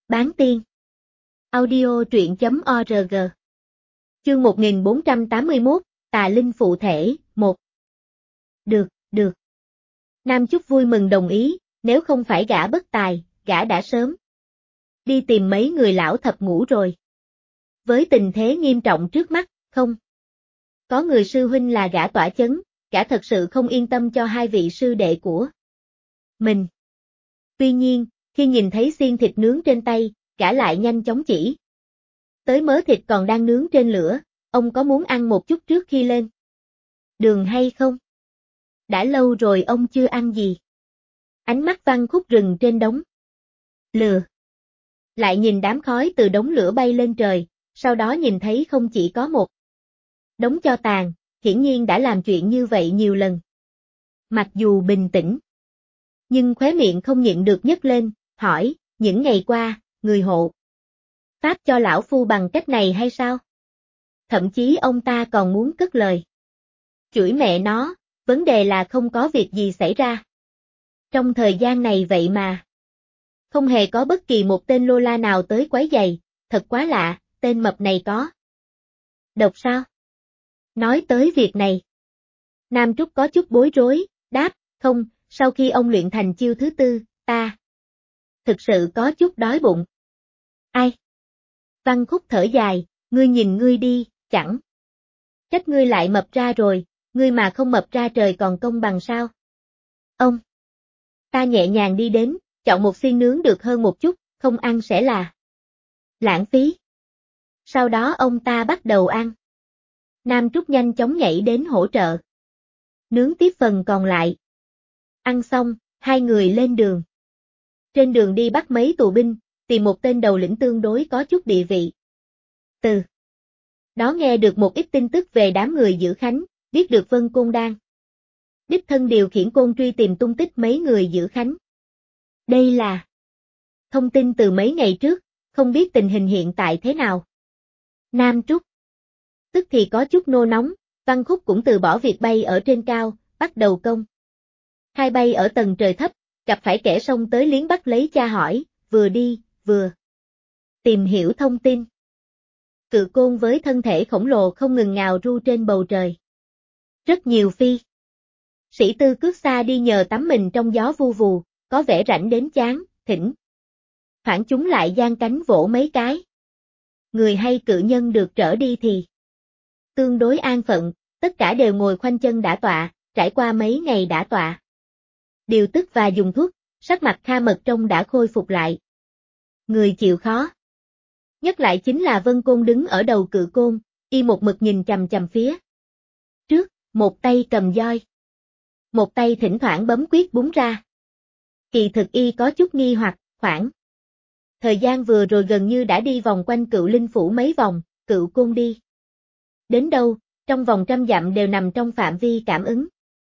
Bán tiên. Audio truyện.org. Chương 1481, Tà Linh Phụ Thể, 1. Được. Nam Chúc vui mừng đồng ý, nếu không phải gã bất tài, gã đã sớm đi tìm mấy người lão thập ngũ rồi. Với tình thế nghiêm trọng trước mắt, không có người sư huynh là gã tỏa chấn, gã thật sự không yên tâm cho hai vị sư đệ của mình. Tuy nhiên, khi nhìn thấy xiên thịt nướng trên tay, gã lại nhanh chóng chỉ tới mớ thịt còn đang nướng trên lửa, ông có muốn ăn một chút trước khi lên đường hay không? Đã lâu rồi ông chưa ăn gì. Ánh mắt Văn Khúc rừng trên đống lửa, lại nhìn đám khói từ đống lửa bay lên trời, sau đó nhìn thấy không chỉ có một đống tro tàn, hiển nhiên đã làm chuyện như vậy nhiều lần. Mặc dù bình tĩnh, nhưng khóe miệng không nhịn được nhếch lên, hỏi, những ngày qua, người hộ pháp cho lão phu bằng cách này hay sao? Thậm chí ông ta còn muốn cất lời chửi mẹ nó, vấn đề là không có việc gì xảy ra. Trong thời gian này vậy mà không hề có bất kỳ một tên lô la nào tới quấy giày, thật quá lạ, tên mập này có độc sao? Nói tới việc này, Nam Trúc có chút bối rối, đáp, không, sau khi ông luyện thành chiêu thứ tư, ta thực sự có chút đói bụng. Ai? Văn Khúc thở dài, ngươi nhìn ngươi đi, chẳng trách ngươi lại mập ra rồi, ngươi mà không mập ra trời còn công bằng sao? Ông ta nhẹ nhàng đi đến, chọn một xiên nướng được hơn một chút, không ăn sẽ là lãng phí. Sau đó ông ta bắt đầu ăn. Nam Trúc nhanh chóng nhảy đến hỗ trợ nướng tiếp phần còn lại. Ăn xong, hai người lên đường. Trên đường đi bắt mấy tù binh, tìm một tên đầu lĩnh tương đối có chút địa vị. Từ đó nghe được một ít tin tức về đám người giữ Khánh, biết được Vân Côn đang đích thân điều khiển côn truy tìm tung tích mấy người giữ Khánh. Đây là thông tin từ mấy ngày trước, không biết tình hình hiện tại thế nào. Nam Trúc tức thì có chút nô nóng, Văn Khúc cũng từ bỏ việc bay ở trên cao, bắt đầu công. Hai bay ở tầng trời thấp, gặp phải kẻ xông tới liếng bắt lấy cha hỏi, vừa đi, vừa tìm hiểu thông tin. Cự côn với thân thể khổng lồ không ngừng ngào ru trên bầu trời. Rất nhiều phi sĩ tư cước xa đi nhờ tắm mình trong gió vu vù, có vẻ rảnh đến chán, thỉnh thoảng chúng lại giang cánh vỗ mấy cái. Người hay cự nhân được trở đi thì tương đối an phận, tất cả đều ngồi khoanh chân đả tọa, trải qua mấy ngày đả tọa điều tức và dùng thuốc, sắc mặt Kha Mật Trông đã khôi phục lại. Người chịu khó nhất lại chính là Vân Côn đứng ở đầu cự côn, y một mực nhìn chằm chằm phía trước, một tay cầm roi, một tay thỉnh thoảng bấm quyết búng ra. Kỳ thực y có chút nghi hoặc, khoảng thời gian vừa rồi gần như đã đi vòng quanh Cựu Linh Phủ mấy vòng, cự côn đi đến đâu, trong vòng 100 dặm đều nằm trong phạm vi cảm ứng.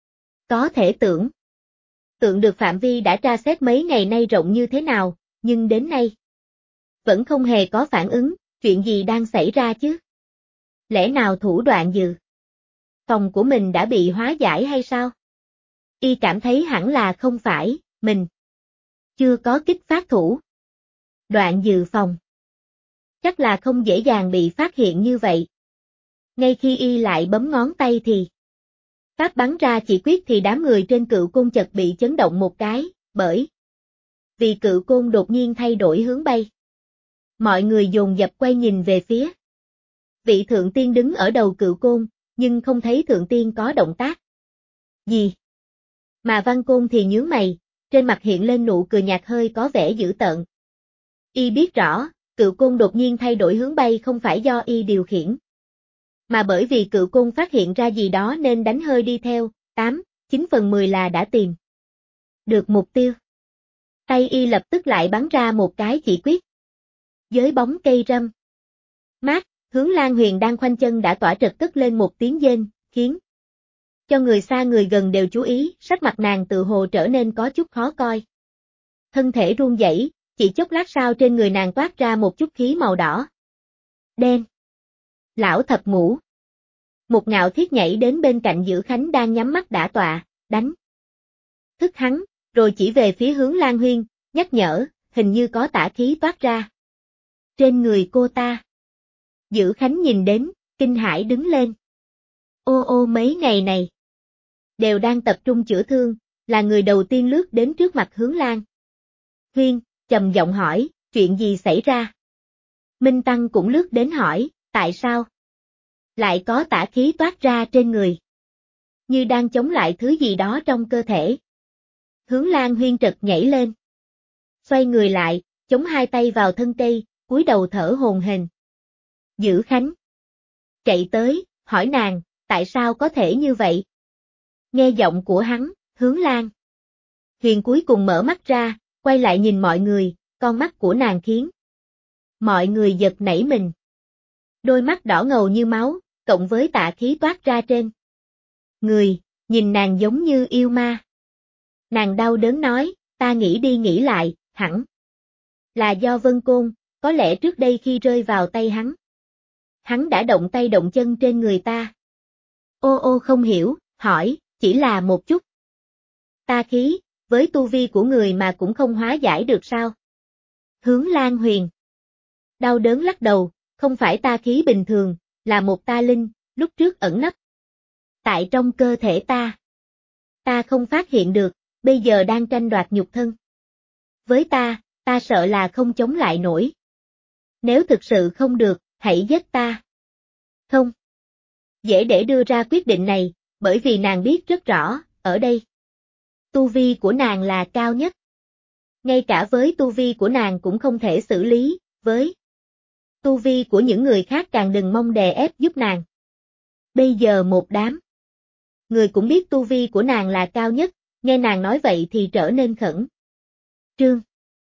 Có thể tưởng tượng được phạm vi đã tra xét mấy ngày nay rộng như thế nào, nhưng đến nay vẫn không hề có phản ứng, chuyện gì đang xảy ra chứ? Lẽ nào thủ đoạn dự phòng của mình đã bị hóa giải hay sao? Y cảm thấy hẳn là không phải, mình chưa có kích phát thủ đoạn dự phòng. Chắc là không dễ dàng bị phát hiện như vậy. Ngay khi y lại bấm ngón tay thì pháp bắn ra chỉ quyết thì đám người trên cự côn chợt bị chấn động một cái, bởi vì cự côn đột nhiên thay đổi hướng bay. Mọi người dồn dập quay nhìn về phía vị thượng tiên đứng ở đầu cự côn, nhưng không thấy thượng tiên có động tác gì. Mà Văn Côn thì nhướng mày, trên mặt hiện lên nụ cười nhạt hơi có vẻ dữ tợn. Y biết rõ, cự côn đột nhiên thay đổi hướng bay không phải do y điều khiển, mà bởi vì cự côn phát hiện ra gì đó nên đánh hơi đi theo, 9/10 là đã tìm được mục tiêu. Tay y lập tức lại bắn ra một cái chỉ quyết. Dưới bóng cây râm mát, Hướng Lan Huyền đang khoanh chân đã tỏa trật cất lên một tiếng rên, khiến cho người xa người gần đều chú ý, sắc mặt nàng tự hồ trở nên có chút khó coi. Thân thể run rẩy, chỉ chốc lát sau trên người nàng toát ra một chút khí màu đỏ đen. Lão thập ngũ Một Ngạo Thiết nhảy đến bên cạnh Giữ Khánh đang nhắm mắt đả tọa, đánh thức hắn, rồi chỉ về phía Hướng Lan Huyên, nhắc nhở, hình như có tả khí toát ra. Trên người cô ta. Dữ Khánh nhìn đến, kinh hãi đứng lên. Ô mấy ngày này. Đều đang tập trung chữa thương, là người đầu tiên lướt đến trước mặt Hướng Lan. Huyên, trầm giọng hỏi, chuyện gì xảy ra? Minh Tăng cũng lướt đến hỏi, tại sao? Lại có tả khí toát ra trên người. Như đang chống lại thứ gì đó trong cơ thể. Hướng Lan Huyên trật nhảy lên. Xoay người lại, chống hai tay vào thân cây, cúi đầu thở hổn hển. Dữ Khánh chạy tới, hỏi nàng, tại sao có thể như vậy? Nghe giọng của hắn, Hướng Lan Huyền cuối cùng mở mắt ra, quay lại nhìn mọi người, con mắt của nàng khiến mọi người giật nảy mình. Đôi mắt đỏ ngầu như máu, cộng với tà khí toát ra trên người, nhìn nàng giống như yêu ma. Nàng đau đớn nói, ta nghĩ đi nghĩ lại, hẳn là do Vân Côn, có lẽ trước đây khi rơi vào tay hắn đã động tay động chân trên người ta. Ô không hiểu, hỏi, chỉ là một chút. Ta khí, với tu vi của người mà cũng không hóa giải được sao? Hướng Lan Huyền đau đớn lắc đầu, không phải ta khí bình thường, là một ta linh, lúc trước ẩn nấp tại trong cơ thể ta. Ta không phát hiện được, bây giờ đang tranh đoạt nhục thân. Với ta sợ là không chống lại nổi. Nếu thực sự không được, hãy giết ta. Không dễ để đưa ra quyết định này, bởi vì nàng biết rất rõ, ở đây tu vi của nàng là cao nhất. Ngay cả với tu vi của nàng cũng không thể xử lý, với tu vi của những người khác càng đừng mong đè ép giúp nàng. Bây giờ một đám người cũng biết tu vi của nàng là cao nhất, nghe nàng nói vậy thì trở nên khẩn trương.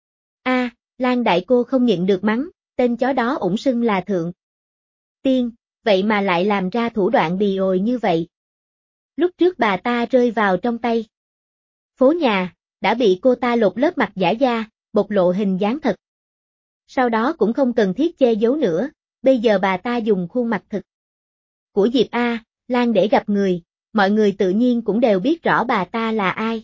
Lan đại cô không nhịn được mắng, tên chó đó ủng xưng là thượng tiên, vậy mà lại làm ra thủ đoạn bì ổi như vậy. Lúc trước bà ta rơi vào trong tay phố nhà, đã bị cô ta lột lớp mặt giả da, bộc lộ hình dáng thật. Sau đó cũng không cần thiết che giấu nữa, bây giờ bà ta dùng khuôn mặt thực của Diệp Lan để gặp người, mọi người tự nhiên cũng đều biết rõ bà ta là ai.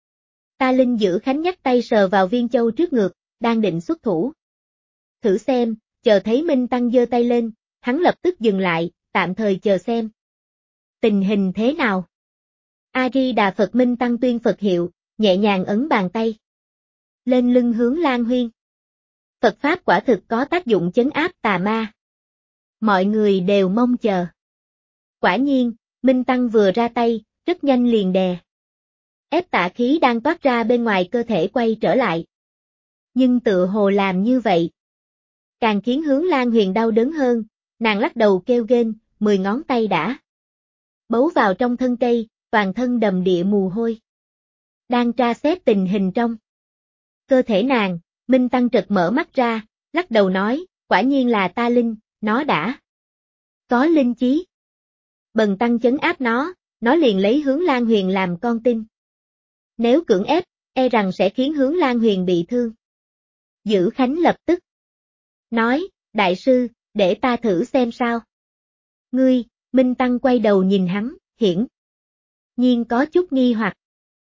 Ta Linh Dữ Khánh nhắc tay sờ vào viên châu trước ngực, đang định xuất thủ. Thử xem, chờ thấy Minh Tăng giơ tay lên, hắn lập tức dừng lại, tạm thời chờ xem. Tình hình thế nào? A-di-đà Phật. Minh Tăng tuyên Phật hiệu, nhẹ nhàng ấn bàn tay lên lưng Hướng Lan Huyên. Phật Pháp quả thực có tác dụng chấn áp tà ma. Mọi người đều mong chờ. Quả nhiên, Minh Tăng vừa ra tay, rất nhanh liền đè ép tà khí đang toát ra bên ngoài cơ thể quay trở lại. Nhưng tự hồ làm như vậy càng khiến Hướng Lan Huyền đau đớn hơn, nàng lắc đầu kêu rên, 10 ngón tay đã bấu vào trong thân cây, toàn thân đầm đìa mồ hôi. Đang tra xét tình hình trong cơ thể nàng, Minh Tăng trật mở mắt ra, lắc đầu nói, quả nhiên là ta linh, nó đã có linh trí. Bần tăng chấn áp nó liền lấy Hướng Lan Huyền làm con tin. Nếu cưỡng ép, e rằng sẽ khiến Hướng Lan Huyền bị thương. Dữ Khánh lập tức nói, đại sư, để ta thử xem sao. Ngươi, Minh Tăng quay đầu nhìn hắn, hiển nhiên có chút nghi hoặc.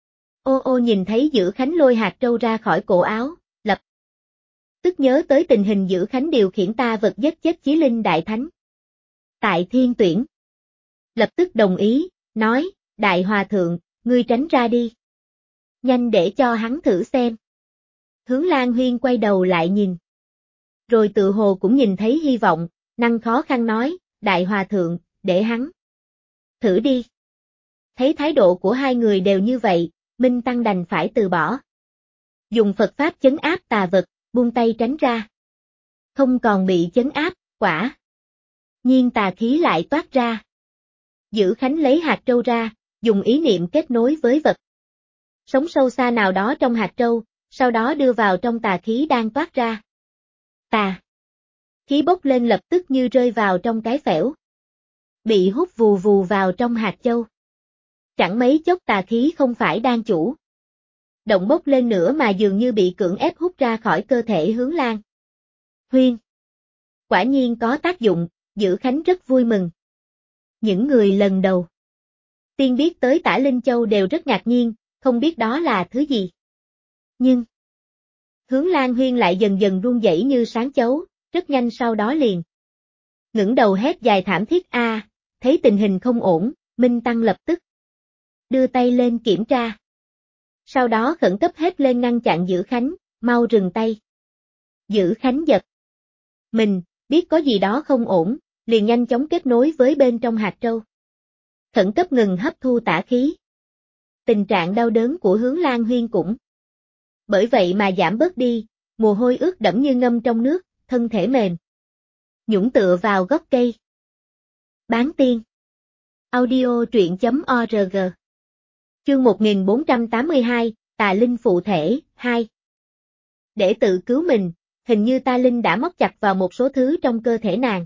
Ô nhìn thấy Dữ Khánh lôi hạt trâu ra khỏi cổ áo, lập tức nhớ tới tình hình Dữ Khánh điều khiển ta vật giết chết Chí Linh Đại Thánh tại Thiên Tuyển. Lập tức đồng ý, nói, Đại Hòa Thượng, ngươi tránh ra đi. Nhanh để cho hắn thử xem. Hướng Lan Huyên quay đầu lại nhìn. Rồi tự hồ cũng nhìn thấy hy vọng, năng khó khăn nói, Đại Hòa Thượng, để hắn thử đi. Thấy thái độ của hai người đều như vậy, Minh Tăng đành phải từ bỏ. Dùng Phật Pháp chấn áp tà vật, buông tay tránh ra. Không còn bị chấn áp, quả nhiên tà khí lại toát ra. Dữ Khánh lấy hạt trâu ra, dùng ý niệm kết nối với vật sống sâu xa nào đó trong hạt trâu, sau đó đưa vào trong tà khí đang toát ra. Tà khí bốc lên lập tức như rơi vào trong cái phễu, bị hút vù vù vào trong hạt châu. Chẳng mấy chốc tà khí không phải đang chủ động bốc lên nữa mà dường như bị cưỡng ép hút ra khỏi cơ thể Hướng Lan Huyên. Quả nhiên có tác dụng, Dữ Khánh rất vui mừng. Những người lần đầu tiên biết tới Tả Linh Châu đều rất ngạc nhiên, không biết đó là thứ gì. Nhưng Hướng Lan Huyên lại dần dần run rẩy như sáng chấu, rất nhanh sau đó liền ngẩng đầu hét dài thảm thiết a, thấy tình hình không ổn, Minh Tăng lập tức đưa tay lên kiểm tra. Sau đó khẩn cấp hét lên ngăn chặn Dữ Khánh, mau dừng tay. Dữ Khánh giật mình, biết có gì đó không ổn, liền nhanh chóng kết nối với bên trong hạt trâu. Khẩn cấp ngừng hấp thu tả khí. Tình trạng đau đớn của Hướng Lan Huyên cũng bởi vậy mà giảm bớt đi, mồ hôi ướt đẫm như ngâm trong nước, thân thể mềm nhũn tựa vào gốc cây. Bán tiên. Audio truyện.org. Chương 1482, Tà Linh phụ thể, 2. Để tự cứu mình, hình như tà linh đã móc chặt vào một số thứ trong cơ thể nàng.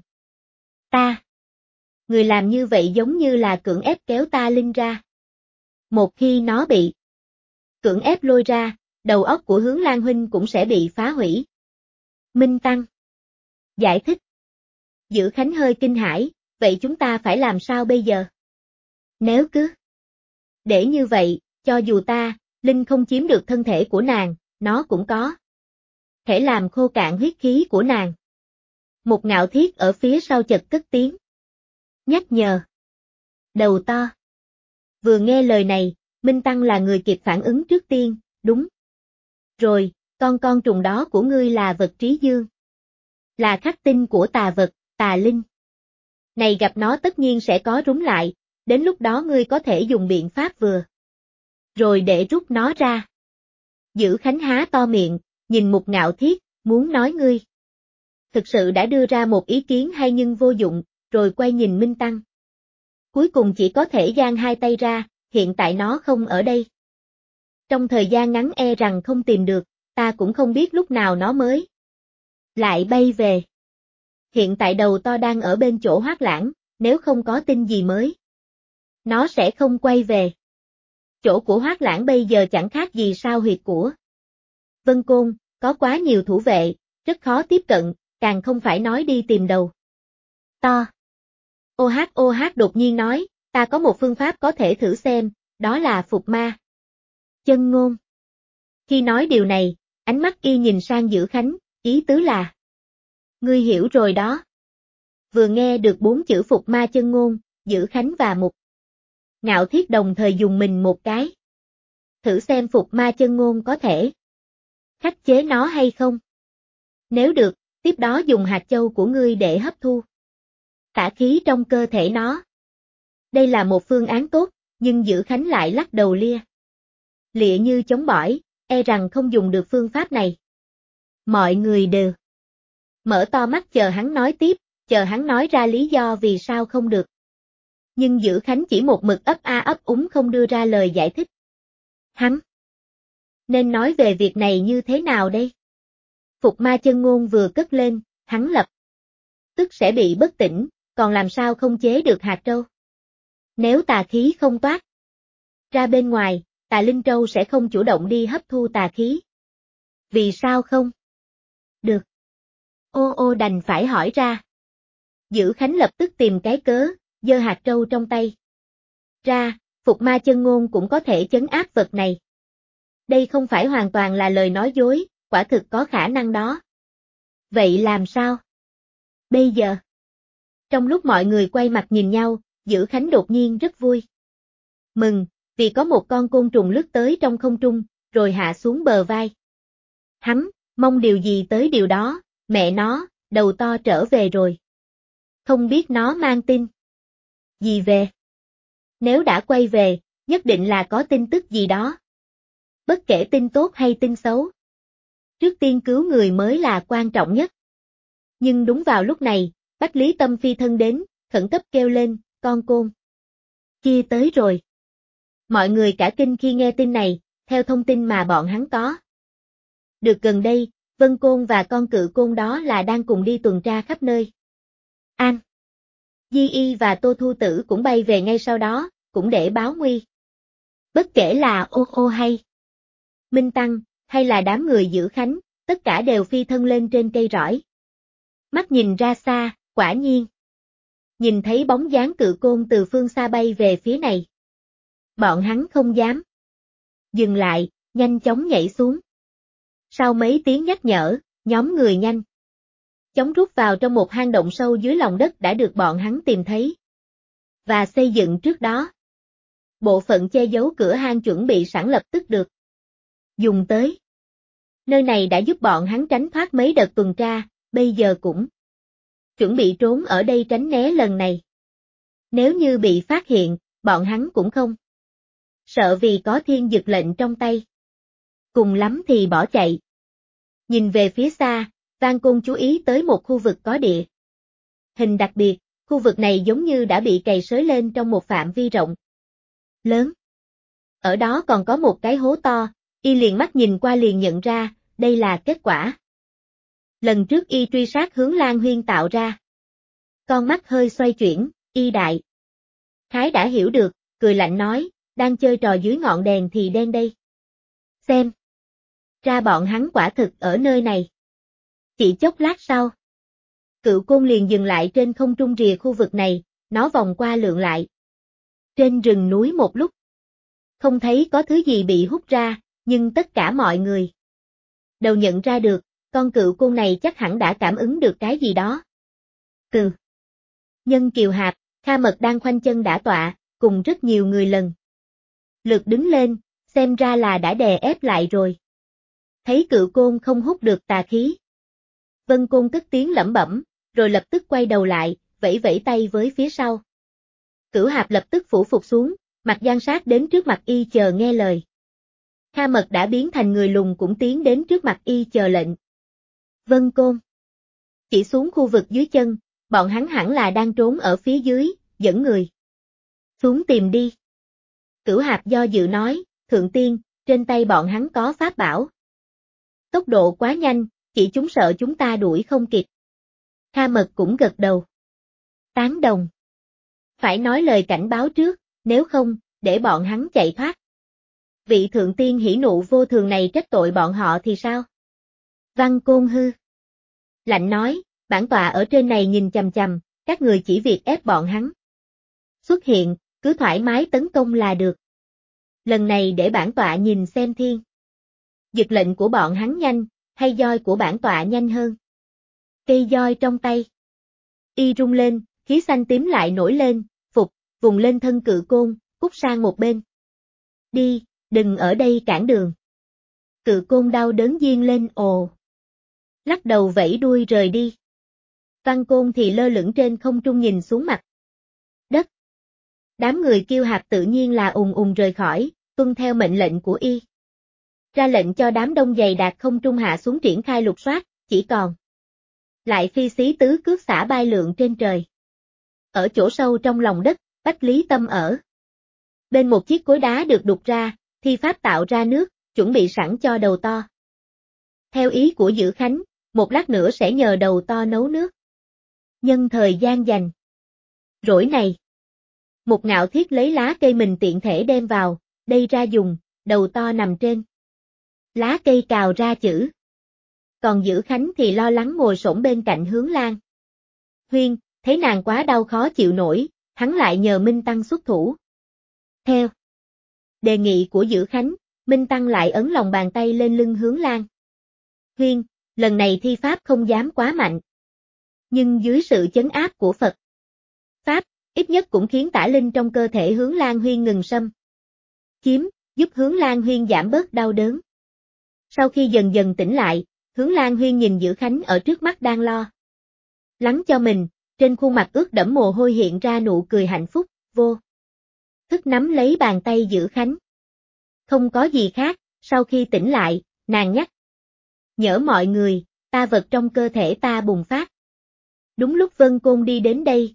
Người làm như vậy giống như là cưỡng ép kéo tà linh ra. Một khi nó bị cưỡng ép lôi ra, đầu óc của Hướng Lan Huynh cũng sẽ bị phá hủy. Minh Tăng giải thích. Dữ Khánh hơi kinh hãi, vậy chúng ta phải làm sao bây giờ? Nếu cứ để như vậy, cho dù Linh không chiếm được thân thể của nàng, nó cũng có thể làm khô cạn huyết khí của nàng. Một Ngạo Thiết ở phía sau chợt cất tiếng nhắc nhở. Đầu to. Vừa nghe lời này, Minh Tăng là người kịp phản ứng trước tiên, đúng. Rồi, con trùng đó của ngươi là vật trí dương. Là khắc tinh của tà vật, tà linh. Này gặp nó tất nhiên sẽ có rúng lại, đến lúc đó ngươi có thể dùng biện pháp vừa rồi để rút nó ra. Dữ Khánh há to miệng, nhìn Một Ngạo Thiết, muốn nói ngươi thực sự đã đưa ra một ý kiến hay nhưng vô dụng, rồi quay nhìn Minh Tăng. Cuối cùng chỉ có thể giang hai tay ra, hiện tại nó không ở đây. Trong thời gian ngắn e rằng không tìm được, ta cũng không biết lúc nào nó mới lại bay về. Hiện tại đầu to đang ở bên chỗ Hoác Lãng, nếu không có tin gì mới, nó sẽ không quay về. Chỗ của Hoác Lãng bây giờ chẳng khác gì sao huyệt của Vân Côn, có quá nhiều thủ vệ, rất khó tiếp cận, càng không phải nói đi tìm đầu to. OH đột nhiên nói, ta có một phương pháp có thể thử xem, đó là phục ma chân ngôn. Khi nói điều này, ánh mắt y nhìn sang Dữ Khánh, ý tứ là ngươi hiểu rồi đó. Vừa nghe được 4 chữ phục ma chân ngôn, Dữ Khánh và Một Ngạo Thiết đồng thời dùng mình một cái. Thử xem phục ma chân ngôn có thể khắc chế nó hay không. Nếu được, tiếp đó dùng hạt châu của ngươi để hấp thu tả khí trong cơ thể nó. Đây là một phương án tốt, nhưng Dữ Khánh lại lắc đầu lia lịa như chống bỏi, e rằng không dùng được phương pháp này. Mọi người đều mở to mắt chờ hắn nói tiếp, chờ hắn nói ra lý do vì sao không được. Nhưng Dữ Khánh chỉ một mực ấp a ấp úng không đưa ra lời giải thích. Hắn nên nói về việc này như thế nào đây? Phục ma chân ngôn vừa cất lên, hắn lập tức sẽ bị bất tỉnh, còn làm sao không chế được hạt trâu? Nếu tà khí không toát ra bên ngoài, tà linh trâu sẽ không chủ động đi hấp thu tà khí. Vì sao không? Được. Ô đành phải hỏi ra. Dữ Khánh lập tức tìm cái cớ, giơ hạt trâu trong tay ra, phục ma chân ngôn cũng có thể chấn áp vật này. Đây không phải hoàn toàn là lời nói dối, quả thực có khả năng đó. Vậy làm sao? Bây giờ. Trong lúc mọi người quay mặt nhìn nhau, Dữ Khánh đột nhiên rất vui mừng, vì có một con côn trùng lướt tới trong không trung, rồi hạ xuống bờ vai. Hắn mong điều gì tới điều đó, mẹ nó, đầu to trở về rồi. Không biết nó mang tin gì về. Nếu đã quay về, nhất định là có tin tức gì đó. Bất kể tin tốt hay tin xấu. Trước tiên cứu người mới là quan trọng nhất. Nhưng đúng vào lúc này, Bách Lý Tâm phi thân đến, khẩn cấp kêu lên, con côn kia tới rồi. Mọi người cả kinh khi nghe tin này, theo thông tin mà bọn hắn có được gần đây, Vân Côn và con cự côn đó là đang cùng đi tuần tra khắp nơi. An Di Y và Tô Thu Tử cũng bay về ngay sau đó, cũng để báo nguy. Bất kể là ô hay Minh Tăng, hay là đám người Dữ Khánh, tất cả đều phi thân lên trên cây rỏi. Mắt nhìn ra xa, quả nhiên nhìn thấy bóng dáng cự côn từ phương xa bay về phía này. Bọn hắn không dám dừng lại, nhanh chóng nhảy xuống. Sau mấy tiếng nhắc nhở, nhóm người nhanh chóng rút vào trong một hang động sâu dưới lòng đất đã được bọn hắn tìm thấy và xây dựng trước đó. Bộ phận che giấu cửa hang chuẩn bị sẵn lập tức được dùng tới. Nơi này đã giúp bọn hắn tránh thoát mấy đợt tuần tra, bây giờ cũng chuẩn bị trốn ở đây tránh né lần này. Nếu như bị phát hiện, bọn hắn cũng không sợ vì có thiên dực lệnh trong tay. Cùng lắm thì bỏ chạy. Nhìn về phía xa, Văn Côn chú ý tới một khu vực có địa hình đặc biệt, khu vực này giống như đã bị cày xới lên trong một phạm vi rộng lớn. Ở đó còn có một cái hố to, y liền mắt nhìn qua liền nhận ra, đây là kết quả lần trước y truy sát Hướng Lan Huyên tạo ra. Con mắt hơi xoay chuyển, y đại khái đã hiểu được, cười lạnh nói, đang chơi trò dưới ngọn đèn thì đen đây. Xem ra bọn hắn quả thực ở nơi này. Chỉ chốc lát sau, Cựu Côn liền dừng lại trên không trung rìa khu vực này, nó vòng qua lượn lại trên rừng núi một lúc. Không thấy có thứ gì bị hút ra, nhưng tất cả mọi người đều nhận ra được, con Cựu Côn này chắc hẳn đã cảm ứng được cái gì đó. Nhân Kiều Hạp, Kha Mật đang khoanh chân đả tọa, cùng rất nhiều người lần lượt đứng lên, xem ra là đã đè ép lại rồi. Thấy Cựu Côn không hút được tà khí, Vân Côn cất tiếng lẩm bẩm, rồi lập tức quay đầu lại, vẫy vẫy tay với phía sau. Cửu Hạp lập tức phủ phục xuống, mặt giang sát đến trước mặt y chờ nghe lời. Kha Mật đã biến thành người lùn cũng tiến đến trước mặt y chờ lệnh. Vân Côn chỉ xuống khu vực dưới chân, bọn hắn hẳn là đang trốn ở phía dưới, dẫn người xuống tìm đi. Cửu Hạp do dự nói, Thượng Tiên, trên tay bọn hắn có pháp bảo. Tốc độ quá nhanh, chỉ chúng sợ chúng ta đuổi không kịp. Kha Mật cũng gật đầu. Tán đồng. Phải nói lời cảnh báo trước, nếu không, để bọn hắn chạy thoát. Vị Thượng Tiên hỉ nộ vô thường này trách tội bọn họ thì sao? Văn Côn hư lạnh nói, bản tọa ở trên này nhìn chằm chằm, các người chỉ việc ép bọn hắn xuất hiện, cứ thoải mái tấn công là được. Lần này để bản tọa nhìn xem thiên dực lệnh của bọn hắn nhanh, hay roi của bản tọa nhanh hơn. Cây roi trong tay y rung lên, khí xanh tím lại nổi lên, vùng lên thân Cự Côn, cút sang một bên. Đi, đừng ở đây cản đường. Cự Côn đau đớn giên lên ồ. Lắc đầu vẫy đuôi rời đi. Văn Côn thì lơ lửng trên không trung nhìn xuống mặt đất. Đám người Kiêu Hạp tự nhiên là ùng ùng rời khỏi, tuân theo mệnh lệnh của y. Ra lệnh cho đám đông dày đặc không trung hạ xuống triển khai lục soát, chỉ còn lại phi xí tứ cước xả bay lượn trên trời. Ở chỗ sâu trong lòng đất, Bách Lý Tâm ở bên một chiếc cối đá được đục ra, thi pháp tạo ra nước, chuẩn bị sẵn cho đầu to. Theo ý của Dữ Khánh, một lát nữa sẽ nhờ đầu to nấu nước. Nhân thời gian dành rỗi này, một Ngạo Thiết lấy lá cây mình tiện thể đem vào, đây ra dùng, đầu to nằm trên lá cây cào ra chữ. Còn Dữ Khánh thì lo lắng ngồi xổm bên cạnh Hướng Lan Huyên, thấy nàng quá đau khó chịu nổi, hắn lại nhờ Minh Tăng xuất thủ. Theo đề nghị của Dữ Khánh, Minh Tăng lại ấn lòng bàn tay lên lưng Hướng Lan Huyên, lần này thi pháp không dám quá mạnh. Nhưng dưới sự chấn áp của Phật Pháp, ít nhất cũng khiến tả linh trong cơ thể Hướng Lan Huyên ngừng xâm chiếm, giúp Hướng Lan Huyên giảm bớt đau đớn. Sau khi dần dần tỉnh lại, Hướng Lan Huyên nhìn Dữ Khánh ở trước mắt đang lo lắng cho mình, trên khuôn mặt ướt đẫm mồ hôi hiện ra nụ cười hạnh phúc, vô thức nắm lấy bàn tay Dữ Khánh. Không có gì khác, sau khi tỉnh lại, nàng nhắc nhở mọi người, ta vật trong cơ thể ta bùng phát. Đúng lúc Vân Côn đi đến đây,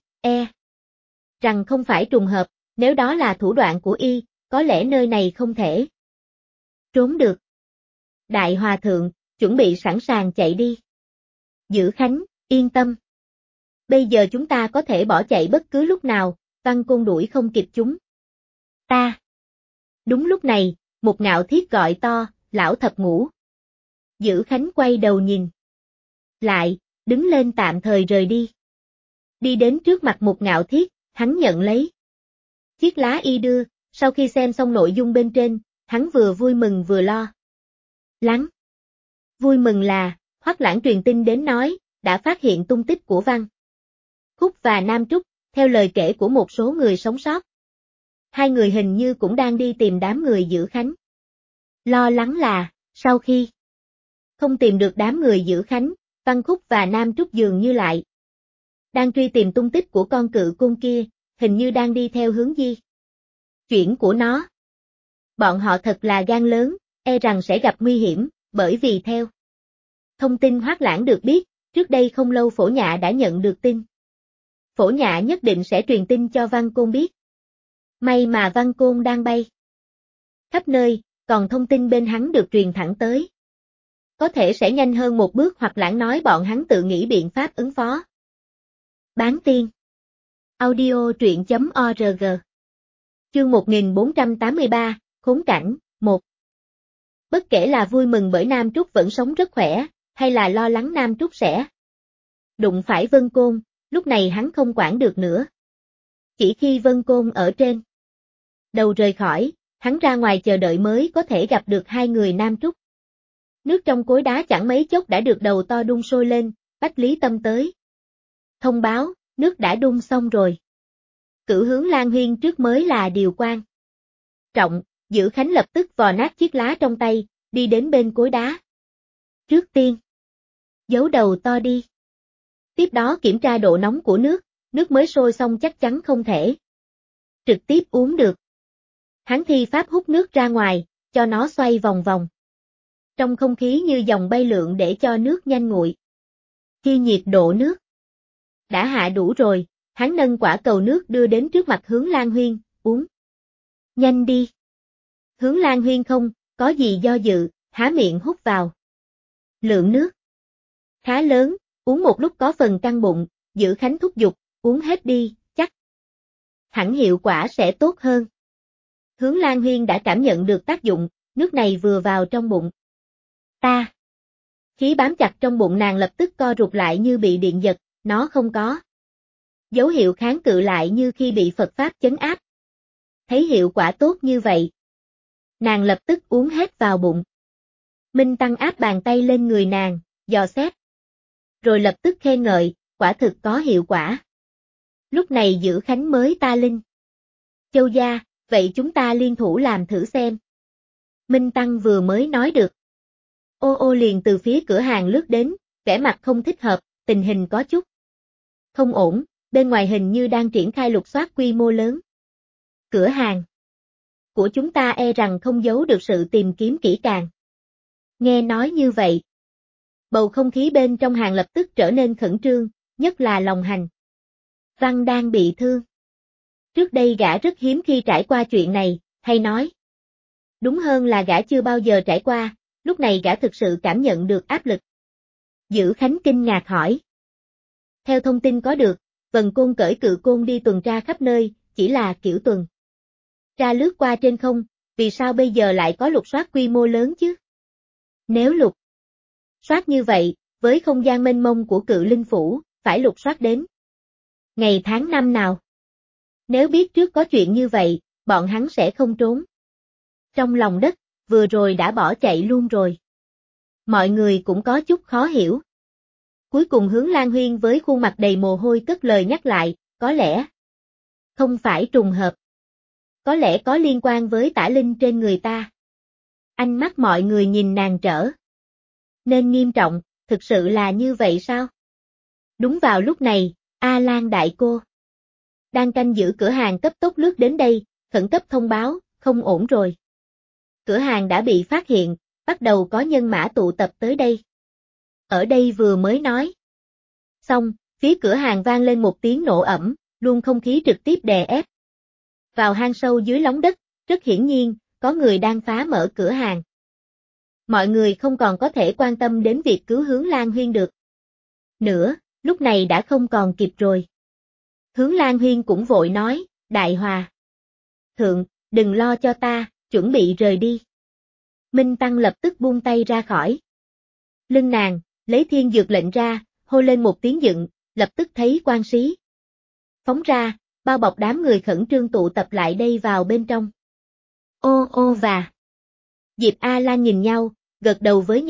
rằng không phải trùng hợp, nếu đó là thủ đoạn của y, có lẽ nơi này không thể trốn được. Đại Hòa Thượng, chuẩn bị sẵn sàng chạy đi. Dữ Khánh, yên tâm. Bây giờ chúng ta có thể bỏ chạy bất cứ lúc nào, Văn Côn đuổi không kịp chúng ta. Đúng lúc này, một Ngạo Thiết gọi to, lão thập ngũ. Dữ Khánh quay đầu nhìn lại, đứng lên tạm thời rời đi. Đi đến trước mặt một Ngạo Thiết, hắn nhận lấy chiếc lá y đưa, sau khi xem xong nội dung bên trên, hắn vừa vui mừng vừa lo lắng. Vui mừng là, Hoắc Lãng truyền tin đến nói, đã phát hiện tung tích của Văn Khúc và Nam Trúc, theo lời kể của một số người sống sót. Hai người hình như cũng đang đi tìm đám người giữ Khánh. Lo lắng là, sau khi không tìm được đám người giữ Khánh, Văn Khúc và Nam Trúc dường như lại đang truy tìm tung tích của con cự côn kia, hình như đang đi theo hướng di chuyển của nó. Bọn họ thật là gan lớn, e rằng sẽ gặp nguy hiểm, bởi vì theo thông tin Hoắc Lãng được biết, trước đây không lâu Phổ Nhạ đã nhận được tin. Phổ Nhạ nhất định sẽ truyền tin cho Văn Côn biết. May mà Văn Côn đang bay khắp nơi, còn thông tin bên hắn được truyền thẳng tới. Có thể sẽ nhanh hơn một bước. Hoắc Lãng nói bọn hắn tự nghĩ biện pháp ứng phó. Bán tiên. Audio truyện.org. Chương 1483, Khốn cảnh, 1. Bất kể là vui mừng bởi Nam Trúc vẫn sống rất khỏe, hay là lo lắng Nam Trúc sẽ đụng phải Vân Côn, lúc này hắn không quản được nữa. Chỉ khi Vân Côn ở trên đầu rời khỏi, hắn ra ngoài chờ đợi mới có thể gặp được hai người Nam Trúc. Nước trong cối đá chẳng mấy chốc đã được đầu to đun sôi lên, Bách Lý Tâm tới thông báo, nước đã đun xong rồi. Cử hướng Lan Huyên trước mới là điều quan trọng. Giữ Khánh lập tức vò nát chiếc lá trong tay, đi đến bên cối đá. Trước tiên, giấu đầu to đi. Tiếp đó kiểm tra độ nóng của nước mới sôi xong chắc chắn không thể trực tiếp uống được. Hắn thi pháp hút nước ra ngoài, cho nó xoay vòng vòng. Trong không khí như dòng bay lượn để cho nước nhanh nguội. Khi nhiệt độ nước đã hạ đủ rồi, hắn nâng quả cầu nước đưa đến trước mặt Hướng Lan Huyên, uống. Nhanh đi. Hướng Lan Huyên không có gì do dự, há miệng hút vào. Lượng nước khá lớn, uống một lúc có phần căng bụng, Giữ Khánh thúc giục, uống hết đi, chắc hẳn hiệu quả sẽ tốt hơn. Hướng Lan Huyên đã cảm nhận được tác dụng, nước này vừa vào trong bụng. Khí bám chặt trong bụng nàng lập tức co rụt lại như bị điện giật, nó không có dấu hiệu kháng cự lại như khi bị Phật Pháp chấn áp. Thấy hiệu quả tốt như vậy, nàng lập tức uống hết vào bụng. Minh Tăng áp bàn tay lên người nàng, dò xét. Rồi lập tức khen ngợi, quả thực có hiệu quả. Lúc này Giữ Khánh mới ta linh. Châu gia, vậy chúng ta liên thủ làm thử xem. Minh Tăng vừa mới nói được. Ô ô liền từ phía cửa hàng lướt đến, vẻ mặt không thích hợp, tình hình có chút không ổn, bên ngoài hình như đang triển khai lục soát quy mô lớn. Cửa hàng của chúng ta e rằng không giấu được sự tìm kiếm kỹ càng. Nghe nói như vậy, bầu không khí bên trong hàng lập tức trở nên khẩn trương, nhất là lòng hành. Văn đang bị thương. Trước đây gã rất hiếm khi trải qua chuyện này, hay nói đúng hơn là gã chưa bao giờ trải qua, lúc này gã thực sự cảm nhận được áp lực. Giữ Khánh kinh ngạc hỏi. Theo thông tin có được, Vân Côn cởi cự côn đi tuần tra khắp nơi, chỉ là kiểu tuần tra lướt qua trên không, vì sao bây giờ lại có lục soát quy mô lớn chứ? Nếu lục soát như vậy, với không gian mênh mông của Cự Linh Phủ, phải lục soát đến ngày tháng năm nào? Nếu biết trước có chuyện như vậy, bọn hắn sẽ không trốn trong lòng đất, vừa rồi đã bỏ chạy luôn rồi. Mọi người cũng có chút khó hiểu. Cuối cùng Hướng Lan Huyên với khuôn mặt đầy mồ hôi cất lời nhắc lại, có lẽ không phải trùng hợp. Có lẽ có liên quan với tả linh trên người ta. Ánh mắt mọi người nhìn nàng trở nên nghiêm trọng, thực sự là như vậy sao? Đúng vào lúc này, A Lan đại cô đang canh giữ cửa hàng cấp tốc lướt đến đây, khẩn cấp thông báo, không ổn rồi. Cửa hàng đã bị phát hiện, bắt đầu có nhân mã tụ tập tới đây. Ở đây vừa mới nói xong, phía cửa hàng vang lên một tiếng nổ ẩm, luôn không khí trực tiếp đè ép vào hang sâu dưới lòng đất, rất hiển nhiên, có người đang phá mở cửa hàng. Mọi người không còn có thể quan tâm đến việc cứu Hướng Lan Huyên được nữa, lúc này đã không còn kịp rồi. Hướng Lan Huyên cũng vội nói, Đại Hòa Thượng, đừng lo cho ta, chuẩn bị rời đi. Minh Tăng lập tức buông tay ra khỏi lưng nàng, lấy thiên dược lệnh ra, hô lên một tiếng dựng, lập tức thấy quan sĩ phóng ra, bao bọc đám người khẩn trương tụ tập lại đây vào bên trong. Ô ô và Diệp A Lan nhìn nhau, gật đầu với nhau,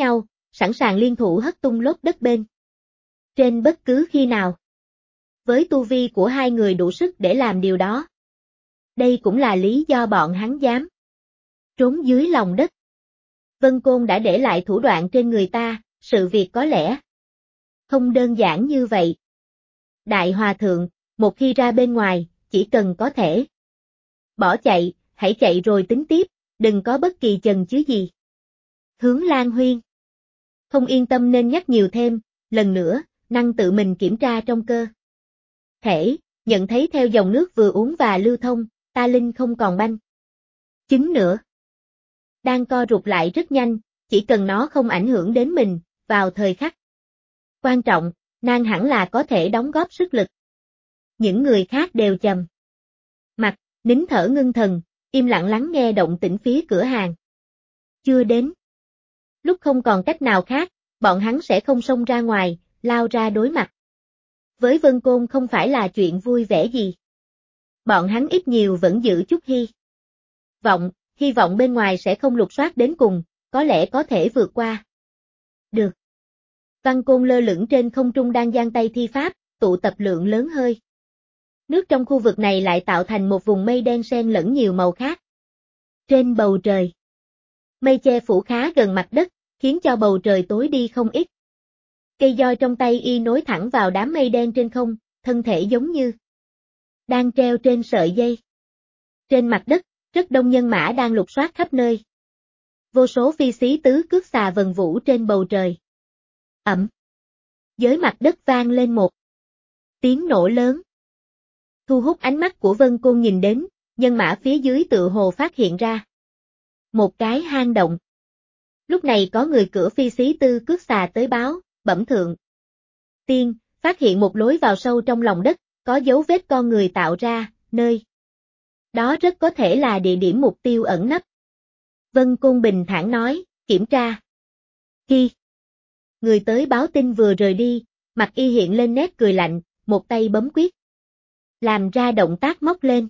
sẵn sàng liên thủ hất tung lốp đất bên trên bất cứ khi nào. Với tu vi của hai người đủ sức để làm điều đó. Đây cũng là lý do bọn hắn dám trốn dưới lòng đất. Vân Côn đã để lại thủ đoạn trên người ta, sự việc có lẽ không đơn giản như vậy. Đại Hòa Thượng, một khi ra bên ngoài, chỉ cần có thể bỏ chạy, hãy chạy rồi tính tiếp, đừng có bất kỳ chần chừ gì. Hướng Lan Huyên không yên tâm nên nhắc nhiều thêm, lần nữa, năng tự mình kiểm tra trong cơ thể, nhận thấy theo dòng nước vừa uống và lưu thông, ta linh không còn banh chứng nữa. Đang co rụt lại rất nhanh, chỉ cần nó không ảnh hưởng đến mình, vào thời khắc quan trọng, nàng hẳn là có thể đóng góp sức lực. Những người khác đều trầm mặt, nín thở ngưng thần, im lặng lắng nghe động tĩnh phía cửa hàng. Chưa đến lúc không còn cách nào khác, bọn hắn sẽ không xông ra ngoài, lao ra đối mặt. Với Vân Côn không phải là chuyện vui vẻ gì. Bọn hắn ít nhiều vẫn giữ chút hy vọng bên ngoài sẽ không lục soát đến cùng, có lẽ có thể vượt qua. Được. Văn Côn lơ lửng trên không trung đang giang tay thi pháp, tụ tập lượng lớn hơi. Nước trong khu vực này lại tạo thành một vùng mây đen xen lẫn nhiều màu khác. Trên bầu trời, mây che phủ khá gần mặt đất, khiến cho bầu trời tối đi không ít. Cây roi trong tay y nối thẳng vào đám mây đen trên không, thân thể giống như đang treo trên sợi dây. Trên mặt đất, rất đông nhân mã đang lục soát khắp nơi. Vô số phi xí tứ cước xà vần vũ trên bầu trời. Ẩm. Dưới mặt đất vang lên một tiếng nổ lớn. Thu hút ánh mắt của Vân Côn nhìn đến, nhân mã phía dưới tự hồ phát hiện ra một cái hang động. Lúc này có người cửa phi xí tư cước xà tới báo, bẩm thượng tiên, phát hiện một lối vào sâu trong lòng đất, có dấu vết con người tạo ra, nơi đó rất có thể là địa điểm mục tiêu ẩn nấp. Vân Côn bình thản nói, kiểm tra. Khi người tới báo tin vừa rời đi, mặt y hiện lên nét cười lạnh, một tay bấm quyết. Làm ra động tác móc lên.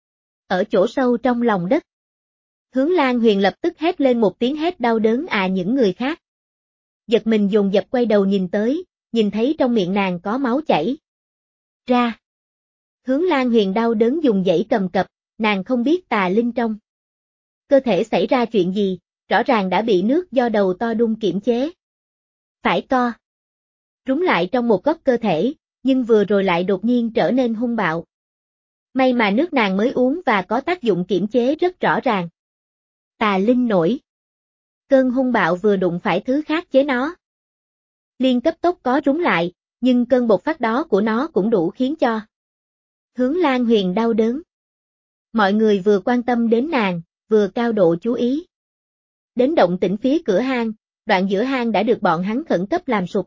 Ở chỗ sâu trong lòng đất. Hướng Lan Huyền lập tức hét lên một tiếng hét đau đớn những người khác. Giật mình dồn dập quay đầu nhìn tới, nhìn thấy trong miệng nàng có máu chảy ra. Hướng Lan Huyền đau đớn dùng dãy cầm cập, nàng không biết tà linh trong cơ thể xảy ra chuyện gì, rõ ràng đã bị nước do đầu to đun kiểm chế. Phải co rúng lại trong một góc cơ thể, nhưng vừa rồi lại đột nhiên trở nên hung bạo. May mà nước nàng mới uống và có tác dụng kiểm chế rất rõ ràng. Tà linh nổi cơn hung bạo vừa đụng phải thứ khác chế nó. Liên cấp tốc có rúng lại, nhưng cơn bộc phát đó của nó cũng đủ khiến cho Hướng Lan Huyền đau đớn. Mọi người vừa quan tâm đến nàng, vừa cao độ chú ý. Đến động tĩnh phía cửa hang, đoạn giữa hang đã được bọn hắn khẩn cấp làm sụp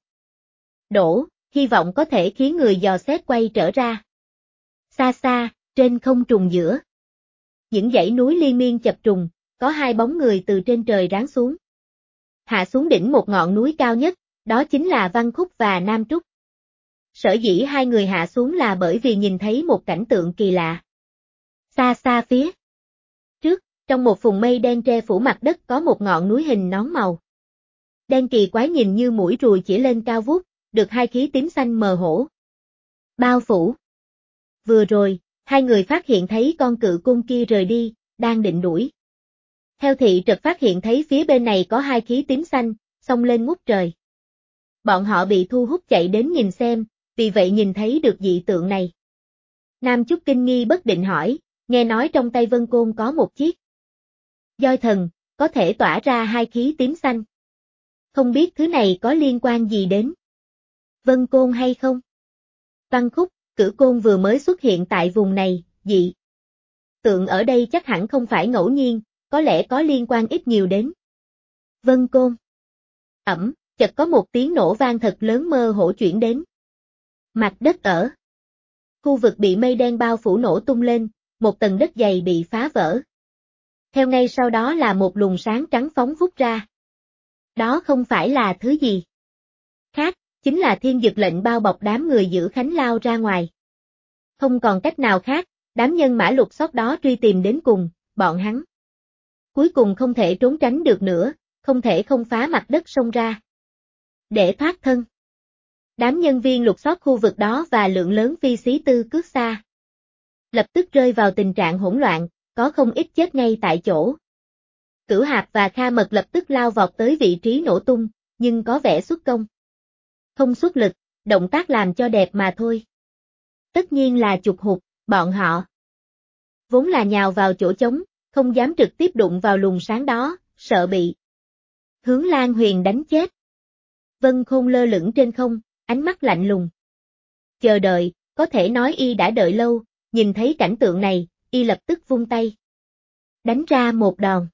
đổ, hy vọng có thể khiến người dò xét quay trở ra. Xa xa, trên không trùng giữa những dãy núi liên miên chập trùng, có hai bóng người từ trên trời ráng xuống. Hạ xuống đỉnh một ngọn núi cao nhất, đó chính là Văn Khúc và Nam Trúc. Sở dĩ hai người hạ xuống là bởi vì nhìn thấy một cảnh tượng kỳ lạ. Xa xa phía trước, trong một vùng mây đen tre phủ mặt đất có một ngọn núi hình nón màu đen kỳ quái nhìn như mũi ruồi chỉ lên cao vút, được hai khí tím xanh mờ hổ bao phủ. Vừa rồi, hai người phát hiện thấy con cự côn kia rời đi, đang định đuổi. Theo thị trật phát hiện thấy phía bên này có hai khí tím xanh, xông lên ngút trời. Bọn họ bị thu hút chạy đến nhìn xem, vì vậy nhìn thấy được dị tượng này. Nam Chúc kinh nghi bất định hỏi, nghe nói trong tay Vân Côn có một chiếc roi thần, có thể tỏa ra hai khí tím xanh. Không biết thứ này có liên quan gì đến Vân Côn hay không? Văn Khúc, Cử Côn vừa mới xuất hiện tại vùng này, dị tượng ở đây chắc hẳn không phải ngẫu nhiên, có lẽ có liên quan ít nhiều đến Vân Côn. Ẩm, chợt có một tiếng nổ vang thật lớn mơ hồ chuyển đến. Mặt đất ở khu vực bị mây đen bao phủ nổ tung lên, một tầng đất dày bị phá vỡ. Theo ngay sau đó là một luồng sáng trắng phóng vút ra. Đó không phải là thứ gì khác, chính là thiên dực lệnh bao bọc đám người giữ khánh lao ra ngoài. Không còn cách nào khác, đám nhân mã lục soát đó truy tìm đến cùng, bọn hắn cuối cùng không thể trốn tránh được nữa, không thể không phá mặt đất xông ra. để thoát thân. Đám nhân viên lục soát khu vực đó và lượng lớn phi xí tư cướp xa lập tức rơi vào tình trạng hỗn loạn, có không ít chết ngay tại chỗ. Cửu Hạp và Kha Mật lập tức lao vọt tới vị trí nổ tung, nhưng có vẻ xuất công. Không xuất lực, động tác làm cho đẹp mà thôi. Tất nhiên là chụp hụt, bọn họ vốn là nhào vào chỗ trống, không dám trực tiếp đụng vào luồng sáng đó, sợ bị Hướng Lan Huyền đánh chết. Vân Khôn lơ lửng trên không, ánh mắt lạnh lùng. Chờ đợi, có thể nói y đã đợi lâu, nhìn thấy cảnh tượng này, y lập tức vung tay. Đánh ra một đòn.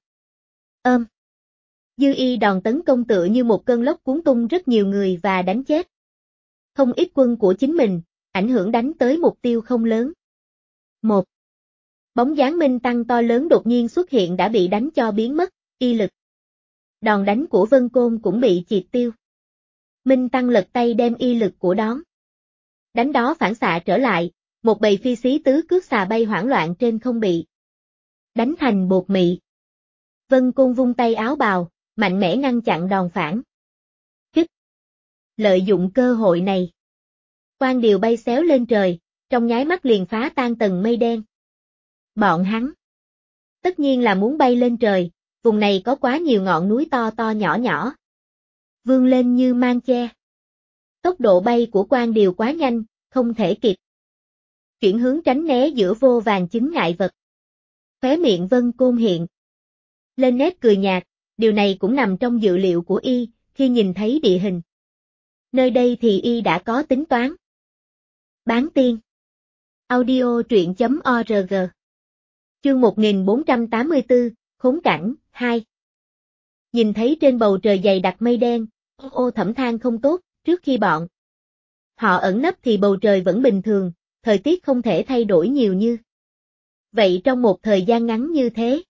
Dư y đòn tấn công tựa như một cơn lốc cuốn tung rất nhiều người và đánh chết không ít quân của chính mình, ảnh hưởng đánh tới mục tiêu không lớn. Một bóng dáng Minh Tăng to lớn đột nhiên xuất hiện đã bị đánh cho biến mất, y lực. Đòn đánh của Vân Côn cũng bị triệt tiêu. Minh Tăng lật tay đem y lực của đón đánh đó phản xạ trở lại, một bầy phi xí tứ cước xà bay hoảng loạn trên không bị đánh thành bột mị. Vân Côn vung tay áo bào, mạnh mẽ ngăn chặn đòn phản kích. Lợi dụng cơ hội này, Quan Điều bay xéo lên trời, trong nháy mắt liền phá tan tầng mây đen. Bọn hắn tất nhiên là muốn bay lên trời, vùng này có quá nhiều ngọn núi to to nhỏ nhỏ, vươn lên như mang che. Tốc độ bay của Quan Điều quá nhanh, không thể kịp chuyển hướng tránh né giữa vô vàn chướng ngại vật. Khóe miệng Vân Côn hiện lên nét cười nhạt, điều này cũng nằm trong dự liệu của y, khi nhìn thấy địa hình nơi đây thì y đã có tính toán. Bán tiên. Audio truyện.org. Chương 1484, Khốn cảnh, 2. Nhìn thấy trên bầu trời dày đặc mây đen, ô Thẩm than không tốt, trước khi bọn họ ẩn nấp thì bầu trời vẫn bình thường, thời tiết không thể thay đổi nhiều như vậy trong một thời gian ngắn như thế.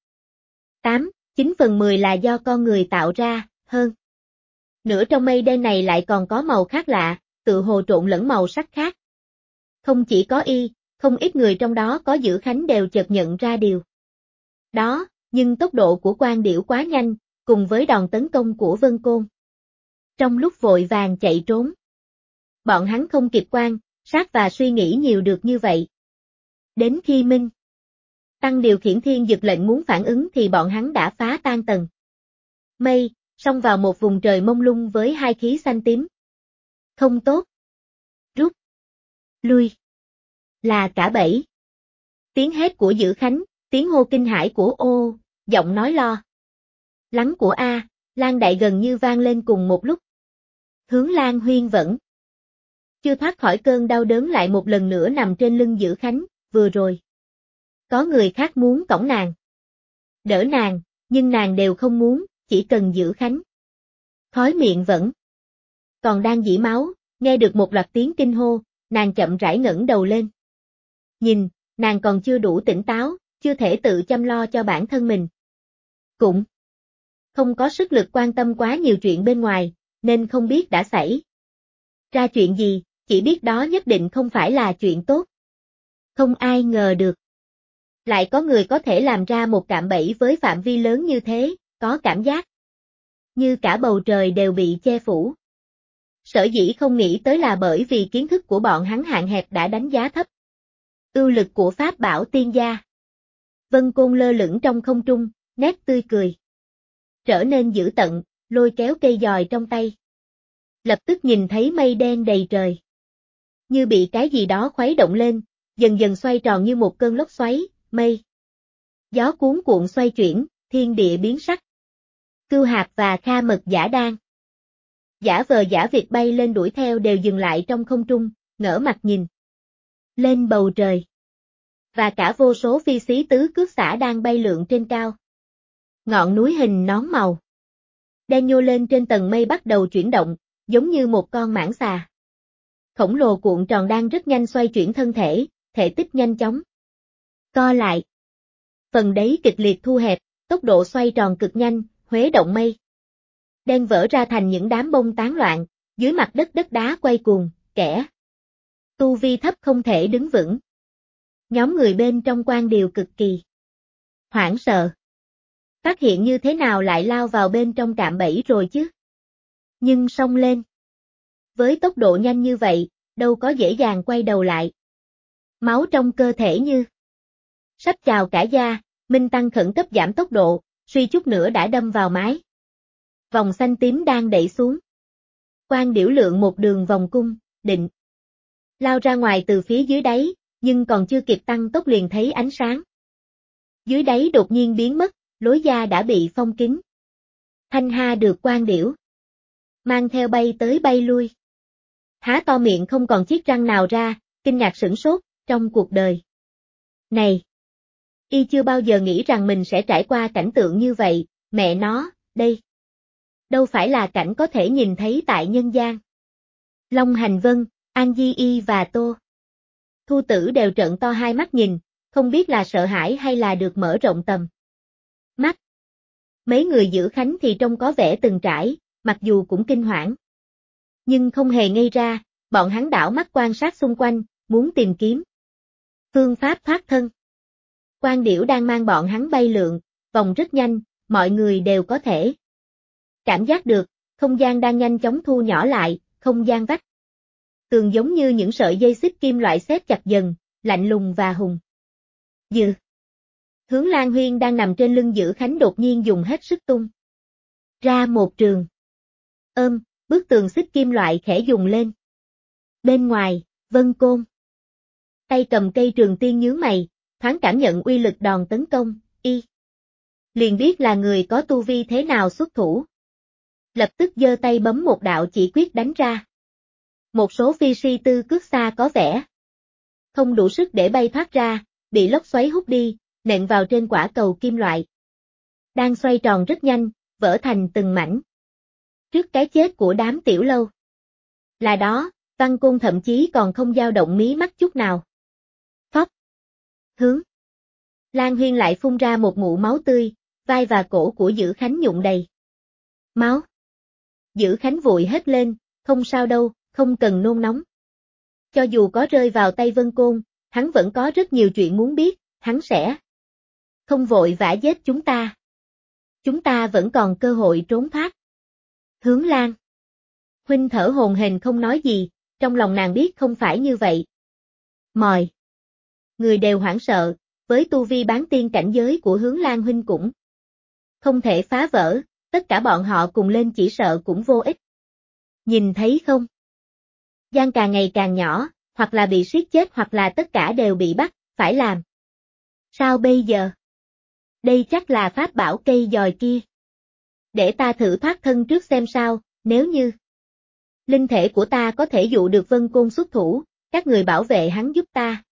9/10 là do con người tạo ra, hơn nữa trong mây đen này lại còn có màu khác lạ, tự hồ trộn lẫn màu sắc khác. Không chỉ có y, không ít người trong đó có giữ khánh đều chợt nhận ra điều đó, nhưng tốc độ của Quan Điểu quá nhanh, cùng với đòn tấn công của Vân Côn. Trong lúc vội vàng chạy trốn, bọn hắn không kịp quan sát và suy nghĩ nhiều được như vậy. Đến khi Minh Tăng điều khiển thiên dực lệnh muốn phản ứng thì bọn hắn đã phá tan tầng mây, xông vào một vùng trời mông lung với hai khí xanh tím. Không tốt. Rút. Lui. Là cả bẫy. Tiếng hét của Dữ Khánh, tiếng hô kinh hãi của ô, giọng nói lo lắng của A, Lan Đại gần như vang lên cùng một lúc. Hướng Lan Huyên vẫn chưa thoát khỏi cơn đau đớn lại một lần nữa nằm trên lưng Dữ Khánh, vừa rồi có người khác muốn cõng nàng, đỡ nàng, nhưng nàng đều không muốn, chỉ cần Dữ Khánh. Khói miệng vẫn còn đang dỉ máu, nghe được một loạt tiếng kinh hô, nàng chậm rãi ngẩng đầu lên. Nhìn, nàng còn chưa đủ tỉnh táo, chưa thể tự chăm lo cho bản thân mình. Cũng không có sức lực quan tâm quá nhiều chuyện bên ngoài, nên không biết đã xảy ra chuyện gì, chỉ biết đó nhất định không phải là chuyện tốt. Không ai ngờ được lại có người có thể làm ra một cạm bẫy với phạm vi lớn như thế, có cảm giác như cả bầu trời đều bị che phủ. Sở dĩ không nghĩ tới là bởi vì kiến thức của bọn hắn hạn hẹp đã đánh giá thấp ưu lực của Pháp Bảo Tiên Gia. Vân Côn lơ lửng trong không trung, nét tươi cười trở nên dữ tận, lôi kéo cây dòi trong tay. Lập tức nhìn thấy mây đen đầy trời, như bị cái gì đó khuấy động lên, dần dần xoay tròn như một cơn lốc xoáy, mây gió cuốn cuộn xoay chuyển, thiên địa biến sắc. Cưu Hạp và Kha Mật giả đan giả vờ giả việc bay lên đuổi theo đều dừng lại trong không trung, ngỡ mặt nhìn lên bầu trời. Và cả vô số phi xí tứ cước xả đang bay lượn trên cao. Ngọn núi hình nón màu đen nhô lên trên tầng mây bắt đầu chuyển động, giống như một con mãng xà khổng lồ cuộn tròn đang rất nhanh xoay chuyển thân thể, thể tích nhanh chóng co lại. Phần đáy kịch liệt thu hẹp, tốc độ xoay tròn cực nhanh, khuấy động mây đen vỡ ra thành những đám bông tán loạn, dưới mặt đất đất đá quay cuồng, kẻ tu vi thấp không thể đứng vững. Nhóm người bên trong Quan Điều cực kỳ hoảng sợ. Phát hiện như thế nào lại lao vào bên trong cạm bẫy rồi chứ? Nhưng xông lên với tốc độ nhanh như vậy, đâu có dễ dàng quay đầu lại. Máu trong cơ thể như sắp trào cả da, Minh Tăng khẩn cấp giảm tốc độ, suy chút nữa đã đâm vào mái vòng xanh tím đang đẩy xuống. Quan Điểu lượn một đường vòng cung, định lao ra ngoài từ phía dưới đáy, nhưng còn chưa kịp tăng tốc liền thấy ánh sáng. Dưới đáy đột nhiên biến mất, lối ra đã bị phong kín. Thanh ha được Quan Điểu mang theo bay tới bay lui. Há to miệng không còn chiếc răng nào ra, kinh ngạc sửng sốt, trong cuộc đời này, y chưa bao giờ nghĩ rằng mình sẽ trải qua cảnh tượng như vậy, mẹ nó, đây đâu phải là cảnh có thể nhìn thấy tại nhân gian. Long Hành Vân, An Di Y và Tô Thu Tử đều trợn to hai mắt nhìn, không biết là sợ hãi hay là được mở rộng tầm mắt. Mấy người giữ khánh thì trông có vẻ từng trải, mặc dù cũng kinh hoảng, nhưng không hề ngây ra, bọn hắn đảo mắt quan sát xung quanh, muốn tìm kiếm phương pháp thoát thân. Quan Điểu đang mang bọn hắn bay lượn, vòng rất nhanh, mọi người đều có thể cảm giác được, không gian đang nhanh chóng thu nhỏ lại, không gian vách tường giống như những sợi dây xích kim loại xếp chặt dần, lạnh lùng và hùng dữ. Hướng Lan Huyên đang nằm trên lưng Dữ Khánh đột nhiên dùng hết sức tung ra một trường bức tường xích kim loại khẽ dùng lên. Bên ngoài, Vân Côn tay cầm cây trường tiên nhướng mày, thoáng cảm nhận uy lực đòn tấn công, y liền biết là người có tu vi thế nào xuất thủ. Lập tức giơ tay bấm một đạo chỉ quyết đánh ra. Một số phi si tư cước xa có vẻ không đủ sức để bay thoát ra, bị lốc xoáy hút đi, nện vào trên quả cầu kim loại đang xoay tròn rất nhanh, vỡ thành từng mảnh. Trước cái chết của đám Tiểu Lâu là đó, Văn Côn thậm chí còn không dao động mí mắt chút nào. Phốc. Hướng Lan Huyên lại phun ra một ngụm máu tươi, vai và cổ của Dữ Khánh nhuộm đầy máu. Dữ Khánh vội hét lên, không sao đâu, không cần nôn nóng. Cho dù có rơi vào tay Vân Côn, hắn vẫn có rất nhiều chuyện muốn biết, hắn sẽ không vội vã giết chúng ta. Chúng ta vẫn còn cơ hội trốn thoát. Hướng Lan Huynh thở hổn hển không nói gì, trong lòng nàng biết không phải như vậy. Mọi người đều hoảng sợ, với tu vi bán tiên cảnh giới của Hướng Lan Huynh cũng không thể phá vỡ, tất cả bọn họ cùng lên chỉ sợ cũng vô ích. Nhìn thấy không? Gian càng ngày càng nhỏ, hoặc là bị siết chết hoặc là tất cả đều bị bắt, phải làm sao bây giờ? Đây chắc là pháp bảo cây dòi kia. Để ta thử thoát thân trước xem sao, nếu như linh thể của ta có thể dụ được Vân Côn xuất thủ, các người bảo vệ hắn giúp ta.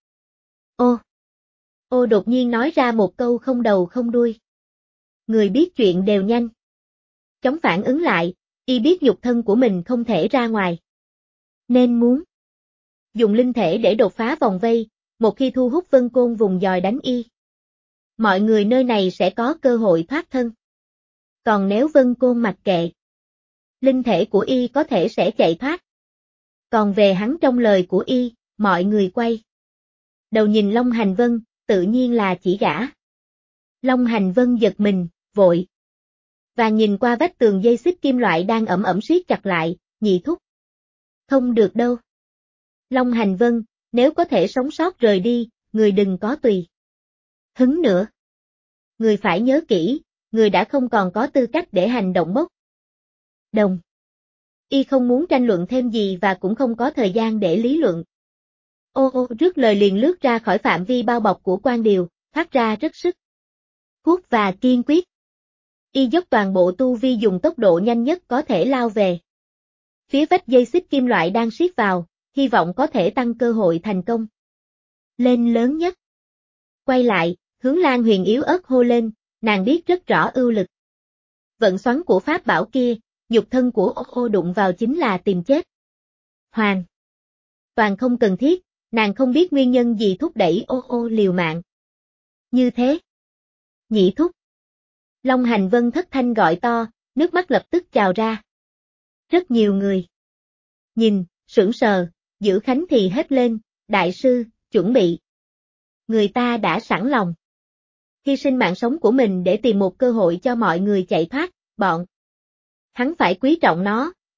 Ô đột nhiên nói ra một câu không đầu không đuôi. Người biết chuyện đều nhanh chóng phản ứng lại, y biết nhục thân của mình không thể ra ngoài, nên muốn dùng linh thể để đột phá vòng vây, một khi thu hút Vân Côn vùng dòi đánh y. Mọi người nơi này sẽ có cơ hội thoát thân. Còn nếu Vân Côn mặc kệ, linh thể của y có thể sẽ chạy thoát. Còn về hắn trong lời của y, mọi người quay đầu nhìn Long Hành Vân, tự nhiên là chỉ gã. Long Hành Vân giật mình, vội và nhìn qua vách tường dây xích kim loại đang ẩm ẩm siết chặt lại, Nhị thúc. Không được đâu. Long Hành Vân, nếu có thể sống sót rời đi, người đừng có tùy hứng nữa. Người phải nhớ kỹ, người đã không còn có tư cách để hành động bốc đồng. Y không muốn tranh luận thêm gì và cũng không có thời gian để lý luận. Rước lời liền lướt ra khỏi phạm vi bao bọc của Quan Điều, phát ra rất sức hút và kiên quyết. Y dốc toàn bộ tu vi dùng tốc độ nhanh nhất có thể lao về phía vách dây xích kim loại đang siết vào, hy vọng có thể tăng cơ hội thành công lên lớn nhất. Quay lại, Hướng Lan Huyền yếu ớt hô lên, nàng biết rất rõ ưu lực vận xoắn của pháp bảo kia, nhục thân của ô đụng vào chính là tìm chết. Hoàn toàn không cần thiết, nàng không biết nguyên nhân gì thúc đẩy ô liều mạng như thế. Nhị thúc. Long Hành Vân thất thanh gọi to, nước mắt lập tức trào ra. Rất nhiều người nhìn, sững sờ, Dữ Khánh thì hét lên, đại sư, chuẩn bị. Người ta đã sẵn lòng hy sinh mạng sống của mình để tìm một cơ hội cho mọi người chạy thoát, bọn hắn phải quý trọng nó,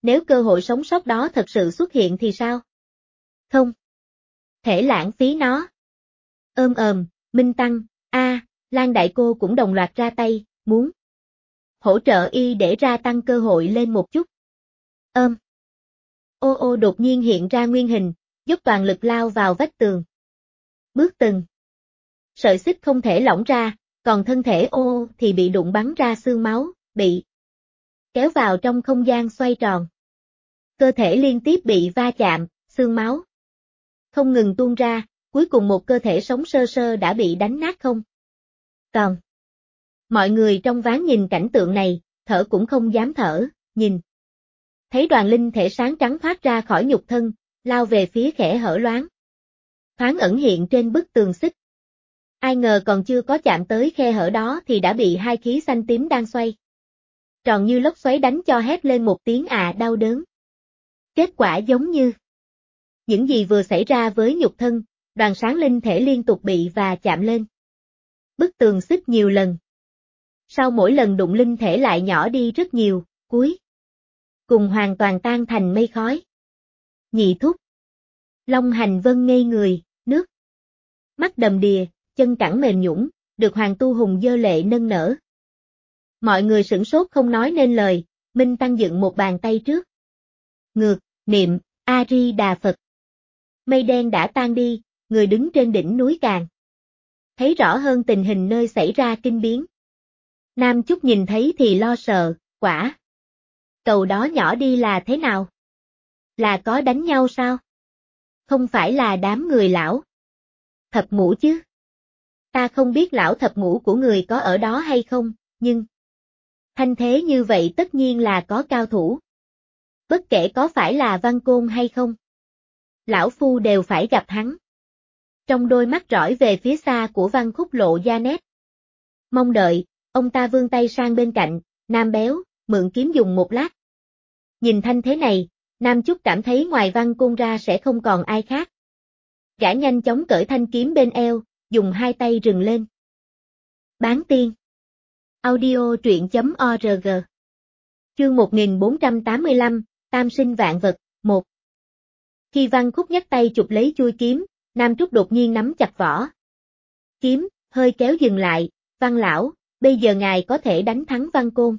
nếu cơ hội sống sót đó thật sự xuất hiện thì sao? Không thể lãng phí nó. Minh Tăng, Lan Đại Cô cũng đồng loạt ra tay, muốn hỗ trợ y để ra tăng cơ hội lên một chút. Ô đột nhiên hiện ra nguyên hình, dốc toàn lực lao vào vách tường. Bước từng sợi xích không thể lỏng ra, còn thân thể ô thì bị đụng bắn ra xương máu, bị kéo vào trong không gian xoay tròn. Cơ thể liên tiếp bị va chạm, xương máu không ngừng tuôn ra, cuối cùng một cơ thể sống sơ sơ đã bị đánh nát không. Còn mọi người trong ván nhìn cảnh tượng này, thở cũng không dám thở, nhìn thấy đoàn linh thể sáng trắng thoát ra khỏi nhục thân, lao về phía kẽ hở loáng thoáng ẩn hiện trên bức tường xích. Ai ngờ còn chưa có chạm tới khe hở đó thì đã bị hai khí xanh tím đang xoay tròn như lốc xoáy đánh cho hét lên một tiếng đau đớn. Kết quả giống như những gì vừa xảy ra với nhục thân, đoàn sáng linh thể liên tục bị và chạm lên bức tường xích nhiều lần. Sau mỗi lần đụng linh thể lại nhỏ đi rất nhiều, cuối cùng hoàn toàn tan thành mây khói. Nhị thúc. Long Hành Vân ngây người, nước mắt đầm đìa, chân cẳng mềm nhũn, được Hoàng Tu Hùng dơ lệ nâng nở. Mọi người sửng sốt không nói nên lời, Minh Tăng dựng một bàn tay trước ngược, niệm, A-di-đà Phật. Mây đen đã tan đi, người đứng trên đỉnh núi càng thấy rõ hơn tình hình nơi xảy ra kinh biến. Nam Chúc nhìn thấy thì lo sợ, quả cầu đó nhỏ đi là thế nào? Là có đánh nhau sao? Không phải là đám người lão thập ngũ chứ? Ta không biết lão thập ngũ của người có ở đó hay không, nhưng thanh thế như vậy tất nhiên là có cao thủ. Bất kể có phải là Văn Côn hay không, lão phu đều phải gặp hắn. Trong đôi mắt rõi về phía xa của Văn Khúc lộ ra nét mong đợi, ông ta vươn tay sang bên cạnh, Nam béo, mượn kiếm dùng một lát. Nhìn thanh thế này, Nam Chúc cảm thấy ngoài Văn Côn ra sẽ không còn ai khác. Gã nhanh chóng cởi thanh kiếm bên eo, dùng hai tay rừng lên. Bán tiên. Audio truyện.org. Chương 1485, Tam sinh vạn vật, 1. Khi Văn Khúc nhấc tay chụp lấy chuôi kiếm, Nam Trúc đột nhiên nắm chặt vỏ kiếm, hơi kéo dừng lại, Văn lão, bây giờ ngài có thể đánh thắng Văn Côn.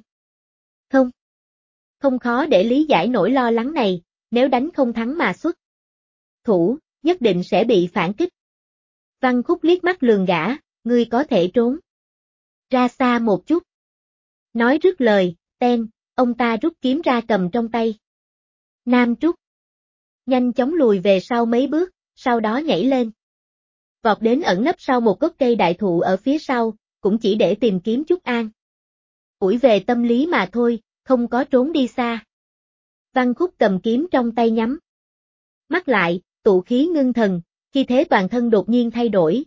Không khó để lý giải nỗi lo lắng này, nếu đánh không thắng mà xuất thủ, nhất định sẽ bị phản kích. Văn Khúc liếc mắt lườm gã, ngươi có thể trốn ra xa một chút. Nói rứt lời, ông ta rút kiếm ra cầm trong tay. Nam Trúc nhanh chóng lùi về sau mấy bước, sau đó nhảy lên. Vọt đến ẩn nấp sau một gốc cây đại thụ ở phía sau, cũng chỉ để tìm kiếm chút an ủi về tâm lý mà thôi, không có trốn đi xa. Văn Khúc cầm kiếm trong tay nhắm mắt lại, tụ khí ngưng thần, khi thế toàn thân đột nhiên thay đổi,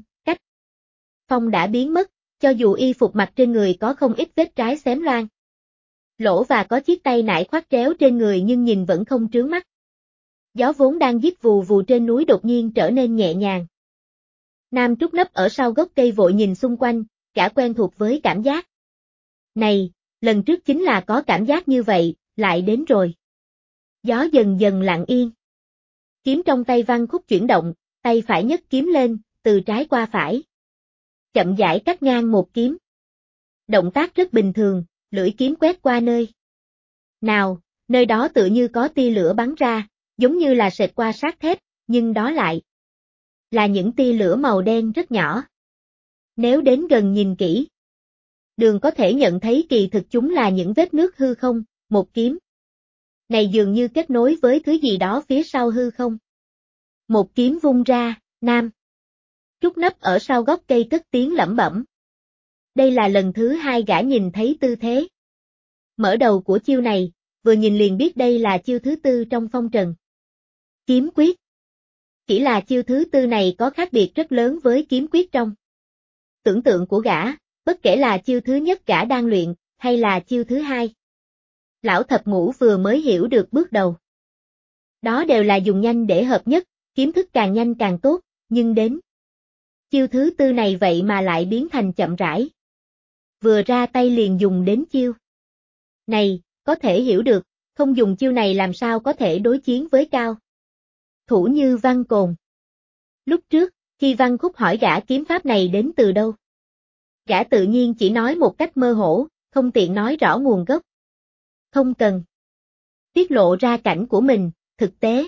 phong đã biến mất, cho dù y phục mặc trên người có không ít vết trái xém loang lỗ và có chiếc tay nải khoác tréo trên người nhưng nhìn vẫn không trướng mắt. Gió vốn đang rít vù vù trên núi đột nhiên trở nên nhẹ nhàng. Nam Trúc nấp ở sau gốc cây vội nhìn xung quanh, gã quen thuộc với cảm giác này, lần trước chính là có cảm giác như vậy, lại đến rồi. Gió dần dần lặng yên. Kiếm trong tay Văn Khúc chuyển động, tay phải nhấc kiếm lên, từ trái qua phải. Chậm rãi cắt ngang một kiếm. Động tác rất bình thường, lưỡi kiếm quét qua nơi nào, nơi đó tự như có tia lửa bắn ra, giống như là xẹt qua xác thép, nhưng đó lại là những tia lửa màu đen rất nhỏ. Nếu đến gần nhìn kỹ, Đường có thể nhận thấy kỳ thực chúng là những vết nước hư không, một kiếm này dường như kết nối với thứ gì đó phía sau hư không. Một kiếm vung ra, Nam Trúc nấp ở sau gốc cây cất tiếng lẩm bẩm. Đây là lần thứ hai gã nhìn thấy tư thế mở đầu của chiêu này, vừa nhìn liền biết đây là chiêu thứ tư trong phong trần kiếm quyết. Chỉ là chiêu thứ tư này có khác biệt rất lớn với kiếm quyết trong tưởng tượng của gã, bất kể là chiêu thứ nhất gã đang luyện, hay là chiêu thứ hai. Lão thập ngũ vừa mới hiểu được bước đầu. Đó đều là dùng nhanh để hợp nhất, kiếm thức càng nhanh càng tốt, nhưng đến chiêu thứ tư này vậy mà lại biến thành chậm rãi. Vừa ra tay liền dùng đến chiêu này, có thể hiểu được, không dùng chiêu này làm sao có thể đối chiến với cao thủ như Văn Cồn. Lúc trước, khi Văn Khúc hỏi gã kiếm pháp này đến từ đâu, gã tự nhiên chỉ nói một cách mơ hồ, không tiện nói rõ nguồn gốc. Không cần tiết lộ ra cảnh của mình, thực tế.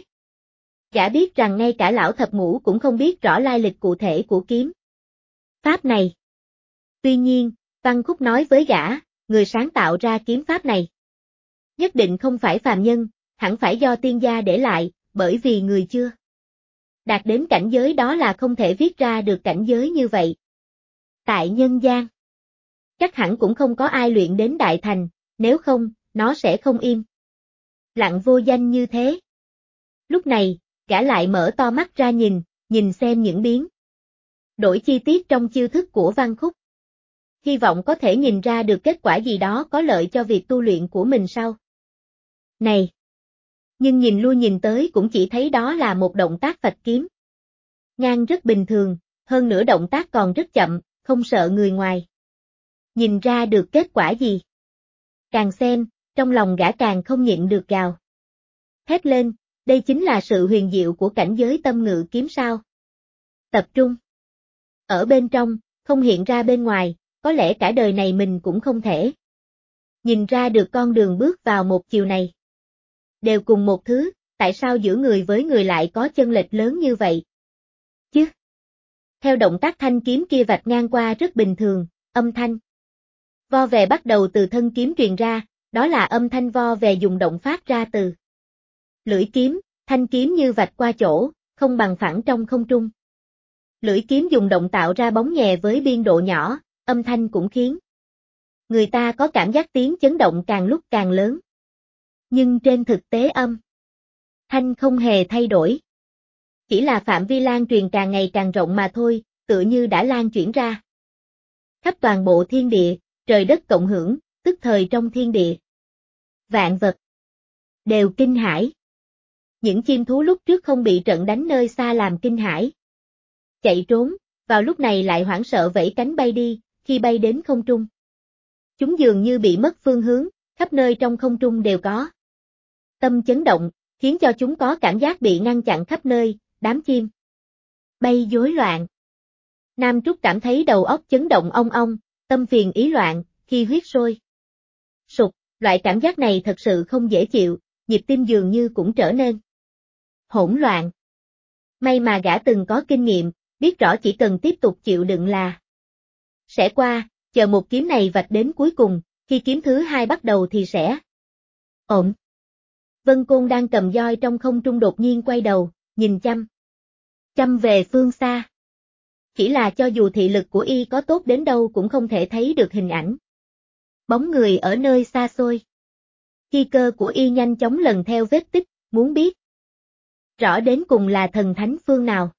Gã biết rằng ngay cả lão thập ngũ cũng không biết rõ lai lịch cụ thể của kiếm pháp này. Tuy nhiên, Văn Khúc nói với gã, người sáng tạo ra kiếm pháp này nhất định không phải phàm nhân, hẳn phải do tiên gia để lại, bởi vì người chưa đạt đến cảnh giới đó là không thể viết ra được cảnh giới như vậy. Tại nhân gian, chắc hẳn cũng không có ai luyện đến đại thành, nếu không, nó sẽ không im lặng vô danh như thế. Lúc này, gã lại mở to mắt ra nhìn xem những biến đổi chi tiết trong chiêu thức của Văn Khúc. Hy vọng có thể nhìn ra được kết quả gì đó có lợi cho việc tu luyện của mình sau này. Nhưng nhìn lui nhìn tới cũng chỉ thấy đó là một động tác vạch kiếm ngang rất bình thường, hơn nữa động tác còn rất chậm, không sợ người ngoài nhìn ra được kết quả gì. Càng xem, trong lòng gã càng không nhịn được gào thét lên, đây chính là sự huyền diệu của cảnh giới tâm ngự kiếm sao. Tập trung ở bên trong, không hiện ra bên ngoài, có lẽ cả đời này mình cũng không thể nhìn ra được con đường bước vào một chiều này. Đều cùng một thứ, tại sao giữa người với người lại có chênh lệch lớn như vậy? Chứ? Theo động tác thanh kiếm kia vạch ngang qua rất bình thường, âm thanh vo về bắt đầu từ thân kiếm truyền ra, đó là âm thanh vo về dùng động phát ra từ lưỡi kiếm, thanh kiếm như vạch qua chỗ, không bằng phẳng trong không trung. Lưỡi kiếm dùng động tạo ra bóng nhè với biên độ nhỏ, âm thanh cũng khiến người ta có cảm giác tiếng chấn động càng lúc càng lớn. Nhưng trên thực tế âm thanh không hề thay đổi. Chỉ là phạm vi lan truyền càng ngày càng rộng mà thôi, tựa như đã lan chuyển ra khắp toàn bộ thiên địa, trời đất cộng hưởng, tức thời trong thiên địa. Vạn vật đều kinh hãi. Những chim thú lúc trước không bị trận đánh nơi xa làm kinh hãi chạy trốn, vào lúc này lại hoảng sợ vẫy cánh bay đi, khi bay đến không trung. Chúng dường như bị mất phương hướng, khắp nơi trong không trung đều có tâm chấn động, khiến cho chúng có cảm giác bị ngăn chặn khắp nơi, đám chim bay rối loạn. Nam Trúc cảm thấy đầu óc chấn động ong ong, tâm phiền ý loạn, khi huyết sôi sục, loại cảm giác này thật sự không dễ chịu, nhịp tim dường như cũng trở nên hỗn loạn. May mà gã từng có kinh nghiệm, biết rõ chỉ cần tiếp tục chịu đựng là sẽ qua, chờ một kiếm này vạch đến cuối cùng, khi kiếm thứ hai bắt đầu thì sẽ ổn. Vân Côn đang cầm roi trong không trung đột nhiên quay đầu, nhìn chăm về phương xa. Chỉ là cho dù thị lực của y có tốt đến đâu cũng không thể thấy được hình ảnh bóng người ở nơi xa xôi. Khi cơ của y nhanh chóng lần theo vết tích, muốn biết rõ đến cùng là thần thánh phương nào.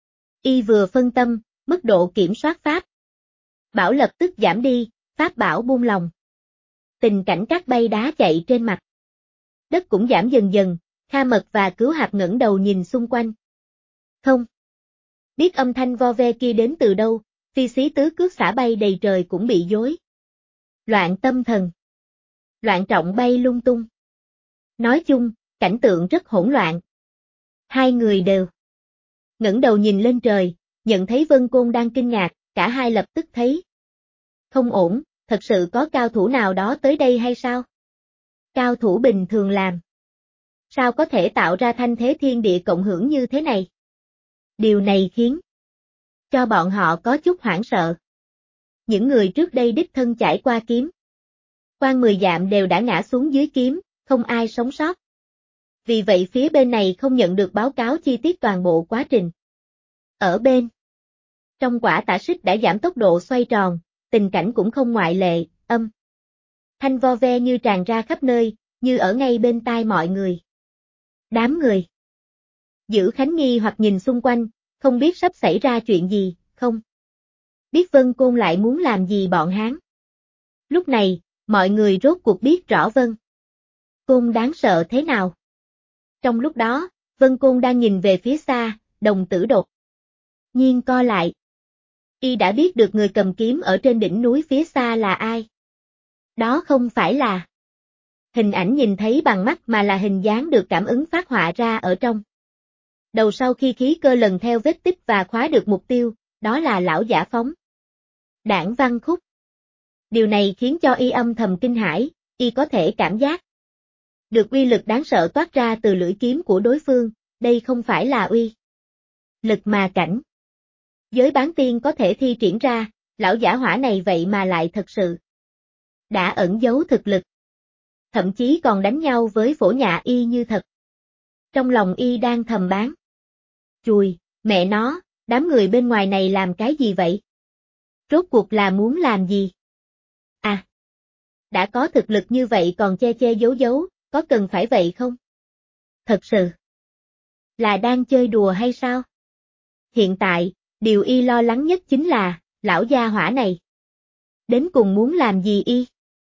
Y vừa phân tâm, mức độ kiểm soát pháp bảo lập tức giảm đi, pháp bảo buông lỏng. Tình cảnh cát bay đá chạy trên mặt đất cũng giảm dần dần, Kha Mật và Cứu Hạp ngẩng đầu nhìn xung quanh. Không biết âm thanh vo ve kia đến từ đâu, phi xí tứ cước xả bay đầy trời cũng bị rối loạn tâm thần. Loạn trọng bay lung tung. Nói chung, cảnh tượng rất hỗn loạn. Hai người đều ngẩng đầu nhìn lên trời, nhận thấy Vân Côn đang kinh ngạc, cả hai lập tức thấy không ổn, thật sự có cao thủ nào đó tới đây hay sao? Cao thủ bình thường làm sao có thể tạo ra thanh thế thiên địa cộng hưởng như thế này? Điều này khiến cho bọn họ có chút hoảng sợ. Những người trước đây đích thân trải qua kiếm quan 10 dặm đều đã ngã xuống dưới kiếm, không ai sống sót. Vì vậy phía bên này không nhận được báo cáo chi tiết toàn bộ quá trình. Ở bên trong quả tả xích đã giảm tốc độ xoay tròn, tình cảnh cũng không ngoại lệ, âm thanh vo ve như tràn ra khắp nơi, như ở ngay bên tai mọi người. Đám người giữ khánh nghi hoặc nhìn xung quanh, không biết sắp xảy ra chuyện gì, không biết Vân Côn lại muốn làm gì bọn hắn. Lúc này, mọi người rốt cuộc biết rõ Vân Côn đáng sợ thế nào. Trong lúc đó, Vân Côn đang nhìn về phía xa, đồng tử đột nhiên co lại. Y đã biết được người cầm kiếm ở trên đỉnh núi phía xa là ai. Đó không phải là Hình ảnh nhìn thấy bằng mắt mà là hình dáng được cảm ứng phát họa ra ở trong đầu sau khi khí cơ lần theo vết tích và khóa được mục tiêu, đó là lão giả phóng đãng Văn Khúc. Điều này khiến cho y âm thầm kinh hãi, y có thể cảm giác được uy lực đáng sợ toát ra từ lưỡi kiếm của đối phương, đây không phải là uy lực mà cảnh giới bán tiên có thể thi triển ra, lão giả hỏa này vậy mà lại thật sự đã ẩn giấu thực lực. Thậm chí còn đánh nhau với phổ nhạ y như thật. Trong lòng y đang thầm bán. Chùi, mẹ nó, đám người bên ngoài này làm cái gì vậy? Rốt cuộc là muốn làm gì? À, đã có thực lực như vậy còn che che giấu giấu, có cần phải vậy không? Thật sự là đang chơi đùa hay sao? Hiện tại, điều y lo lắng nhất chính là, lão gia hỏa này đến cùng muốn làm gì y?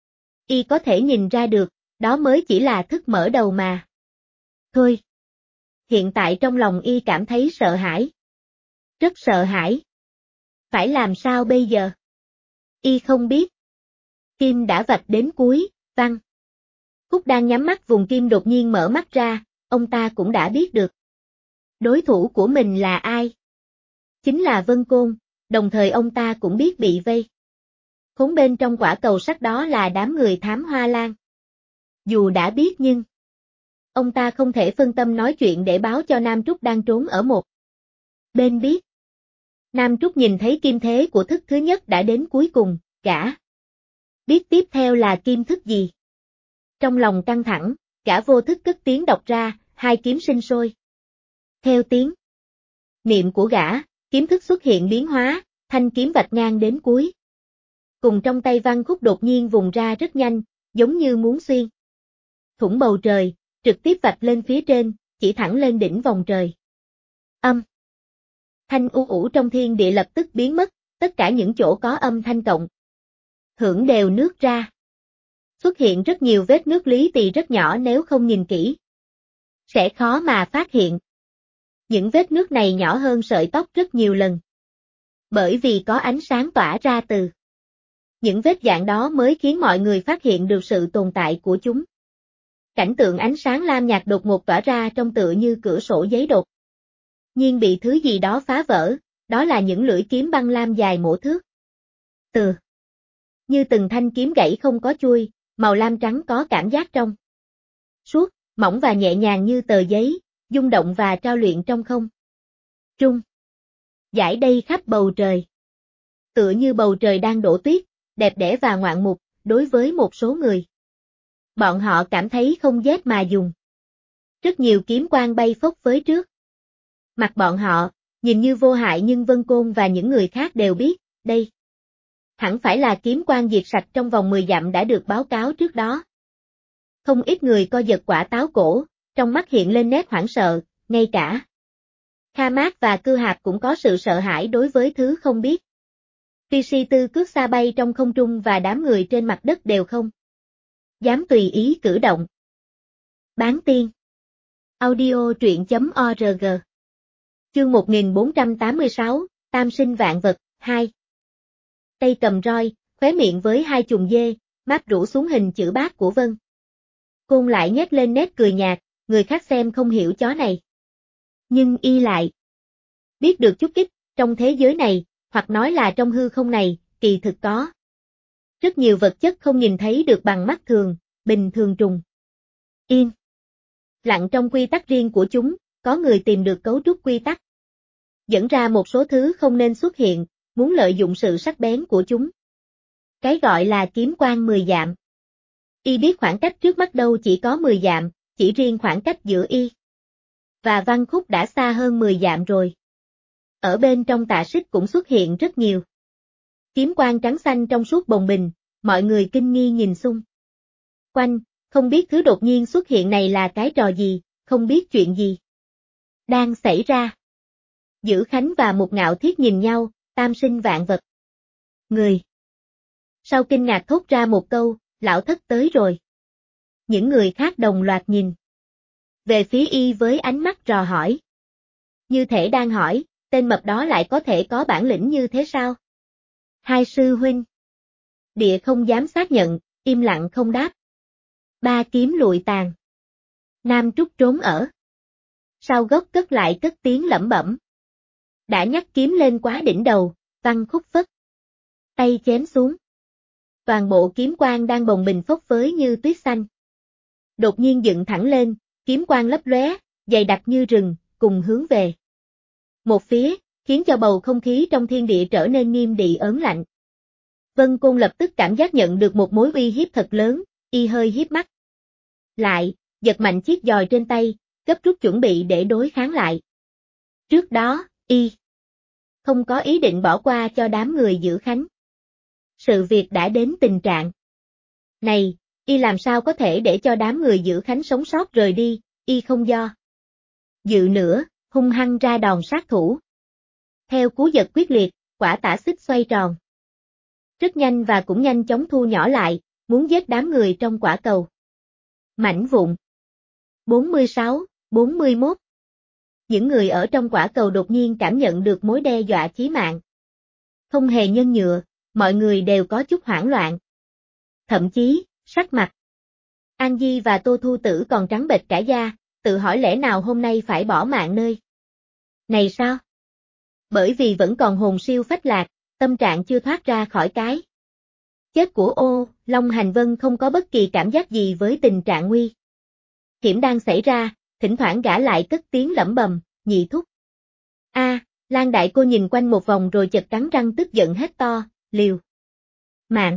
Y có thể nhìn ra được, đó mới chỉ là thức mở đầu mà. Thôi. Hiện tại trong lòng y cảm thấy sợ hãi. Rất sợ hãi. Phải làm sao bây giờ? Y không biết. Kim đã vạch đến cuối, Văn Khúc đang nhắm mắt vùng kim đột nhiên mở mắt ra, ông ta cũng đã biết được. Đối thủ của mình là ai? Chính là Vân Côn, đồng thời ông ta cũng biết bị vây khốn bên trong quả cầu sắt đó là đám người thám hoa lan. Dù đã biết nhưng ông ta không thể phân tâm nói chuyện để báo cho Nam Trúc đang trốn ở một bên biết. Nam Trúc nhìn thấy kim thế của thức thứ nhất đã đến cuối cùng, gã biết tiếp theo là kim thức gì. Trong lòng căng thẳng, gã vô thức cất tiếng đọc ra, hai kiếm sinh sôi. Theo tiếng niệm của gã, kiếm thức xuất hiện biến hóa, thanh kiếm vạch ngang đến cuối. Cùng trong tay Văn Khúc đột nhiên vùng ra rất nhanh, giống như muốn xuyên thủng bầu trời, trực tiếp vạch lên phía trên, chỉ thẳng lên đỉnh vòng trời. Thanh u ủ trong thiên địa lập tức biến mất, tất cả những chỗ có âm thanh cộng hưởng đều nước ra. Xuất hiện rất nhiều vết nước lý tỳ rất nhỏ nếu không nhìn kỹ. Sẽ khó mà phát hiện. Những vết nước này nhỏ hơn sợi tóc rất nhiều lần. Bởi vì có ánh sáng tỏa ra từ những vết dạng đó mới khiến mọi người phát hiện được sự tồn tại của chúng. Cảnh tượng ánh sáng lam nhạt đột ngột tỏa ra trong tựa như cửa sổ giấy đột nhiên bị thứ gì đó phá vỡ, đó là những lưỡi kiếm băng lam dài mổ thước. Như từng thanh kiếm gãy không có chuôi, màu lam trắng có cảm giác trong suốt, mỏng và nhẹ nhàng như tờ giấy, rung động và trao luyện trong không trung. Dải đây khắp bầu trời. Tựa như bầu trời đang đổ tuyết, đẹp đẽ và ngoạn mục, đối với một số người. Bọn họ cảm thấy không rét mà dùng. Rất nhiều kiếm quang bay phốc với trước. Mặt bọn họ, nhìn như vô hại nhưng Vân Côn và những người khác đều biết, đây hẳn phải là kiếm quang diệt sạch trong vòng 10 dặm đã được báo cáo trước đó. Không ít người co giật quả táo cổ, trong mắt hiện lên nét hoảng sợ, ngay cả Kha Mát và Cư Hạp cũng có sự sợ hãi đối với thứ không biết. PC Tư cước xa bay trong không trung và đám người trên mặt đất đều không dám tùy ý cử động. Bán tiên. Audio truyện.org. Chương 1486, Tam sinh vạn vật, 2. Tay cầm roi, khóe miệng với hai chùm dê, mắt rũ xuống hình chữ bát của Vân Côn lại nhếch lên nét cười nhạt, người khác xem không hiểu chó này. Nhưng y lại biết được chút ít, trong thế giới này, hoặc nói là trong hư không này, kỳ thực có rất nhiều vật chất không nhìn thấy được bằng mắt thường, bình thường trùng yên lặng trong quy tắc riêng của chúng, có người tìm được cấu trúc quy tắc, dẫn ra một số thứ không nên xuất hiện, muốn lợi dụng sự sắc bén của chúng. Cái gọi là kiếm quang 10 dặm. Y biết khoảng cách trước mắt đâu chỉ có 10 dặm, chỉ riêng khoảng cách giữa y và Văn Khúc đã xa hơn 10 dặm rồi. Ở bên trong tạ xích cũng xuất hiện rất nhiều kiếm quang trắng xanh trong suốt bồng bềnh, mọi người kinh nghi nhìn xung quanh, không biết thứ đột nhiên xuất hiện này là cái trò gì, không biết chuyện gì đang xảy ra. Dữ Khánh và Mục Ngạo Thiết nhìn nhau, tam sinh vạn vật. Người sau kinh ngạc thốt ra một câu, lão thất tới rồi. Những người khác đồng loạt nhìn về phía y với ánh mắt rò hỏi. Như thể đang hỏi, tên mập đó lại có thể có bản lĩnh như thế sao? Hai sư huynh. Địa không dám xác nhận, im lặng không đáp. Ba kiếm lụi tàn. Nam Trúc trốn ở. Sau gốc cất lại cất tiếng lẩm bẩm. Đã nhắc kiếm lên quá đỉnh đầu, văn khúc phất. Tay chém xuống. Toàn bộ kiếm quang đang bồng bềnh phấp phới như tuyết xanh. Đột nhiên dựng thẳng lên, kiếm quang lấp lóe, dày đặc như rừng, cùng hướng về một phía, khiến cho bầu không khí trong thiên địa trở nên nghiêm nghị ớn lạnh. Vân Côn lập tức cảm giác nhận được một mối uy hiếp thật lớn, y hơi híp mắt. Lại, giật mạnh chiếc giòi trên tay, gấp rút chuẩn bị để đối kháng lại. Trước đó, y không có ý định bỏ qua cho đám người giữ khánh. Sự việc đã đến tình trạng này, y làm sao có thể để cho đám người giữ khánh sống sót rời đi, y không do dự nữa, hung hăng ra đòn sát thủ. Theo cú giật quyết liệt, quả tả xích xoay tròn. Rất nhanh và cũng nhanh chóng thu nhỏ lại, muốn giết đám người trong quả cầu. Mảnh vụn. 46, 41. Những người ở trong quả cầu đột nhiên cảm nhận được mối đe dọa chí mạng. Không hề nhân nhựa, mọi người đều có chút hoảng loạn. Thậm chí, sắc mặt An Di và Tô Thu Tử còn trắng bệch cả da, tự hỏi lẽ nào hôm nay phải bỏ mạng nơi này sao? Bởi vì vẫn còn hồn siêu phách lạc, tâm trạng chưa thoát ra khỏi cái chết của Long Hành Vân không có bất kỳ cảm giác gì với tình trạng nguy hiểm đang xảy ra, thỉnh thoảng gã lại cất tiếng lẩm bẩm, nhị thúc. Lan đại cô nhìn quanh một vòng rồi chợt cắn răng tức giận hét to, liều mạng.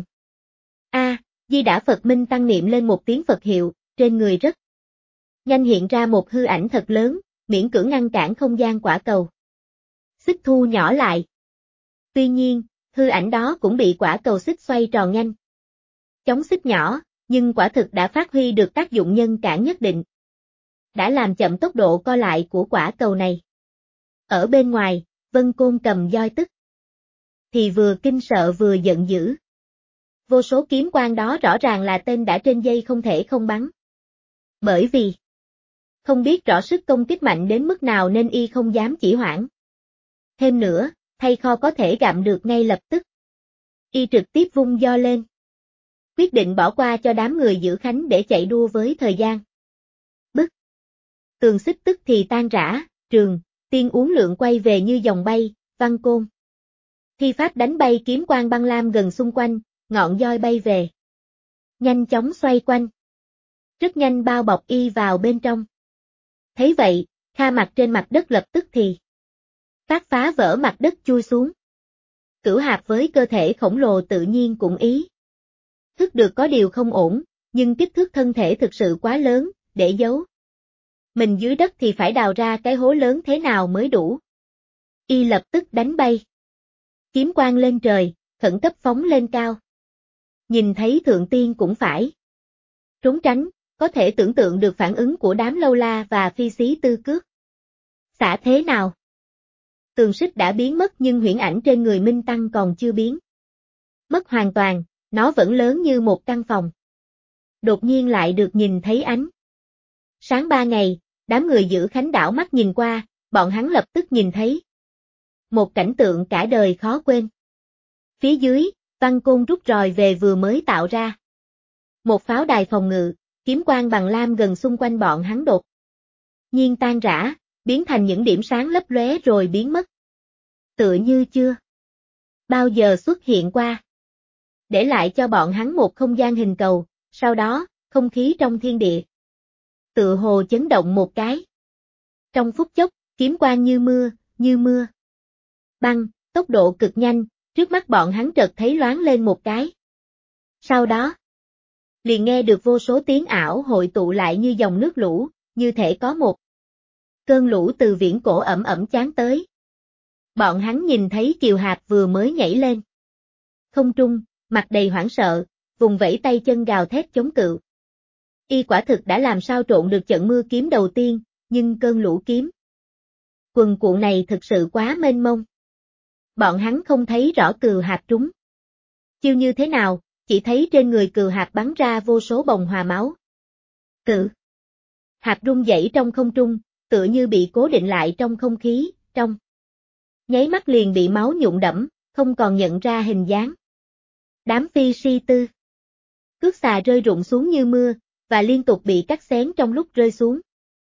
Di Đà Phật Minh tăng niệm lên một tiếng Phật hiệu, trên người rất nhanh hiện ra một hư ảnh thật lớn, miễn cưỡng ngăn cản không gian quả cầu. Xích thu nhỏ lại. Tuy nhiên, hư ảnh đó cũng bị quả cầu xích xoay tròn nhanh. Chống xích nhỏ, nhưng quả thực đã phát huy được tác dụng nhân cản nhất định. Đã làm chậm tốc độ co lại của quả cầu này. Ở bên ngoài, Vân Côn cầm roi tức. Thì vừa kinh sợ vừa giận dữ. Vô số kiếm quang đó rõ ràng là tên đã trên dây không thể không bắn. Bởi vì không biết rõ sức công kích mạnh đến mức nào nên y không dám chỉ hoãn. Thêm nữa, thay kho có thể gặm được ngay lập tức. Y trực tiếp vung roi lên. Quyết định bỏ qua cho đám người giữ khánh để chạy đua với thời gian. Bức. Tường xích tức thì tan rã, Trường Tiên uốn lượn quay về như dòng bay, Văn Côn. Thi pháp đánh bay kiếm quang băng lam gần xung quanh, ngọn roi bay về. Nhanh chóng xoay quanh. Rất nhanh bao bọc y vào bên trong. Thấy vậy, Kha mặt trên mặt đất lập tức thì phát phá vỡ mặt đất chui xuống. Cửu Hạp với cơ thể khổng lồ tự nhiên cũng ý thức được có điều không ổn, nhưng kích thước thân thể thực sự quá lớn, để giấu mình dưới đất thì phải đào ra cái hố lớn thế nào mới đủ. Y lập tức đánh bay. Kiếm quang lên trời, khẩn cấp phóng lên cao. Nhìn thấy Thượng Tiên cũng phải trốn tránh, có thể tưởng tượng được phản ứng của đám lâu la và phi xí tư cước. Xả thế nào? Tường xích đã biến mất nhưng huyễn ảnh trên người Minh Tăng còn chưa biến mất hoàn toàn, nó vẫn lớn như một căn phòng. Đột nhiên lại được nhìn thấy ánh sáng 3 ngày, đám người giữ khánh đảo mắt nhìn qua, bọn hắn lập tức nhìn thấy một cảnh tượng cả đời khó quên. Phía dưới, Văn Côn rút roi về vừa mới tạo ra một pháo đài phòng ngự, kiếm quang bằng lam gần xung quanh bọn hắn đột nhiên tan rã, biến thành những điểm sáng lấp lóe rồi biến mất. Tựa như chưa bao giờ xuất hiện qua. Để lại cho bọn hắn một không gian hình cầu, sau đó, không khí trong thiên địa tựa hồ chấn động một cái. Trong phút chốc, kiếm quang như mưa. Băng, tốc độ cực nhanh, trước mắt bọn hắn chợt thấy loáng lên một cái. Sau đó, liền nghe được vô số tiếng ảo hội tụ lại như dòng nước lũ, như thể có một cơn lũ từ viễn cổ ẩm ẩm tràn tới. Bọn hắn nhìn thấy Kiều Hạp vừa mới nhảy lên không trung, mặt đầy hoảng sợ, vùng vẫy tay chân gào thét chống cự. Y quả thực đã làm sao trộn được trận mưa kiếm đầu tiên, nhưng cơn lũ kiếm quần cuộn này thực sự quá mênh mông. Bọn hắn không thấy rõ Cừu Hạp trúng chiêu như thế nào, chỉ thấy trên người Cừu Hạp bắn ra vô số bồng hòa máu. Cừu Hạp rung dãy trong không trung, tựa như bị cố định lại trong không khí, trong nháy mắt liền bị máu nhuộm đẫm, không còn nhận ra hình dáng. Đám phi si tư cước xà rơi rụng xuống như mưa, và liên tục bị cắt xén trong lúc rơi xuống.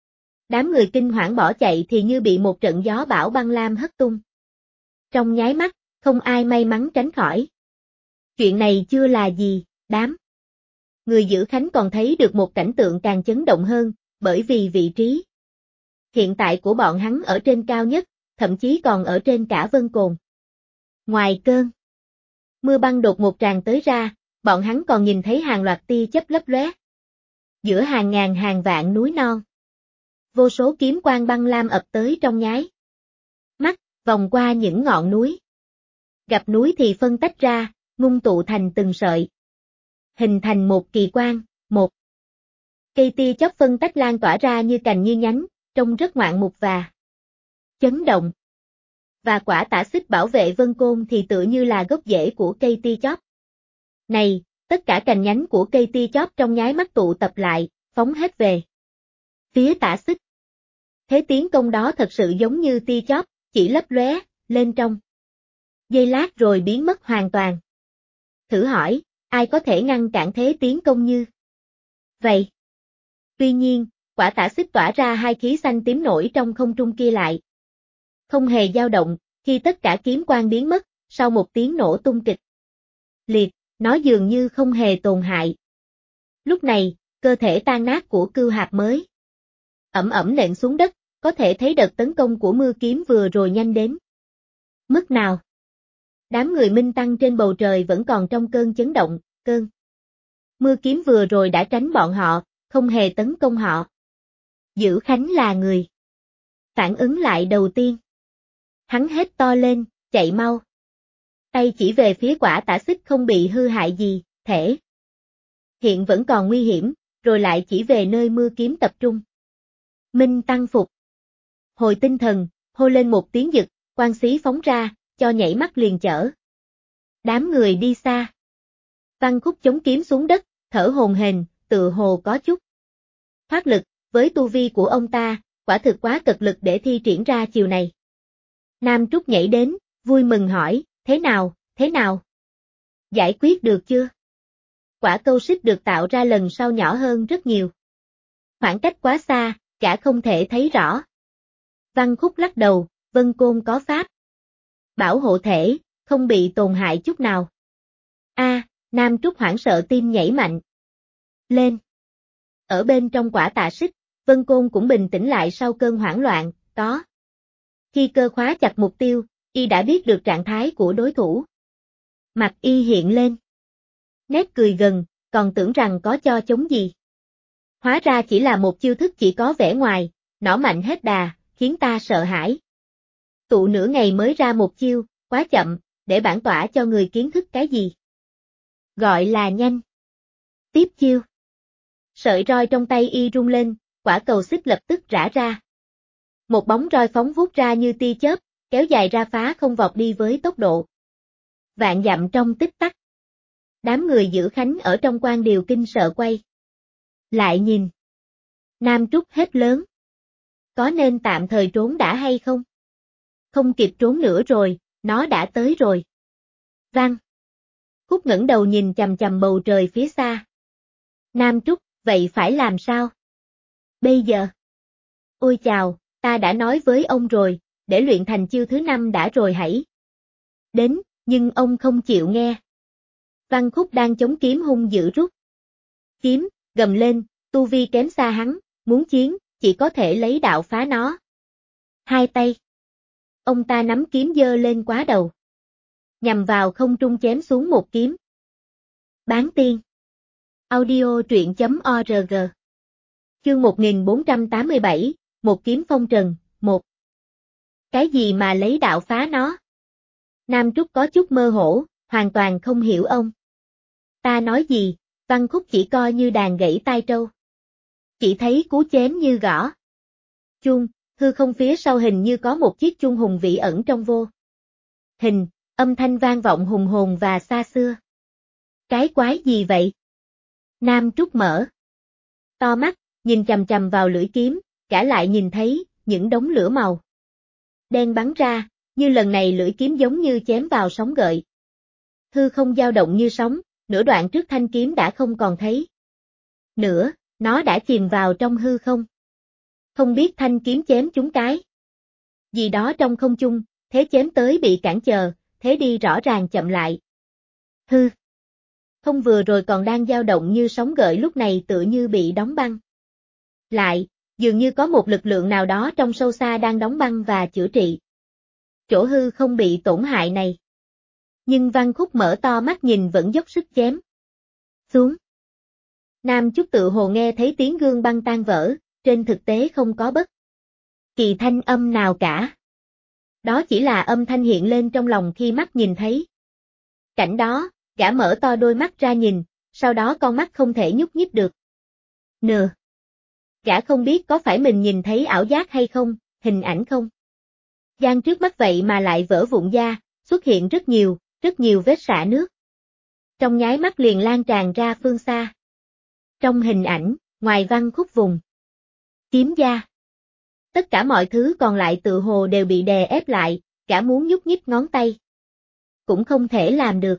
Đám người kinh hoảng bỏ chạy thì như bị một trận gió bão băng lam hất tung. Trong nháy mắt, không ai may mắn tránh khỏi. Chuyện này chưa là gì, đám người giữ Khánh còn thấy được một cảnh tượng càng chấn động hơn, bởi vì vị trí hiện tại của bọn hắn ở trên cao nhất, thậm chí còn ở trên cả Vân Cồn. Ngoài cơn mưa băng đột ngột tràn tới ra, bọn hắn còn nhìn thấy hàng loạt tia chớp lấp lóe. Giữa hàng ngàn hàng vạn núi non, vô số kiếm quang băng lam ập tới trong nháy mắt, vòng qua những ngọn núi. Gặp núi thì phân tách ra, ngưng tụ thành từng sợi, hình thành một kỳ quan, một cây tia chớp phân tách lan tỏa ra như cành như nhánh, trông rất ngoạn mục và chấn động. Và quả tả xích bảo vệ Vân Côn thì tựa như là gốc rễ của cây tia chớp. Này, tất cả cành nhánh của cây tia chớp trong nháy mắt tụ tập lại, phóng hết về phía tả xích. Thế tiến công đó thật sự giống như tia chớp, chỉ lấp lóe lên trong giây lát rồi biến mất hoàn toàn. Thử hỏi, ai có thể ngăn cản thế tiến công như vậy? Tuy nhiên, quả tả xích tỏa ra hai khí xanh tím nổi trong không trung kia lại không hề dao động, khi tất cả kiếm quang biến mất, sau một tiếng nổ tung kịch liệt, nó dường như không hề tổn hại. Lúc này, cơ thể tan nát của Cưu Hạp mới ẩm ẩm nện xuống đất, có thể thấy đợt tấn công của mưa kiếm vừa rồi nhanh đến mức nào. Đám người Minh Tăng trên bầu trời vẫn còn trong cơn chấn động, cơn mưa kiếm vừa rồi đã tránh bọn họ, không hề tấn công họ. Giữ Khánh là người phản ứng lại đầu tiên. Hắn hét to lên, chạy mau. Tay chỉ về phía quả tả xích không bị hư hại gì, thể hiện vẫn còn nguy hiểm, rồi lại chỉ về nơi mưa kiếm tập trung. Minh Tăng phục hồi tinh thần, hô lên một tiếng giật, quang xí phóng ra, cho nhảy mắt liền chở đám người đi xa. Văn Khúc chống kiếm xuống đất, thở hổn hển, tựa hồ có chút thoát lực, với tu vi của ông ta, quả thực quá cật lực để thi triển ra chiều này. Nam Trúc nhảy đến, vui mừng hỏi, thế nào, thế nào? Giải quyết được chưa? Quả câu xích được tạo ra lần sau nhỏ hơn rất nhiều. Khoảng cách quá xa, cả không thể thấy rõ. Văn Khúc lắc đầu, Vân Côn có pháp bảo hộ thể, không bị tổn hại chút nào. Nam Trúc hoảng sợ tim nhảy mạnh lên. Ở bên trong quả tà xích, Vân Côn cũng bình tĩnh lại sau cơn hoảng loạn, có. Khi cơ khóa chặt mục tiêu, y đã biết được trạng thái của đối thủ. Mặt y hiện lên nét cười gần, còn tưởng rằng có cho chống gì. Hóa ra chỉ là một chiêu thức chỉ có vẻ ngoài, nỏ mạnh hết đà, khiến ta sợ hãi. Tụ nửa ngày mới ra một chiêu, quá chậm, để bản tỏa cho người kiến thức cái gì gọi là nhanh. Tiếp chiêu. Sợi roi trong tay y rung lên, quả cầu xích lập tức rã ra. Một bóng roi phóng vút ra như tia chớp, kéo dài ra phá không vọt đi với tốc độ vạn dặm trong tích tắc. Đám người giữ Khánh ở trong quan điều kinh sợ quay lại nhìn. Nam Trúc hết lớn. Có nên tạm thời trốn đã hay không? Không kịp trốn nữa rồi, nó đã tới rồi. Vang. Khúc ngẩng đầu nhìn chằm chằm bầu trời phía xa. Nam Trúc, vậy phải làm sao? Bây giờ? Ôi chào, ta đã nói với ông rồi, để luyện thành chiêu thứ 5 đã rồi hãy đến, nhưng ông không chịu nghe. Văn Khúc đang chống kiếm hung dữ rút kiếm, gầm lên, tu vi kém xa hắn, muốn chiến, chỉ có thể lấy đạo phá nó. Hai tay. Ông ta nắm kiếm giơ lên quá đầu, nhằm vào không trung chém xuống một kiếm. Bán tiên. Audio truyện.org. Chương 1487, một kiếm phong trần, 1. Cái gì mà lấy đạo phá nó? Nam Trúc có chút mơ hổ, hoàn toàn không hiểu ông ta nói gì. Văn Khúc chỉ coi như đàn gãy tai trâu. Chỉ thấy cú chém như gõ chuông, hư không phía sau hình như có một chiếc chuông hùng vĩ ẩn trong vô hình, âm thanh vang vọng hùng hồn và xa xưa. Cái quái gì vậy? Nam Trúc mở to mắt, nhìn chằm chằm vào lưỡi kiếm, cả lại nhìn thấy những đống lửa màu đen bắn ra, như lần này lưỡi kiếm giống như chém vào sóng gợn. Hư không dao động như sóng, nửa đoạn trước thanh kiếm đã không còn thấy nữa, Nó đã chìm vào trong hư không. Không biết thanh kiếm chém chúng cái gì đó trong không trung, thế chém tới bị cản trở, thế đi rõ ràng chậm lại. Hư không vừa rồi còn đang dao động như sóng gợn lúc này tựa như bị đóng băng lại, dường như có một lực lượng nào đó trong sâu xa đang đóng băng và chữa trị chỗ hư không bị tổn hại này. Nhưng Văn Khúc mở to mắt nhìn vẫn dốc sức chém xuống. Nam Chúc tự hồ nghe thấy tiếng gương băng tan vỡ, trên thực tế không có bất kỳ thanh âm nào cả. Đó chỉ là âm thanh hiện lên trong lòng khi mắt nhìn thấy cảnh đó, gã mở to đôi mắt ra nhìn, sau đó con mắt không thể nhúc nhích được. Nừa. Gã không biết có phải mình nhìn thấy ảo giác hay không, hình ảnh không. Gian trước mắt vậy mà lại vỡ vụn ra, xuất hiện rất nhiều vết rã nước. Trong nháy mắt liền lan tràn ra phương xa. Trong hình ảnh, ngoài Văn Khúc vùng kiếm da, tất cả mọi thứ còn lại tự hồ đều bị đè ép lại, gã muốn nhúc nhích ngón tay cũng không thể làm được.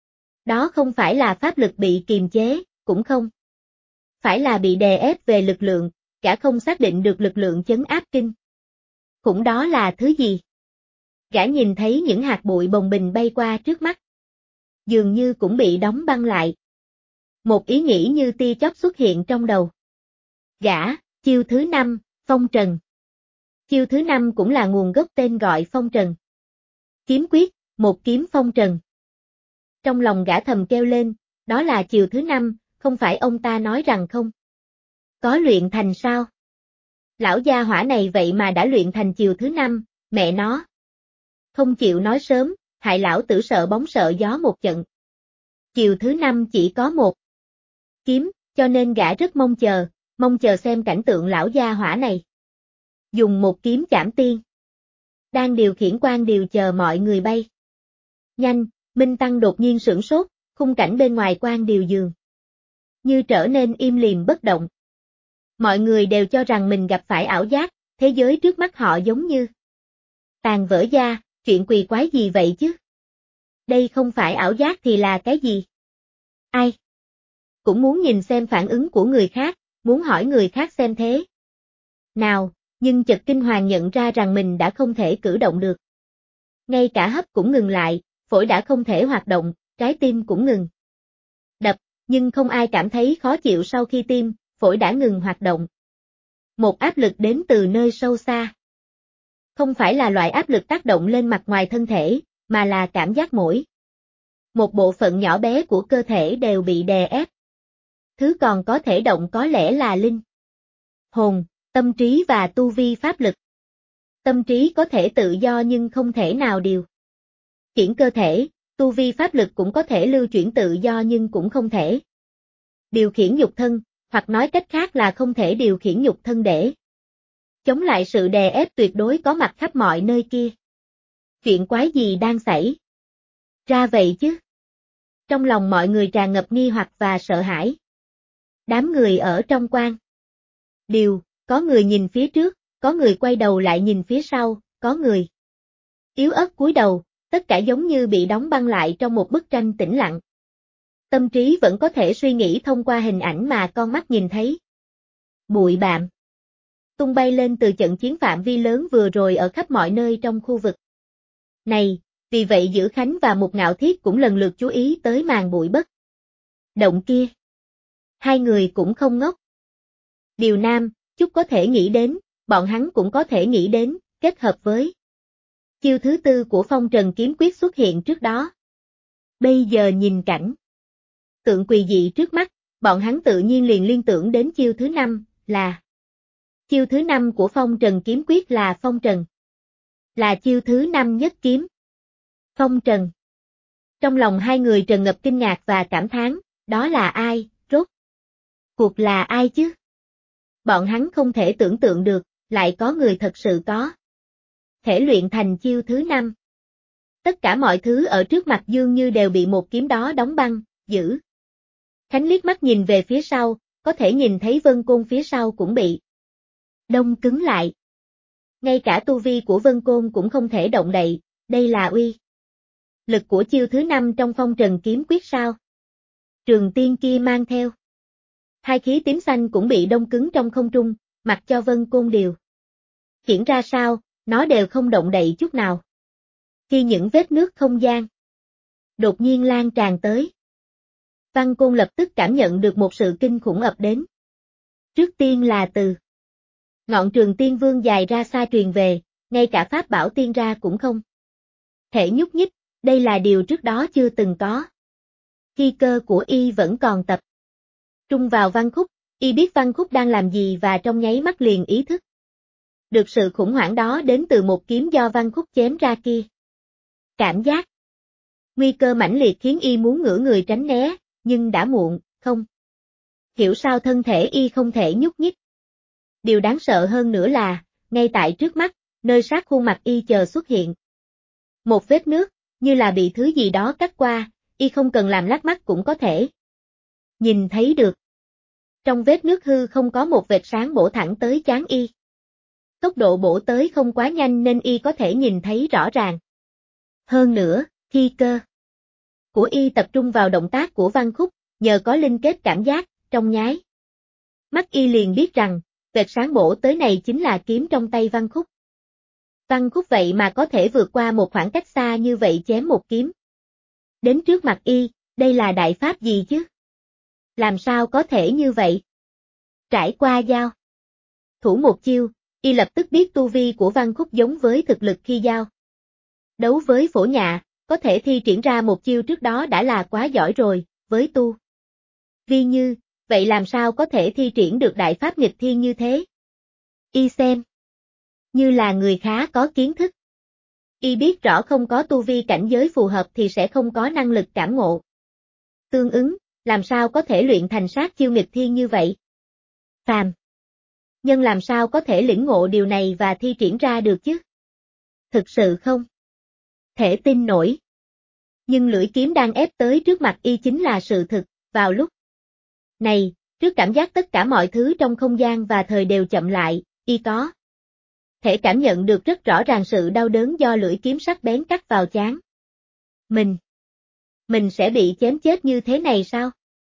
Đó không phải là pháp lực bị kiềm chế, cũng không phải là bị đè ép về lực lượng, gã không xác định được lực lượng chấn áp kinh khủng đó là thứ gì. Gã nhìn thấy những hạt bụi bồng bềnh bay qua trước mắt, dường như cũng bị đóng băng lại. Một ý nghĩ như tia chớp xuất hiện trong đầu gã. Chiêu thứ 5, phong trần. Chiêu thứ 5 cũng là nguồn gốc tên gọi phong trần kiếm quyết, một kiếm phong trần. Trong lòng gã thầm kêu lên, đó là chiêu thứ 5, không phải ông ta nói rằng không có luyện thành sao? Lão gia hỏa này vậy mà đã luyện thành chiêu thứ 5, mẹ nó. Không chịu nói sớm, hại lão tử sợ bóng sợ gió một trận. Chiêu thứ 5 chỉ có một kiếm, cho nên gã rất mong chờ xem cảnh tượng lão gia hỏa này dùng một kiếm chảm tiên. Đang điều khiển quan điều chờ mọi người bay nhanh, Minh Tăng đột nhiên sửng sốt, khung cảnh bên ngoài quan điều dường như trở nên im lìm bất động. Mọi người đều cho rằng mình gặp phải ảo giác, thế giới trước mắt họ giống như tàn vỡ ra, chuyện quỷ quái gì vậy chứ? Đây không phải ảo giác thì là cái gì? Ai cũng muốn nhìn xem phản ứng của người khác, muốn hỏi người khác xem thế nào, nhưng chợt kinh hoàng nhận ra rằng mình đã không thể cử động được. Ngay cả hấp cũng ngừng lại, phổi đã không thể hoạt động, trái tim cũng ngừng đập, nhưng không ai cảm thấy khó chịu sau khi tim, phổi đã ngừng hoạt động. Một áp lực đến từ nơi sâu xa. Không phải là loại áp lực tác động lên mặt ngoài thân thể, mà là cảm giác mỗi một bộ phận nhỏ bé của cơ thể đều bị đè ép. Thứ còn có thể động có lẽ là linh hồn, tâm trí và tu vi pháp lực. Tâm trí có thể tự do nhưng không thể nào điều khiển cơ thể, tu vi pháp lực cũng có thể lưu chuyển tự do nhưng cũng không thể điều khiển nhục thân, hoặc nói cách khác là không thể điều khiển nhục thân để chống lại sự đè ép tuyệt đối có mặt khắp mọi nơi kia. Chuyện quái gì đang xảy ra vậy chứ? Trong lòng mọi người tràn ngập nghi hoặc và sợ hãi. Đám người ở trong quan có người nhìn phía trước, có người quay đầu lại nhìn phía sau, có người yếu ớt cúi đầu, tất cả giống như bị đóng băng lại trong một bức tranh tĩnh lặng. Tâm trí vẫn có thể suy nghĩ thông qua hình ảnh mà con mắt nhìn thấy. Bụi bặm tung bay lên từ trận chiến phạm vi lớn vừa rồi ở khắp mọi nơi trong khu vực này, vì vậy Dữ Khánh và Mục Ngạo Thiết cũng lần lượt chú ý tới màn bụi bất động kia. Hai người cũng không ngốc. Điều Nam Chúc có thể nghĩ đến, bọn hắn cũng có thể nghĩ đến, kết hợp với chiêu thứ 4 của phong trần kiếm quyết xuất hiện trước đó. Bây giờ nhìn cảnh tượng quỳ dị trước mắt, bọn hắn tự nhiên liền liên tưởng đến chiêu thứ 5, là chiêu thứ 5 của phong trần kiếm quyết là phong trần. Là chiêu thứ 5 nhất kiếm. Phong trần. Trong lòng hai người tràn ngập kinh ngạc và cảm thán, đó là ai, rốt cuộc là ai chứ? Bọn hắn không thể tưởng tượng được, lại có người thật sự có thể luyện thành chiêu thứ 5. Tất cả mọi thứ ở trước mặt dường như đều bị một kiếm đó đóng băng, Dữ Khánh liếc mắt nhìn về phía sau, có thể nhìn thấy Vân Côn phía sau cũng bị đông cứng lại. Ngay cả tu vi của Vân Côn cũng không thể động đậy, đây là uy lực của chiêu thứ 5 trong phong trần kiếm quyết sao? Trường tiên kia mang theo Hai khí tím xanh cũng bị đông cứng trong không trung, mặc cho Vân Côn điều khiển ra sao, nó đều không động đậy chút nào. Khi những vết nước không gian đột nhiên lan tràn tới, Văn Côn lập tức cảm nhận được một sự kinh khủng ập đến. Trước tiên là từ ngọn Trường Tiên Vương dài ra xa truyền về, ngay cả pháp bảo tiên ra cũng không thể nhúc nhích, đây là điều trước đó chưa từng có. Khi cơ của y vẫn còn tập trung vào Văn Khúc, y biết Văn Khúc đang làm gì và trong nháy mắt liền ý thức được sự khủng hoảng đó đến từ một kiếm do Văn Khúc chém ra kia. Cảm giác nguy cơ mãnh liệt khiến y muốn ngửa người tránh né, nhưng đã muộn, không hiểu sao thân thể y không thể nhúc nhích. Điều đáng sợ hơn nữa là, ngay tại trước mắt, nơi sát khuôn mặt y chờ xuất hiện một vết nước, như là bị thứ gì đó cắt qua, y không cần làm lác mắt cũng có thể nhìn thấy được. Trong vết nước hư không có một vệt sáng bổ thẳng tới trán y. Tốc độ bổ tới không quá nhanh nên y có thể nhìn thấy rõ ràng. Hơn nữa, khi cơ của y tập trung vào động tác của Văn Khúc, nhờ có linh kết cảm giác, trong nháy mắt y liền biết rằng, vệt sáng bổ tới này chính là kiếm trong tay Văn Khúc. Văn Khúc vậy mà có thể vượt qua một khoảng cách xa như vậy chém một kiếm đến trước mặt y, đây là đại pháp gì chứ? Làm sao có thể như vậy? Trải qua giao thủ một chiêu, y lập tức biết tu vi của Văn Khúc giống với thực lực khi giao đấu với Phổ Nhạ, có thể thi triển ra một chiêu trước đó đã là quá giỏi rồi, với tu vi như, vậy làm sao có thể thi triển được đại pháp nghịch thiên như thế? Y xem như là người khá có kiến thức. Y biết rõ không có tu vi cảnh giới phù hợp thì sẽ không có năng lực cảm ngộ tương ứng, làm sao có thể luyện thành sát chiêu nghịch thiên như vậy? Phàm nhân làm sao có thể lĩnh ngộ điều này và thi triển ra được chứ? Thực sự không thể tin nổi. Nhưng lưỡi kiếm đang ép tới trước mặt y chính là sự thực, vào lúc này, trước cảm giác tất cả mọi thứ trong không gian và thời đều chậm lại, y có thể cảm nhận được rất rõ ràng sự đau đớn do lưỡi kiếm sắc bén cắt vào trán. Mình sẽ bị chém chết như thế này sao?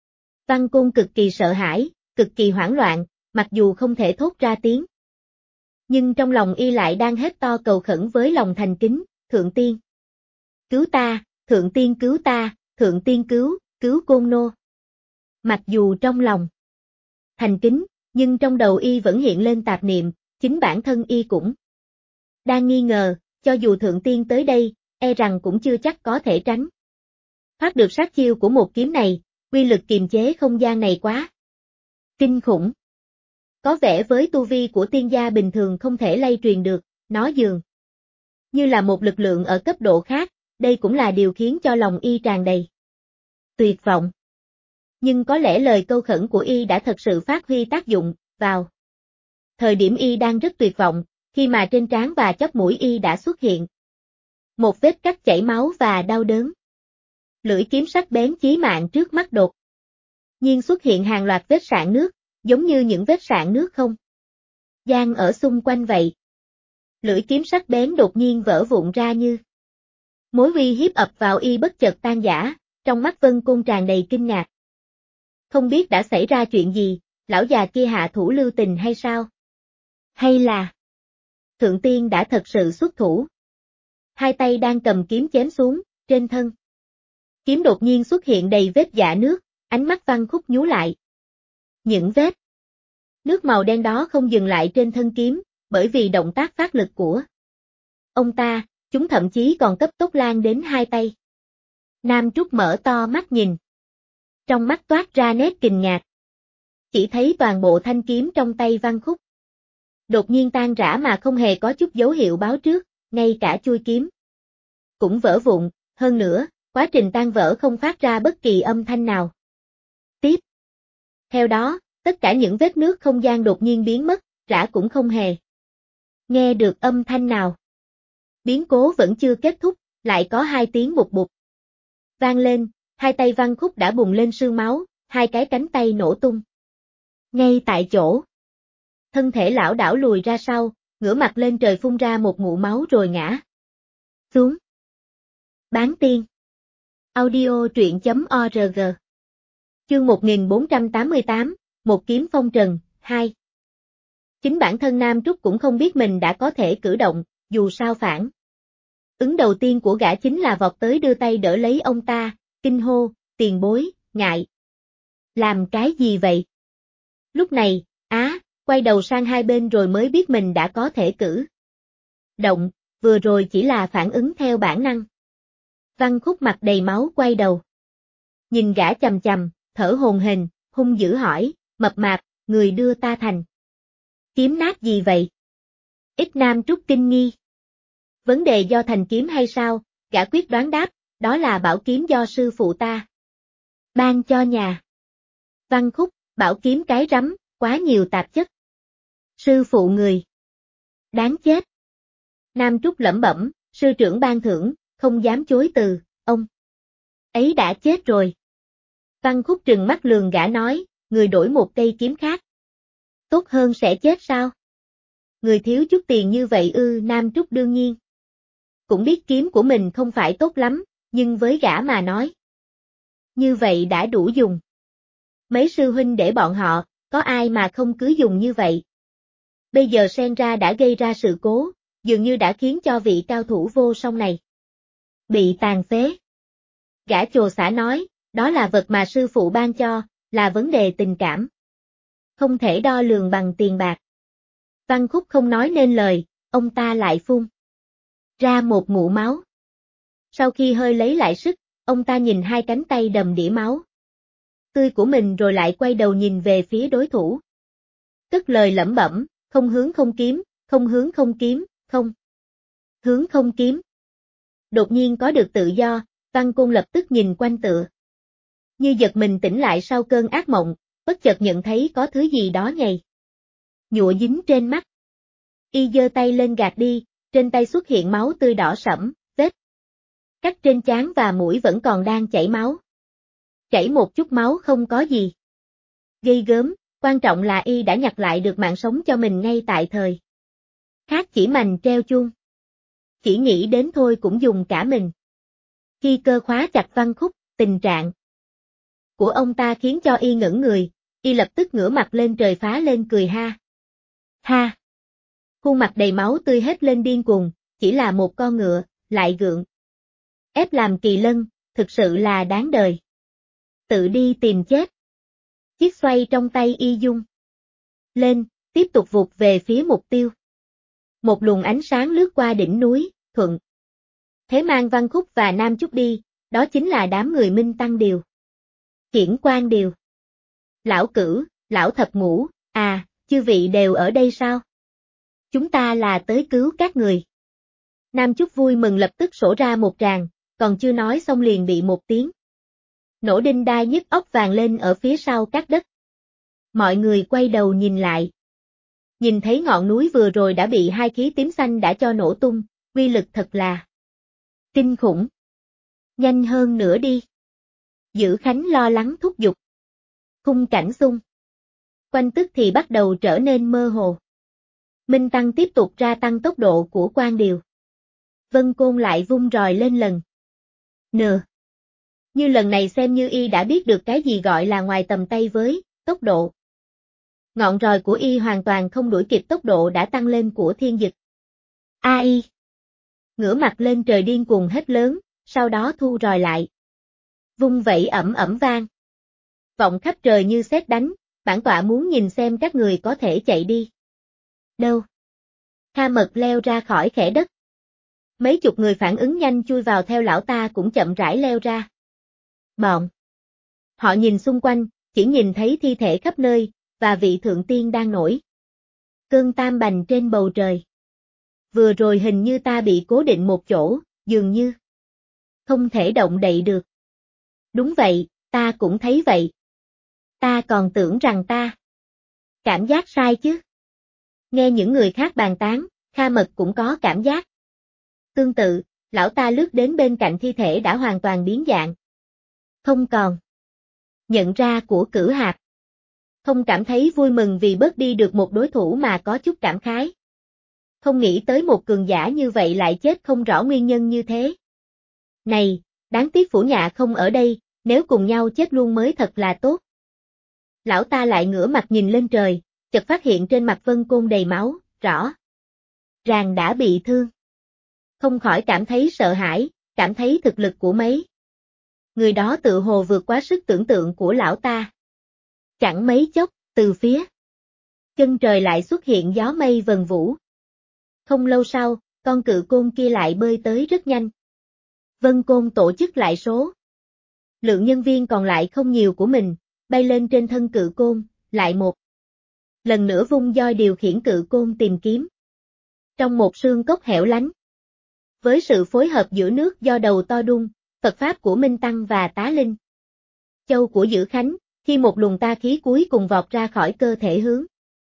Văn Côn cực kỳ sợ hãi, cực kỳ hoảng loạn, mặc dù không thể thốt ra tiếng. Nhưng trong lòng y lại đang hét to cầu khẩn với lòng thành kính, Thượng Tiên. Cứu ta, Thượng Tiên cứu ta, Thượng Tiên cứu Côn Nô. Mặc dù trong lòng thành kính, nhưng trong đầu y vẫn hiện lên tạp niệm, chính bản thân y cũng đang nghi ngờ, cho dù Thượng Tiên tới đây, e rằng cũng chưa chắc có thể tránh thoát được sát chiêu của một kiếm này, quy lực kiềm chế không gian này quá kinh khủng. Có vẻ với tu vi của tiên gia bình thường không thể lay truyền được, nó dường như là một lực lượng ở cấp độ khác, đây cũng là điều khiến cho lòng y tràn đầy tuyệt vọng. Nhưng có lẽ lời câu khẩn của y đã thật sự phát huy tác dụng, vào thời điểm y đang rất tuyệt vọng, khi mà trên trán và chóp mũi y đã xuất hiện một vết cắt chảy máu và đau đớn. Lưỡi kiếm sắc bén chí mạng trước mắt đột nhiên xuất hiện hàng loạt vết rạn nước, giống như những vết rạn nước không gian ở xung quanh vậy. Lưỡi kiếm sắc bén đột nhiên vỡ vụn ra như mối uy hiếp ập vào y bất chợt tan rã, trong mắt Vân Côn tràn đầy kinh ngạc. Không biết đã xảy ra chuyện gì, lão già kia hạ thủ lưu tình hay sao? Hay là Thượng Tiên đã thật sự xuất thủ? Hai tay đang cầm kiếm chém xuống, trên thân kiếm đột nhiên xuất hiện đầy vết rạn nước, ánh mắt Văn Khúc nhú lại. Những vết nước màu đen đó không dừng lại trên thân kiếm, bởi vì động tác phát lực của ông ta, chúng thậm chí còn cấp tốc lan đến hai tay. Nam Trúc mở to mắt nhìn. Trong mắt toát ra nét kinh ngạc. Chỉ thấy toàn bộ thanh kiếm trong tay Văn Khúc đột nhiên tan rã mà không hề có chút dấu hiệu báo trước, ngay cả chuôi kiếm cũng vỡ vụn, hơn nữa, quá trình tan vỡ không phát ra bất kỳ âm thanh nào. Tiếp theo đó, tất cả những vết nước không gian đột nhiên biến mất, rã cũng không hề nghe được âm thanh nào. Biến cố vẫn chưa kết thúc, lại có hai tiếng bụp bụp vang lên, hai tay Văn Khúc đã bùng lên sương máu, hai cái cánh tay nổ tung. Ngay tại chỗ, thân thể lão đảo lùi ra sau, ngửa mặt lên trời phun ra một ngụm máu rồi ngã xuống. Bán tiên. Audio truyện.org. Chương 1488, một kiếm phong trần, 2. Chính bản thân Nam Trúc cũng không biết mình đã có thể cử động, dù sao phản. Ứng đầu tiên của gã chính là vọt tới đưa tay đỡ lấy ông ta, kinh hô, tiền bối, ngại. Làm cái gì vậy? Lúc này, quay đầu sang hai bên rồi mới biết mình đã có thể cử động, vừa rồi chỉ là phản ứng theo bản năng. Văn Khúc mặt đầy máu quay đầu. Nhìn gã chằm chằm, thở hổn hển, hung dữ hỏi, mập mạp, người đưa ta thành kiếm nát gì vậy? Ít Nam Trúc kinh nghi. Vấn đề do thành kiếm hay sao? Gã quyết đoán đáp, đó là bảo kiếm do sư phụ ta ban cho nhà. Văn Khúc, bảo kiếm cái rắm, quá nhiều tạp chất. Sư phụ người đáng chết. Nam Trúc lẩm bẩm, sư trưởng ban thưởng, không dám chối từ, ông ấy đã chết rồi. Văn Khúc trừng mắt lườm gã nói, người đổi một cây kiếm khác. Tốt hơn sẽ chết sao? Người thiếu chút tiền như vậy ư? Nam Trúc đương nhiên cũng biết kiếm của mình không phải tốt lắm, nhưng với gã mà nói như vậy đã đủ dùng. Mấy sư huynh để bọn họ, có ai mà không cứ dùng như vậy. Bây giờ xen ra đã gây ra sự cố, dường như đã khiến cho vị cao thủ vô song này bị tàn phế. Gã chồ xã nói, đó là vật mà sư phụ ban cho, là vấn đề tình cảm. Không thể đo lường bằng tiền bạc. Văn Khúc không nói nên lời, ông ta lại phun ra một ngụm máu. Sau khi hơi lấy lại sức, ông ta nhìn hai cánh tay đầm đìa máu tươi của mình rồi lại quay đầu nhìn về phía đối thủ. Cất lời lẩm bẩm, không hướng không kiếm, không hướng không kiếm, không hướng không kiếm. Đột nhiên có được tự do, Văn Côn lập tức nhìn quanh tựa như giật mình tỉnh lại sau cơn ác mộng, bất chợt nhận thấy có thứ gì đó nhầy nhụa dính trên mắt. Y giơ tay lên gạt đi, trên tay xuất hiện máu tươi đỏ sẫm, vết cắt trên trán và mũi vẫn còn đang chảy máu. Chảy một chút máu không có gì ghê gớm, quan trọng là y đã nhặt lại được mạng sống cho mình ngay tại thời khác chỉ mành treo chuông. Chỉ nghĩ đến thôi cũng dùng cả mình. Khi cơ khóa chặt Văn Khúc, tình trạng của ông ta khiến cho y ngẩn người, y lập tức ngửa mặt lên trời phá lên cười ha. Ha! Khuôn mặt đầy máu tươi hết lên điên cuồng, chỉ là một con ngựa, lại gượng ép làm kỳ lân, thực sự là đáng đời. Tự đi tìm chết. Chiếc xoay trong tay y dung lên, tiếp tục vụt về phía mục tiêu. Một luồng ánh sáng lướt qua đỉnh núi, thuận thế mang Văn Khúc và Nam Trúc đi, đó chính là đám người Minh Tăng Điều, Hiển Quang Điều, Lão Cửu, Lão Thập Ngũ, chư vị đều ở đây sao? Chúng ta là tới cứu các người. Nam Trúc vui mừng lập tức sổ ra một tràng, còn chưa nói xong liền bị một tiếng nổ đinh đai nhức óc vàng lên ở phía sau các đất. Mọi người quay đầu nhìn lại. Nhìn thấy ngọn núi vừa rồi đã bị hai khí tím xanh đã cho nổ tung, uy lực thật là kinh khủng. Nhanh hơn nữa đi. Dữ Khánh lo lắng thúc giục. Khung cảnh xung quanh tức thì bắt đầu trở nên mơ hồ. Minh Tăng tiếp tục gia tăng tốc độ của Quan Điều. Vân Côn lại vung roi lên lần nữa. Như lần này xem như y đã biết được cái gì gọi là ngoài tầm tay với tốc độ. Ngọn roi của y hoàn toàn không đuổi kịp tốc độ đã tăng lên của Thiên Dực. Y ngửa mặt lên trời điên cuồng hét lớn, sau đó thu roi lại. Vung vẩy ẩm ẩm vang. Vọng khắp trời như sét đánh, bản tọa muốn nhìn xem các người có thể chạy đi đâu. Kha Mật leo ra khỏi khe đất. Mấy chục người phản ứng nhanh chui vào theo lão ta cũng chậm rãi leo ra. Bọn họ nhìn xung quanh, chỉ nhìn thấy thi thể khắp nơi, và vị thượng tiên đang nổi cơn tam bành trên bầu trời. Vừa rồi hình như ta bị cố định một chỗ, dường như không thể động đậy được. Đúng vậy, ta cũng thấy vậy. Ta còn tưởng rằng ta cảm giác sai chứ. Nghe những người khác bàn tán, Kha Mật cũng có cảm giác tương tự, lão ta lướt đến bên cạnh thi thể đã hoàn toàn biến dạng. Không còn nhận ra của Cử Hạp. Không cảm thấy vui mừng vì bớt đi được một đối thủ mà có chút cảm khái. Không nghĩ tới một cường giả như vậy lại chết không rõ nguyên nhân như thế. Này, đáng tiếc Phủ Nhạ không ở đây, nếu cùng nhau chết luôn mới thật là tốt. Lão ta lại ngửa mặt nhìn lên trời, chợt phát hiện trên mặt Vân Côn đầy máu, rõ ràng đã bị thương. Không khỏi cảm thấy sợ hãi, cảm thấy thực lực của mấy người đó tự hồ vượt quá sức tưởng tượng của lão ta. Chẳng mấy chốc, từ phía chân trời lại xuất hiện gió mây vần vũ. Không lâu sau, con cự côn kia lại bơi tới rất nhanh. Vân Côn tổ chức lại số lượng nhân viên còn lại không nhiều của mình, bay lên trên thân cự côn, lại một lần nữa vung roi điều khiển cự côn tìm kiếm. Trong một sương cốc hẻo lánh, với sự phối hợp giữa nước do đầu to đun, Phật Pháp của Minh Tăng và Tá Linh Châu của Dữ Khánh, khi một luồng ta khí cuối cùng vọt ra khỏi cơ thể hướng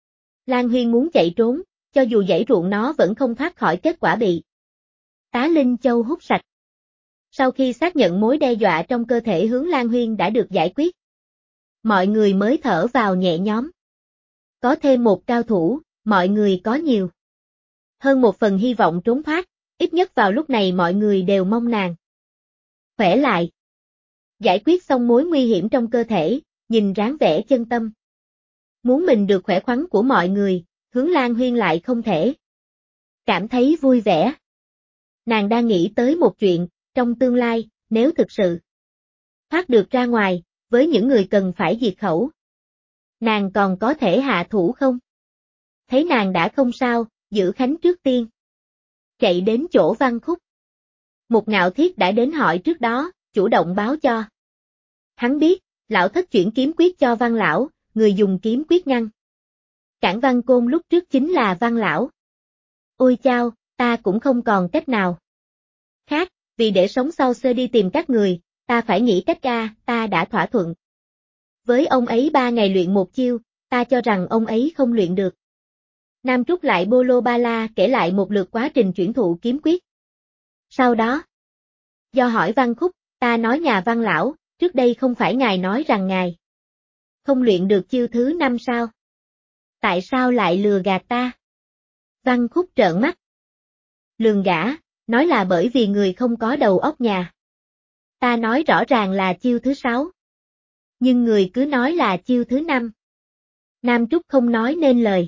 Lan Huyên muốn chạy trốn, cho dù giãy ruộng nó vẫn không thoát khỏi kết quả bị Tá Linh Châu hút sạch. Sau khi xác nhận mối đe dọa trong cơ thể hướng Lan Huyên đã được giải quyết, mọi người mới thở vào nhẹ nhõm. Có thêm một cao thủ, mọi người có nhiều hơn một phần hy vọng trốn thoát, ít nhất vào lúc này mọi người đều mong nàng khỏe lại. Giải quyết xong mối nguy hiểm trong cơ thể, nhìn dáng vẻ chân tâm muốn mình được khỏe khoắn của mọi người, hướng Lan Huyên lại không thể cảm thấy vui vẻ. Nàng đang nghĩ tới một chuyện, trong tương lai, nếu thực sự thoát được ra ngoài, với những người cần phải diệt khẩu, nàng còn có thể hạ thủ không? Thấy nàng đã không sao, Dữ Khánh trước tiên chạy đến chỗ Văn Khúc. Một Ngạo Thiết đã đến hỏi trước đó, chủ động báo cho hắn biết, lão thất chuyển kiếm quyết cho Văn lão, người dùng kiếm quyết ngăn cản Văn Côn lúc trước chính là Văn lão. Ôi chao, ta cũng không còn cách nào khác, vì để sống sau xơ đi tìm các người, ta phải nghĩ cách ra, ta đã thỏa thuận với ông ấy 3 ngày luyện một chiêu, ta cho rằng ông ấy không luyện được. Nam Trúc lại bô lô ba la kể lại một lượt quá trình chuyển thụ kiếm quyết. Sau đó, do hỏi Văn Khúc, ta nói nhà Văn lão, trước đây không phải ngài nói rằng ngài không luyện được chiêu thứ 5 sao? Tại sao lại lừa gạt ta? Văn Khúc trợn mắt. Lường gã, nói là bởi vì người không có đầu óc nhà. Ta nói rõ ràng là chiêu thứ 6. Nhưng người cứ nói là chiêu thứ 5. Nam Trúc không nói nên lời.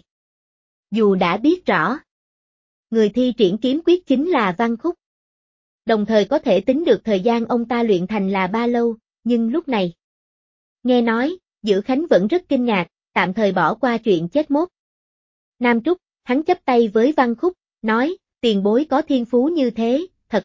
Dù đã biết rõ, người thi triển kiếm quyết chính là Văn Khúc. Đồng thời có thể tính được thời gian ông ta luyện thành là bao lâu, nhưng lúc này nghe nói, Dữ Khánh vẫn rất kinh ngạc, tạm thời bỏ qua chuyện chết mốt. Nam Trúc, hắn chắp tay với Văn Khúc, nói, tiền bối có thiên phú như thế, thật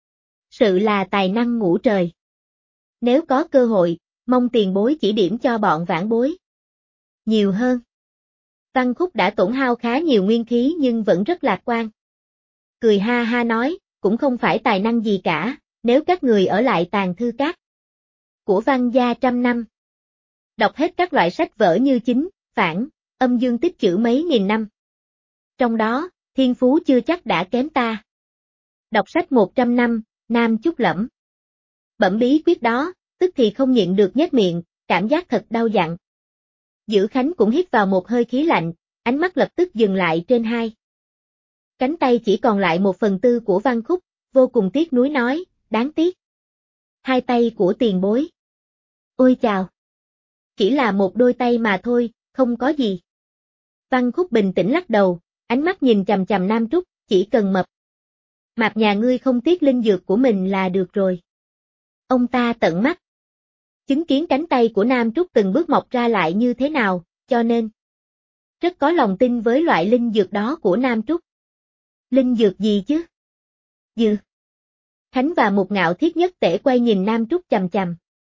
sự là tài năng ngũ trời. Nếu có cơ hội, mong tiền bối chỉ điểm cho bọn vãn bối nhiều hơn. Văn Khúc đã tổn hao khá nhiều nguyên khí nhưng vẫn rất lạc quan. Cười ha ha nói, cũng không phải tài năng gì cả, nếu các người ở lại tàng thư các của Văn gia 100 năm. Đọc hết các loại sách vở như chính, phản, âm dương tích chữ mấy nghìn năm. Trong đó, thiên phú chưa chắc đã kém ta. Đọc sách 100 năm, Nam Trúc lẩm bẩm bí quyết đó, tức thì không nhịn được nhếch miệng, cảm giác thật đau dặn. Dữ Khánh cũng hít vào một hơi khí lạnh, ánh mắt lập tức dừng lại trên hai cánh tay chỉ còn lại 1/4 của Văn Khúc, vô cùng tiếc nuối nói, đáng tiếc. Hai tay của tiền bối. Ôi chào. Chỉ là một đôi tay mà thôi, không có gì. Văn Khúc bình tĩnh lắc đầu, ánh mắt nhìn chằm chằm Nam Trúc, chỉ cần mạp nhà ngươi không tiếc linh dược của mình là được rồi. Ông ta tận mắt chứng kiến cánh tay của Nam Trúc từng bước mọc ra lại như thế nào, cho nên rất có lòng tin với loại linh dược đó của Nam Trúc. Linh dược gì chứ? Dược. Khánh và một Ngạo Thiết nhất tể quay nhìn Nam Trúc chằm chằm.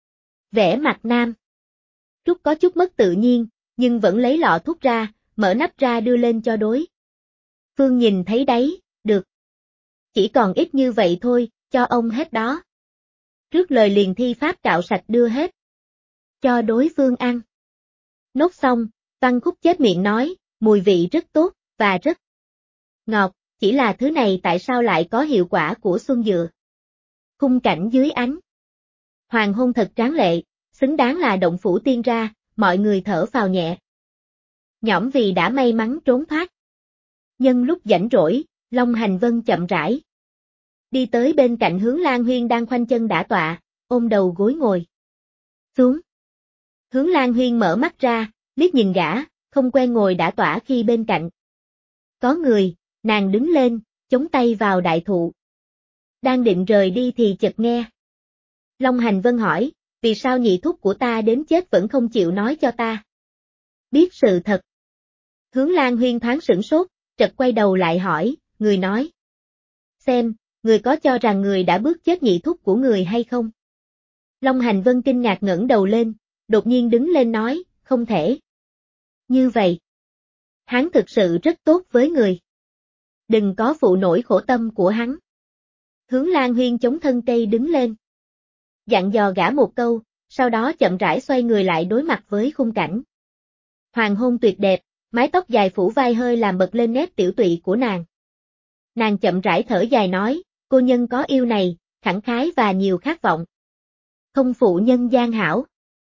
Vẻ mặt Nam Trúc có chút mất tự nhiên, nhưng vẫn lấy lọ thuốc ra, mở nắp ra đưa lên cho đối phương nhìn thấy đấy, được. Chỉ còn ít như vậy thôi, cho ông hết đó. Trước lời liền thi pháp cạo sạch đưa hết cho đối phương ăn. Nốt xong, Văn Khúc chép miệng nói, mùi vị rất tốt, và rất ngọt, chỉ là thứ này tại sao lại có hiệu quả của xuân dừa. Khung cảnh dưới ánh hoàng hôn thật tráng lệ, xứng đáng là động phủ tiên ra, mọi người thở phào nhẹ nhõm vì đã may mắn trốn thoát. Nhân lúc rảnh rỗi, Long Hành Vân chậm rãi đi tới bên cạnh hướng Lan Huyên đang khoanh chân đả tọa, ôm đầu gối ngồi xuống. Hướng Lan Huyên mở mắt ra, liếc nhìn gã, không quen ngồi đã tỏa khi bên cạnh. Có người, nàng đứng lên, chống tay vào đại thụ. Đang định rời đi thì chợt nghe. Long Hành Vân hỏi, vì sao nhị thúc của ta đến chết vẫn không chịu nói cho ta? Biết sự thật. Hướng Lan Huyên thoáng sửng sốt, chợt quay đầu lại hỏi, người nói. Xem, người có cho rằng người đã bước chết nhị thúc của người hay không? Long Hành Vân kinh ngạc ngẩng đầu lên, đột nhiên đứng lên nói, không thể. Như vậy. Hắn thực sự rất tốt với người. Đừng có phụ nổi khổ tâm của hắn. Hướng Lan Huyên chống thân cây đứng lên. Dặn dò gã một câu, sau đó chậm rãi xoay người lại đối mặt với khung cảnh. Hoàng hôn tuyệt đẹp, mái tóc dài phủ vai hơi làm bật lên nét tiểu tụy của nàng. Nàng chậm rãi thở dài nói, cô nhân có yêu này, khẳng khái và nhiều khát vọng. Không phụ nhân gian hảo.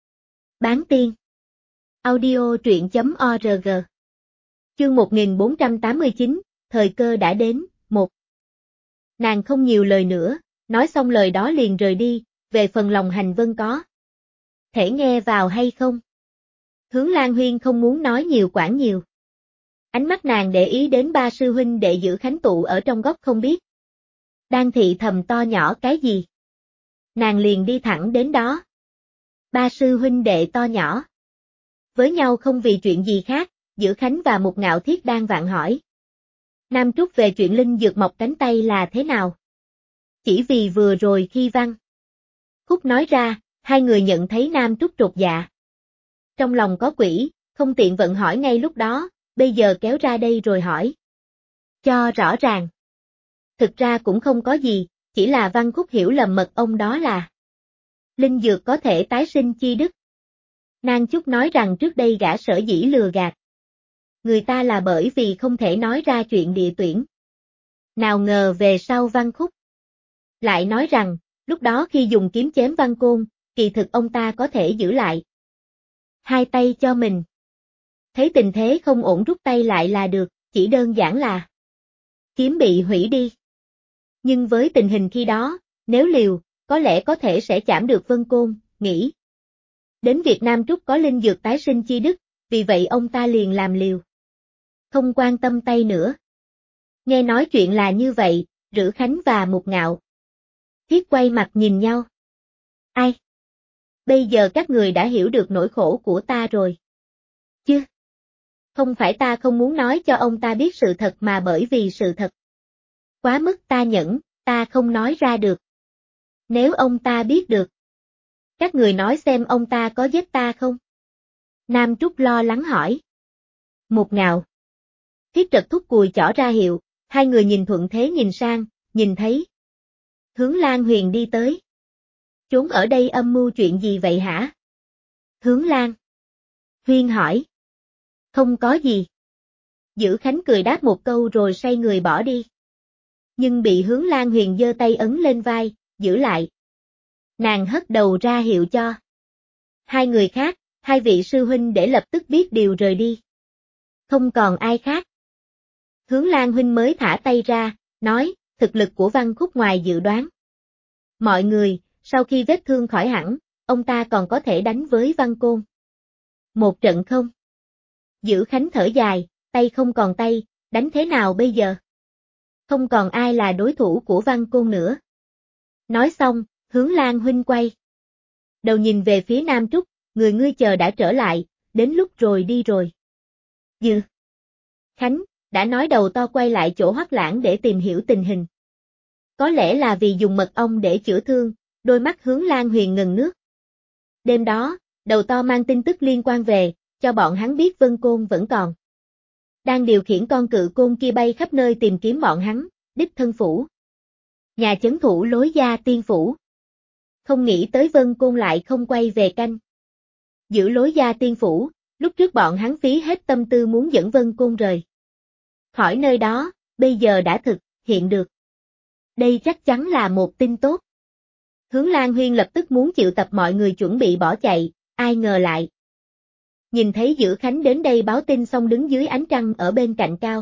Bán tiên. Audio truyện.org. Chương 1489, thời cơ đã đến, 1. Nàng không nhiều lời nữa, nói xong lời đó liền rời đi, về phần Long Hành Vân có. Thể nghe vào hay không? Hướng Lan Huyên không muốn nói nhiều quản nhiều. Ánh mắt nàng để ý đến ba sư huynh đệ giữ khánh tụ ở trong góc không biết. Đang thị thầm to nhỏ cái gì? Nàng liền đi thẳng đến đó. Ba sư huynh đệ to nhỏ. Với nhau không vì chuyện gì khác, Giữ Khánh và Mục Ngạo Thiết đang vạn hỏi. Nam Trúc về chuyện linh dược mọc cánh tay là thế nào? Chỉ vì vừa rồi khi Văn Khúc nói ra, hai người nhận thấy Nam Trúc trột dạ. Trong lòng có quỷ, không tiện vận hỏi ngay lúc đó, bây giờ kéo ra đây rồi hỏi. Cho rõ ràng. Thực ra cũng không có gì, chỉ là Văn Khúc hiểu lầm mật ông đó là linh dược có thể tái sinh chi đức. Nang Chúc nói rằng trước đây gã sở dĩ lừa gạt người ta là bởi vì không thể nói ra chuyện địa tuyển. Nào ngờ về sau Văn Khúc lại nói rằng, lúc đó khi dùng kiếm chém Văn Côn, kỳ thực ông ta có thể giữ lại hai tay cho mình. Thấy tình thế không ổn rút tay lại là được, chỉ đơn giản là kiếm bị hủy đi. Nhưng với tình hình khi đó, nếu liều, có lẽ có thể sẽ chạm được Vân Côn, nghĩ. Đến Việt Nam Trúc có linh dược tái sinh chi đức, vì vậy ông ta liền làm liều. Không quan tâm tay nữa. Nghe nói chuyện là như vậy, Rữ Khánh và Mục Ngạo Thiết quay mặt nhìn nhau. Ai? Bây giờ các người đã hiểu được nỗi khổ của ta rồi. Chứ? Không phải ta không muốn nói cho ông ta biết sự thật mà bởi vì sự thật. Quá mức ta nhẫn, ta không nói ra được. Nếu ông ta biết được. Các người nói xem ông ta có giết ta không? Nam Trúc lo lắng hỏi. Mục Ngạo Thiết trật thúc cùi chỏ ra hiệu, hai người nhìn thuận thế nhìn sang, nhìn thấy. Hướng Lan Huyền đi tới. Trốn ở đây âm mưu chuyện gì vậy hả? Hướng Lan Huyên hỏi. Không có gì. Giữ Khánh cười đáp một câu rồi xoay người bỏ đi. Nhưng bị Hướng Lan Huyền giơ tay ấn lên vai, giữ lại. Nàng hất đầu ra hiệu cho hai người khác, hai vị sư huynh để lập tức biết điều rời đi. Không còn ai khác. Hướng Lan huynh mới thả tay ra, nói, thực lực của Văn Khúc ngoài dự đoán. Mọi người, sau khi vết thương khỏi hẳn, ông ta còn có thể đánh với Văn Côn. Một trận không? Giữ Khánh thở dài, tay không còn tay, đánh thế nào bây giờ? Không còn ai là đối thủ của Văn Côn nữa. Nói xong, Hướng Lan huynh quay đầu nhìn về phía Nam Trúc, người ngươi chờ đã trở lại, đến lúc rồi đi rồi. Dư Khánh đã nói đầu to quay lại chỗ Hoắc Lãng để tìm hiểu tình hình. Có lẽ là vì dùng mật ong để chữa thương, đôi mắt Hướng Lan Huyền ngừng nước. Đêm đó, đầu to mang tin tức liên quan về, cho bọn hắn biết Vân Côn vẫn còn. Đang điều khiển con cự côn kia bay khắp nơi tìm kiếm bọn hắn, đích thân phủ. Nhà chấn thủ Lối Gia Tiên Phủ. Không nghĩ tới Vân Côn lại không quay về canh giữ Lối Gia Tiên Phủ, lúc trước bọn hắn phí hết tâm tư muốn dẫn Vân Côn rời khỏi nơi đó, bây giờ đã thực hiện được. Đây chắc chắn là một tin tốt. Hướng Lan Huyên lập tức muốn triệu tập mọi người chuẩn bị bỏ chạy, ai ngờ lại. Nhìn thấy Giữ Khánh đến đây báo tin xong đứng dưới ánh trăng ở bên cạnh cao.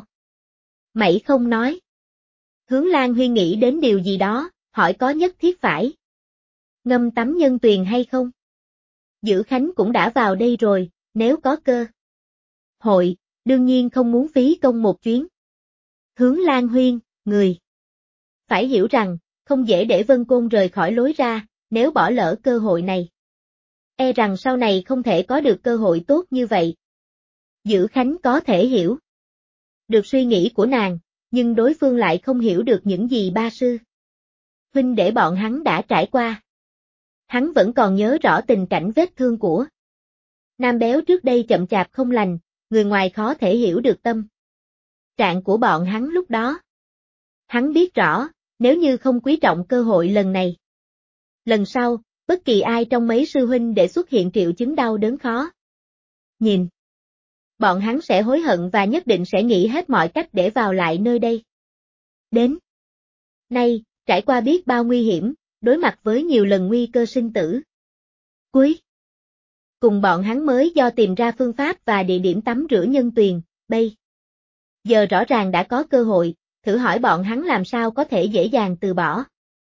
Mảy không nói. Hướng Lan Huyên nghĩ đến điều gì đó, hỏi có nhất thiết phải ngâm tắm nhân tuyền hay không? Dữ Khánh cũng đã vào đây rồi, nếu có cơ hội, đương nhiên không muốn phí công một chuyến. Hướng Lan Huyên, người phải hiểu rằng, không dễ để Vân Côn rời khỏi lối ra, nếu bỏ lỡ cơ hội này. E rằng sau này không thể có được cơ hội tốt như vậy. Dữ Khánh có thể hiểu được suy nghĩ của nàng, nhưng đối phương lại không hiểu được những gì ba sư huynh để bọn hắn đã trải qua. Hắn vẫn còn nhớ rõ tình cảnh vết thương của Nam Béo trước đây chậm chạp không lành, người ngoài khó thể hiểu được tâm trạng của bọn hắn lúc đó. Hắn biết rõ, nếu như không quý trọng cơ hội lần này, lần sau, bất kỳ ai trong mấy sư huynh để xuất hiện triệu chứng đau đớn khó nhìn, bọn hắn sẽ hối hận và nhất định sẽ nghĩ hết mọi cách để vào lại nơi đây. Đến nay, trải qua biết bao nguy hiểm, đối mặt với nhiều lần nguy cơ sinh tử. Cuối cùng bọn hắn mới do tìm ra phương pháp và địa điểm tắm rửa nhân tuyền, bây giờ rõ ràng đã có cơ hội, thử hỏi bọn hắn làm sao có thể dễ dàng từ bỏ.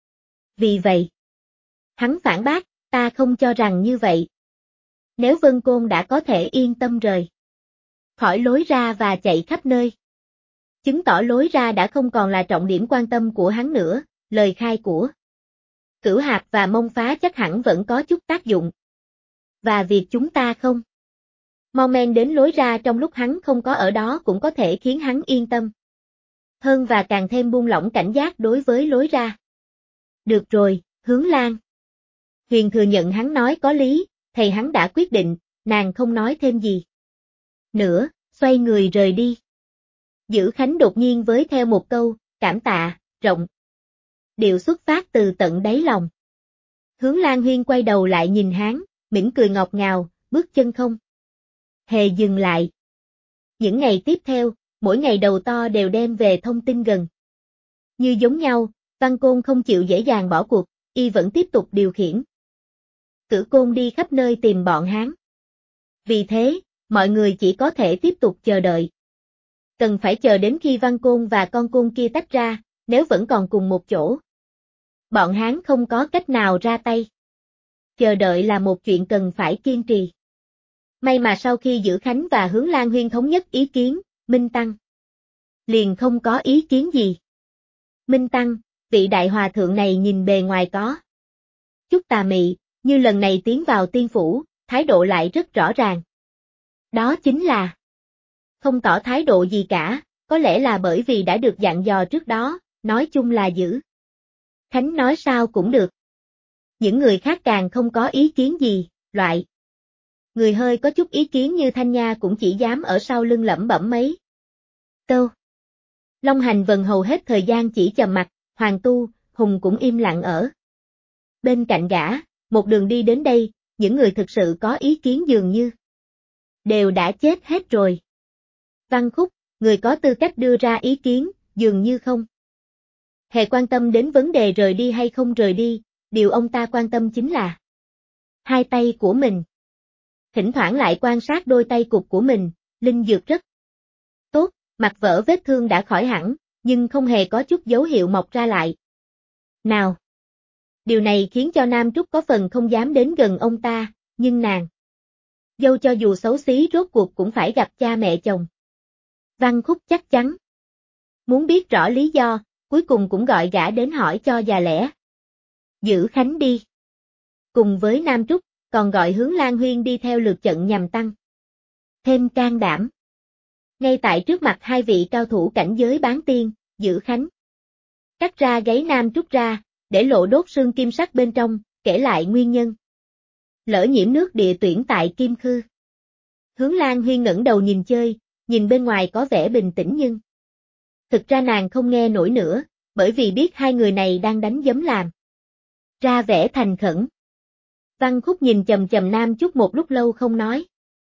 Vì vậy, hắn phản bác, ta không cho rằng như vậy. Nếu Vân Côn đã có thể yên tâm rời khỏi lối ra và chạy khắp nơi, chứng tỏ lối ra đã không còn là trọng điểm quan tâm của hắn nữa, lời khai của Cửu Hạp và Mông Phá chắc hẳn vẫn có chút tác dụng. Và việc chúng ta không mon men đến lối ra trong lúc hắn không có ở đó cũng có thể khiến hắn yên tâm hơn và càng thêm buông lỏng cảnh giác đối với lối ra. Được rồi, Hướng Lan Huyền thừa nhận hắn nói có lý, thầy hắn đã quyết định, nàng không nói thêm gì nữa, xoay người rời đi. Dữ Khánh đột nhiên với theo một câu, cảm tạ, rộng điệu xuất phát từ tận đáy lòng. Hướng Lan Huyên quay đầu lại nhìn hắn, mỉm cười ngọt ngào, bước chân không hề dừng lại. Những ngày tiếp theo, mỗi ngày đầu to đều đem về thông tin gần như giống nhau, Văn Côn không chịu dễ dàng bỏ cuộc, y vẫn tiếp tục điều khiển Cử Côn đi khắp nơi tìm bọn hắn. Vì thế, mọi người chỉ có thể tiếp tục chờ đợi. Cần phải chờ đến khi Văn Côn và con côn kia tách ra, nếu vẫn còn cùng một chỗ, bọn hắn không có cách nào ra tay. Chờ đợi là một chuyện cần phải kiên trì. May mà sau khi Dữ Khánh và Hướng Lan Huyên thống nhất ý kiến, Minh Tăng liền không có ý kiến gì. Minh Tăng, vị đại hòa thượng này nhìn bề ngoài có chút tà mị, như lần này tiến vào tiên phủ, thái độ lại rất rõ ràng. Đó chính là không tỏ thái độ gì cả, có lẽ là bởi vì đã được dặn dò trước đó, nói chung là Dữ Khánh nói sao cũng được. Những người khác càng không có ý kiến gì, loại người hơi có chút ý kiến như Thanh Nha cũng chỉ dám ở sau lưng lẩm bẩm mấy câu. Long Hành Vân hầu hết thời gian chỉ trầm mặc, Hoàng Tu, Hùng cũng im lặng ở bên cạnh gã, một đường đi đến đây, những người thực sự có ý kiến dường như đều đã chết hết rồi. Văn Khúc, người có tư cách đưa ra ý kiến, dường như không hề quan tâm đến vấn đề rời đi hay không rời đi, điều ông ta quan tâm chính là hai tay của mình. Thỉnh thoảng lại quan sát đôi tay cụt của mình, linh dược rất tốt, mặt vỡ vết thương đã khỏi hẳn, nhưng không hề có chút dấu hiệu mọc ra lại. Nào! Điều này khiến cho Nam Trúc có phần không dám đến gần ông ta, nhưng nàng dâu cho dù xấu xí rốt cuộc cũng phải gặp cha mẹ chồng. Văn Khúc chắc chắn muốn biết rõ lý do, cuối cùng cũng gọi gã đến hỏi cho già lẽ. Dữ Khánh đi cùng với Nam Trúc, còn gọi Hướng Lan Huyên đi theo lượt trận nhằm tăng thêm can đảm. Ngay tại trước mặt hai vị cao thủ cảnh giới bán tiên, Dữ Khánh cắt ra gáy Nam Trúc ra, để lộ đốt xương kim sắc bên trong, kể lại nguyên nhân lỡ nhiễm nước địa tuyển tại Kim Khư. Hướng Lan Huyên ngẩng đầu nhìn chơi, nhìn bên ngoài có vẻ bình tĩnh nhưng thực ra nàng không nghe nổi nữa, bởi vì biết hai người này đang đánh giấm làm ra vẻ thành khẩn. Văn Khúc nhìn chầm chầm Nam Trúc một lúc lâu không nói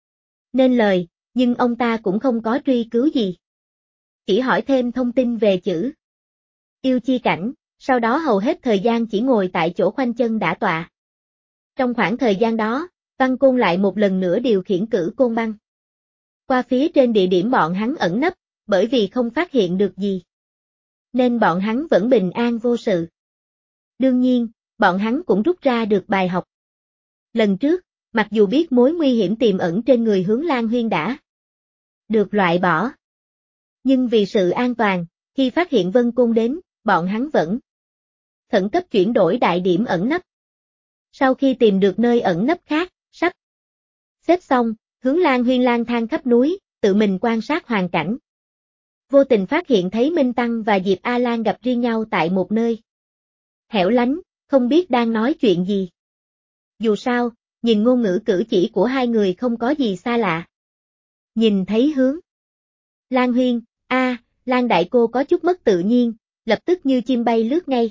nên lời, nhưng ông ta cũng không có truy cứu gì. Chỉ hỏi thêm thông tin về chữ yêu chi cảnh, sau đó hầu hết thời gian chỉ ngồi tại chỗ khoanh chân đả tọa. Trong khoảng thời gian đó, Văn Côn lại một lần nữa điều khiển Cử Côn băng qua phía trên địa điểm bọn hắn ẩn nấp, bởi vì không phát hiện được gì, nên bọn hắn vẫn bình an vô sự. Đương nhiên, bọn hắn cũng rút ra được bài học. Lần trước, mặc dù biết mối nguy hiểm tiềm ẩn trên người Hướng Lan Huyên đã được loại bỏ. Nhưng vì sự an toàn, khi phát hiện Vân Côn đến, bọn hắn vẫn khẩn cấp chuyển đổi đại điểm ẩn nấp. Sau khi tìm được nơi ẩn nấp khác, sắp xếp xong, Hướng Lan Huyên lang thang khắp núi, tự mình quan sát hoàn cảnh. Vô tình phát hiện thấy Minh Tăng và Diệp A Lan gặp riêng nhau tại một nơi hẻo lánh, không biết đang nói chuyện gì. Dù sao, nhìn ngôn ngữ cử chỉ của hai người không có gì xa lạ. Nhìn thấy Hướng Lan Huyên, Lan đại cô có chút mất tự nhiên, lập tức như chim bay lướt ngay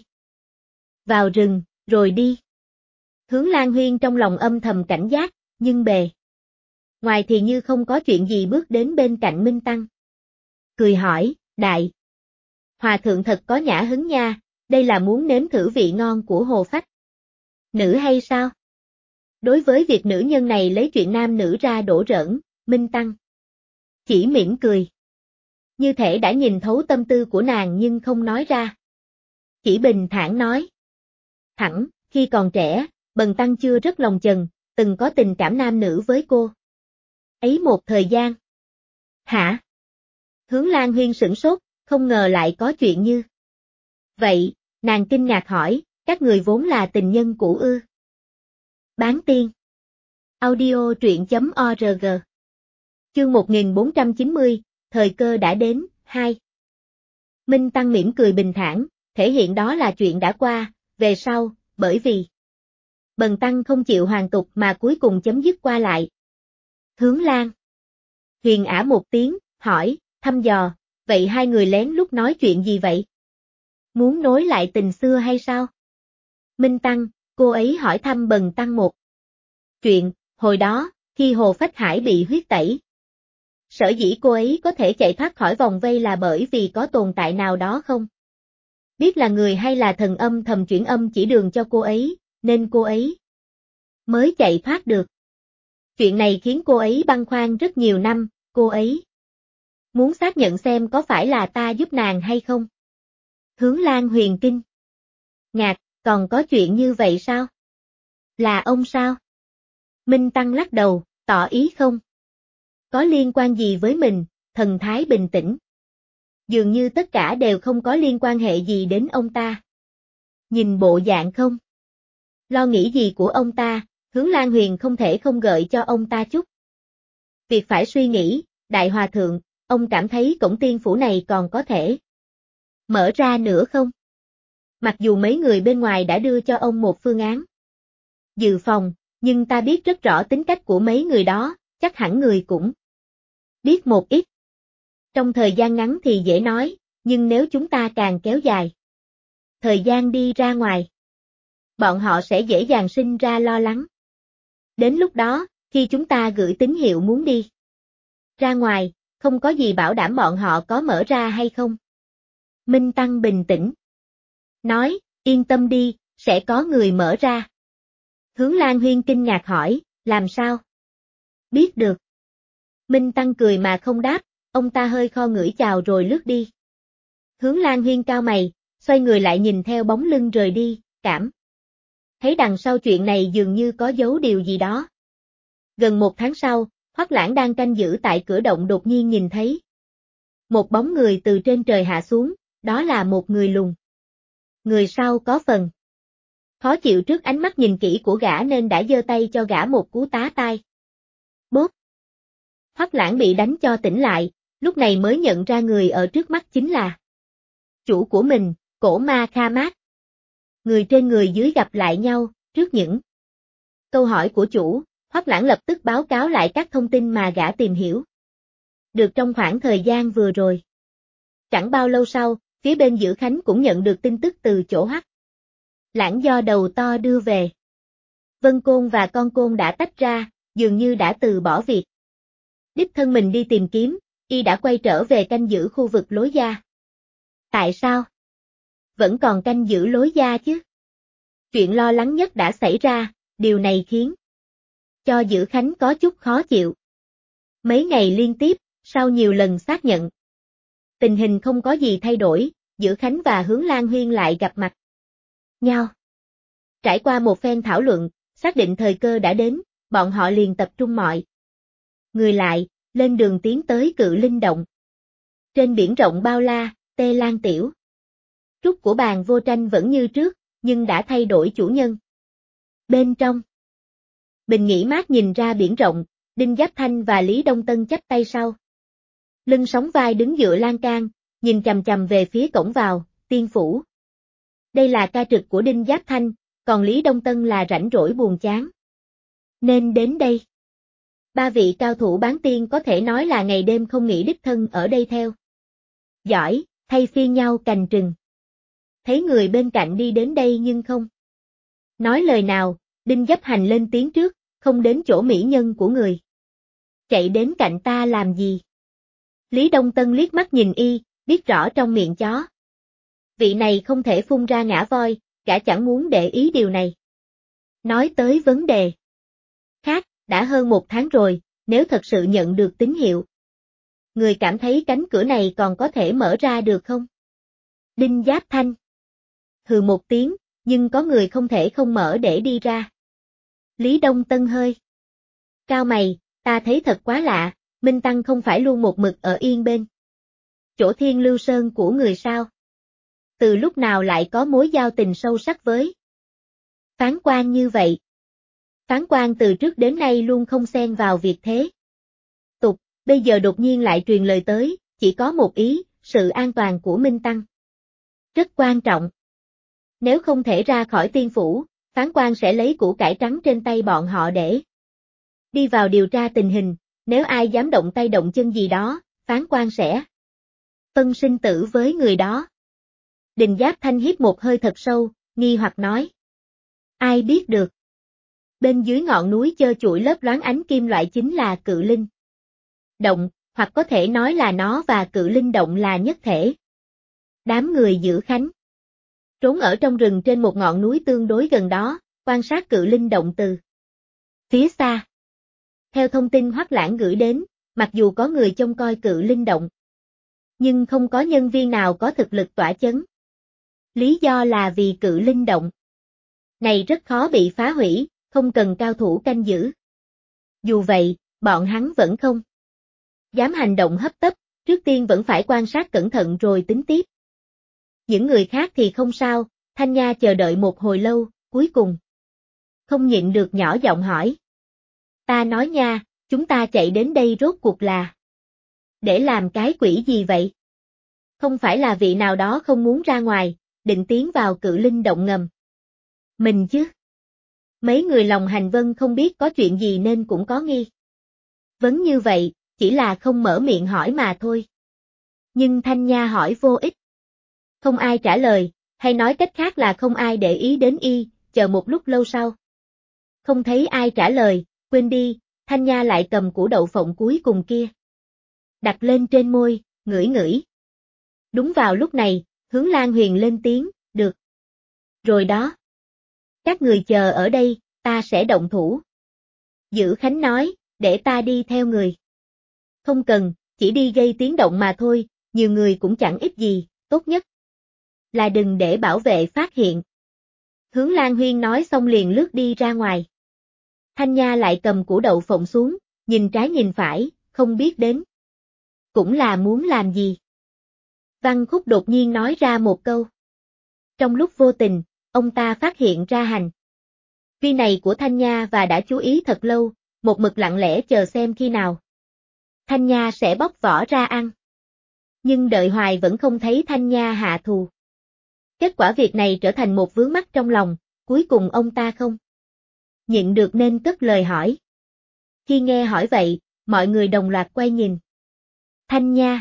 vào rừng, rồi đi. Hướng Lan Huyên trong lòng âm thầm cảnh giác, nhưng bề ngoài thì như không có chuyện gì bước đến bên cạnh Minh Tăng. Cười hỏi, đại hòa thượng thật có nhã hứng nha, đây là muốn nếm thử vị ngon của hồ phách nữ hay sao? Đối với việc nữ nhân này lấy chuyện nam nữ ra đổ rỡn, Minh Tăng chỉ mỉm cười. Như thể đã nhìn thấu tâm tư của nàng nhưng không nói ra. Chỉ bình thản nói. Thẳng, khi còn trẻ, Bần Tăng chưa rất lòng chần, từng có tình cảm nam nữ với cô ấy một thời gian. Hả? Hướng Lan Huyên sửng sốt, không ngờ lại có chuyện như vậy, nàng kinh ngạc hỏi, các người vốn là tình nhân cũ ư? Bán tiên. Audio truyện.org. Chương 1490, thời cơ đã đến, 2. Minh Tăng mỉm cười bình thản, thể hiện đó là chuyện đã qua, về sau, bởi vì Bần Tăng không chịu hoàn tục mà cuối cùng chấm dứt qua lại. Hướng Lan Huyền ả một tiếng, hỏi, thăm dò, vậy hai người lén lúc nói chuyện gì vậy? Muốn nối lại tình xưa hay sao? Minh Tăng, cô ấy hỏi thăm Bần Tăng một chuyện, hồi đó, khi Hồ Phách Hải bị huyết tẩy. Sở dĩ cô ấy có thể chạy thoát khỏi vòng vây là bởi vì có tồn tại nào đó không? Biết là người hay là thần âm thầm chuyển âm chỉ đường cho cô ấy, nên cô ấy mới chạy thoát được. Chuyện này khiến cô ấy băn khoăn rất nhiều năm, cô ấy muốn xác nhận xem có phải là ta giúp nàng hay không. Hướng Lan Huyền kinh ngạc, còn có chuyện như vậy sao? Là ông sao? Minh Tăng lắc đầu, tỏ ý không. Có liên quan gì với mình, thần thái bình tĩnh. Dường như tất cả đều không có liên quan hệ gì đến ông ta. Nhìn bộ dạng không lo nghĩ gì của ông ta, Hướng Lan Huyền không thể không gợi cho ông ta chút việc phải suy nghĩ, đại hòa thượng, ông cảm thấy cổng tiên phủ này còn có thể mở ra nữa không? Mặc dù mấy người bên ngoài đã đưa cho ông một phương án dự phòng, nhưng ta biết rất rõ tính cách của mấy người đó, chắc hẳn người cũng biết một ít. Trong thời gian ngắn thì dễ nói, nhưng nếu chúng ta càng kéo dài thời gian đi ra ngoài, bọn họ sẽ dễ dàng sinh ra lo lắng. Đến lúc đó, khi chúng ta gửi tín hiệu muốn đi ra ngoài, không có gì bảo đảm bọn họ có mở ra hay không. Minh Tăng bình tĩnh nói, yên tâm đi, sẽ có người mở ra. Hướng Lan Huyên kinh ngạc hỏi, làm sao? Biết được. Minh Tăng cười mà không đáp, ông ta hơi kho ngửi chào rồi lướt đi. Hướng Lan Huyên cao mày, xoay người lại nhìn theo bóng lưng rời đi, cảm thấy đằng sau chuyện này dường như có giấu điều gì đó. Gần một tháng sau, Hoắc Lãng đang canh giữ tại cửa động đột nhiên nhìn thấy một bóng người từ trên trời hạ xuống, đó là một người lùn. Người sau có phần khó chịu trước ánh mắt nhìn kỹ của gã nên đã giơ tay cho gã một cú tá tai. Bốp! Hoắc Lãng bị đánh cho tỉnh lại, lúc này mới nhận ra người ở trước mắt chính là chủ của mình, Cổ Ma Kha Mát. Người trên người dưới gặp lại nhau, trước những câu hỏi của chủ, Hoắc Lãng lập tức báo cáo lại các thông tin mà gã tìm hiểu được trong khoảng thời gian vừa rồi. Chẳng bao lâu sau, phía bên Dữ Khánh cũng nhận được tin tức từ chỗ Hoắc Lãng do đầu to đưa về. Vân Côn và con côn đã tách ra, dường như đã từ bỏ việc đích thân mình đi tìm kiếm, y đã quay trở về canh giữ khu vực lối ra. Tại sao? Vẫn còn canh giữ lối ra chứ? Chuyện lo lắng nhất đã xảy ra, điều này khiến cho Dữ Khánh có chút khó chịu. Mấy ngày liên tiếp, sau nhiều lần xác nhận tình hình không có gì thay đổi, Dữ Khánh và Hướng Lan Huyên lại gặp mặt nhau. Trải qua một phen thảo luận, xác định thời cơ đã đến, bọn họ liền tập trung mọi người lại, lên đường tiến tới Cự Linh Động. Trên biển rộng bao la, Tê Lan Tiểu Trúc của Bàn Vô Tranh vẫn như trước, nhưng đã thay đổi chủ nhân. Bên trong, Bình nghỉ mát nhìn ra biển rộng, Đinh Giáp Thanh và Lý Đông Tân chắp tay sau. Lưng sóng vai đứng dựa lan can, nhìn chằm chằm về phía cổng vào, Tiên Phủ. Đây là ca trực của Đinh Giáp Thanh, còn Lý Đông Tân là rảnh rỗi buồn chán. Nên đến đây. Ba vị cao thủ bán tiên có thể nói là ngày đêm không nghỉ đích thân ở đây theo. Giỏi, thay phiên nhau cành trừng. Thấy người bên cạnh đi đến đây nhưng không nói lời nào, Đinh Giáp Hành lên tiếng trước, không đến chỗ mỹ nhân của người. Chạy đến cạnh ta làm gì? Lý Đông Tân liếc mắt nhìn y, biết rõ trong miệng chó. Vị này không thể phun ra ngã voi, gã chẳng muốn để ý điều này. Nói tới vấn đề khác, đã hơn 1 tháng rồi, nếu thật sự nhận được tín hiệu. Người cảm thấy cánh cửa này còn có thể mở ra được không? Đinh Giáp Thanh hừ một tiếng, nhưng có người không thể không mở để đi ra. Lý Đông Tân hơi cao mày, ta thấy thật quá lạ, Minh Tăng không phải luôn một mực ở yên bên chỗ Thiên Lưu Sơn của người sao? Từ lúc nào lại có mối giao tình sâu sắc với Phán Quan như vậy? Phán Quan từ trước đến nay luôn không xen vào việc thế tục, bây giờ đột nhiên lại truyền lời tới, chỉ có một ý, sự an toàn của Minh Tăng. Rất quan trọng. Nếu không thể ra khỏi tiên phủ, Phán Quan sẽ lấy củ cải trắng trên tay bọn họ để đi vào điều tra tình hình, nếu ai dám động tay động chân gì đó, Phán Quan sẽ phân sinh tử với người đó. Đinh Giáp Thanh hít một hơi thật sâu, nghi hoặc nói. Ai biết được? Bên dưới ngọn núi trơ trụi lớp loáng ánh kim loại chính là Cự Linh Động, hoặc có thể nói là nó và Cự Linh Động là nhất thể. Đám người giữ khánh trốn ở trong rừng trên một ngọn núi tương đối gần đó, quan sát Cự Linh Động từ phía xa. Theo thông tin Hoắc Lãng gửi đến, mặc dù có người trông coi Cự Linh Động, nhưng không có nhân viên nào có thực lực tỏa chấn. Lý do là vì Cự Linh Động này rất khó bị phá hủy, không cần cao thủ canh giữ. Dù vậy, bọn hắn vẫn không dám hành động hấp tấp, trước tiên vẫn phải quan sát cẩn thận rồi tính tiếp. Những người khác thì không sao, Thanh Nha chờ đợi một hồi lâu, cuối cùng không nhịn được nhỏ giọng hỏi. Ta nói nha, chúng ta chạy đến đây rốt cuộc là để làm cái quỷ gì vậy? Không phải là vị nào đó không muốn ra ngoài, định tiến vào Cự Linh Động ngầm. Mình chứ? Mấy người lòng hành vân không biết có chuyện gì nên cũng có nghi vấn như vậy, chỉ là không mở miệng hỏi mà thôi. Nhưng Thanh Nha hỏi vô ích. Không ai trả lời, hay nói cách khác là không ai để ý đến y, chờ một lúc lâu sau. Không thấy ai trả lời, quên đi, Thanh Nha lại cầm củ đậu phộng cuối cùng kia. Đặt lên trên môi, ngửi ngửi. Đúng vào lúc này, Hướng Lan Huyền lên tiếng, được. Rồi đó. Các người chờ ở đây, ta sẽ động thủ. Dữ Khánh nói, để ta đi theo người. Không cần, chỉ đi gây tiếng động mà thôi, nhiều người cũng chẳng ích gì, tốt nhất là đừng để bảo vệ phát hiện. Hướng Lan Huyên nói xong liền lướt đi ra ngoài. Thanh Nha lại cầm củ đậu phộng xuống, nhìn trái nhìn phải, không biết đến. Cũng là muốn làm gì. Văn Khúc đột nhiên nói ra một câu. Trong lúc vô tình, ông ta phát hiện ra hành vi này của Thanh Nha và đã chú ý thật lâu, một mực lặng lẽ chờ xem khi nào Thanh Nha sẽ bóc vỏ ra ăn. Nhưng đợi hoài vẫn không thấy Thanh Nha hạ thù. Kết quả việc này trở thành một vướng mắc trong lòng, cuối cùng ông ta không nhịn được nên cất lời hỏi. Khi nghe hỏi vậy, mọi người đồng loạt quay nhìn. Thanh Nha.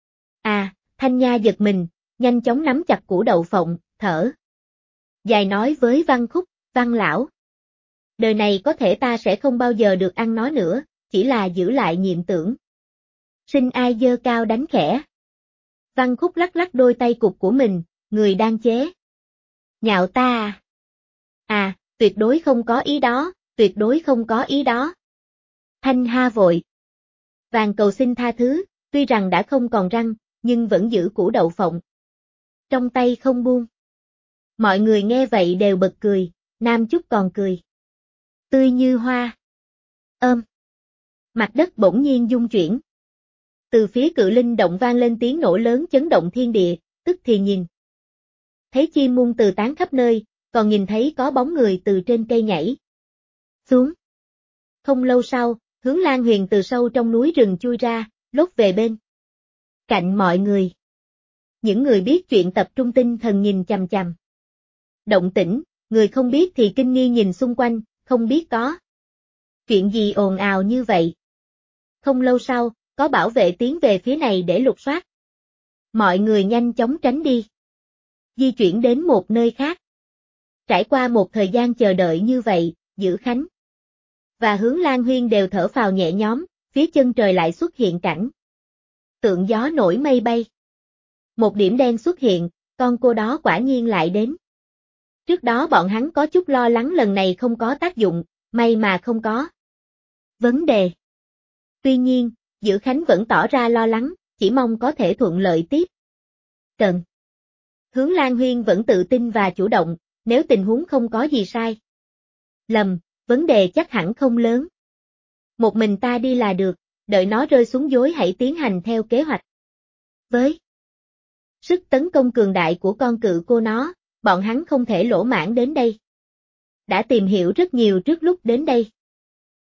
À, Thanh Nha giật mình, nhanh chóng nắm chặt củ đậu phộng, thở dài nói với Văn Khúc, Văn lão. Đời này có thể ta sẽ không bao giờ được ăn nó nữa, chỉ là giữ lại niệm tưởng. Sinh ai dơ cao đánh khẽ. Văn Khúc lắc lắc đôi tay cục của mình, người đang chế nhạo ta à? À, tuyệt đối không có ý đó, tuyệt đối không có ý đó. Thanh Ha vội vàng cầu xin tha thứ, tuy rằng đã không còn răng, nhưng vẫn giữ củ đậu phộng trong tay không buông. Mọi người nghe vậy đều bật cười, Nam Chúc còn cười tươi như hoa. Mặt đất bỗng nhiên rung chuyển. Từ phía cự linh động vang lên tiếng nổ lớn chấn động thiên địa, tức thì nhìn. Thấy chim muôn từ tán khắp nơi, còn nhìn thấy có bóng người từ trên cây nhảy xuống. Không lâu sau, Hướng Lan Huyền từ sâu trong núi rừng chui ra, lốt về bên cạnh mọi người. Những người biết chuyện tập trung tinh thần nhìn chằm chằm. Động tĩnh, người không biết thì kinh nghi nhìn xung quanh, không biết có chuyện gì ồn ào như vậy. Không lâu sau, có bảo vệ tiến về phía này để lục soát. Mọi người nhanh chóng tránh đi. Di chuyển đến một nơi khác. Trải qua một thời gian chờ đợi như vậy, Dữ Khánh và Hướng Lan Huyên đều thở phào nhẹ nhõm, phía chân trời lại xuất hiện cảnh. Tượng gió nổi mây bay. Một điểm đen xuất hiện, con cô đó quả nhiên lại đến. Trước đó bọn hắn có chút lo lắng lần này không có tác dụng, may mà không có vấn đề. Tuy nhiên, Dữ Khánh vẫn tỏ ra lo lắng, chỉ mong có thể thuận lợi tiếp. Cần. Hướng Lan Huyên vẫn tự tin và chủ động, nếu tình huống không có gì sai lầm, vấn đề chắc hẳn không lớn. Một mình ta đi là được, đợi nó rơi xuống dối hãy tiến hành theo kế hoạch. Với sức tấn công cường đại của con cự cô nó, bọn hắn không thể lỗ mãng đến đây. Đã tìm hiểu rất nhiều trước lúc đến đây.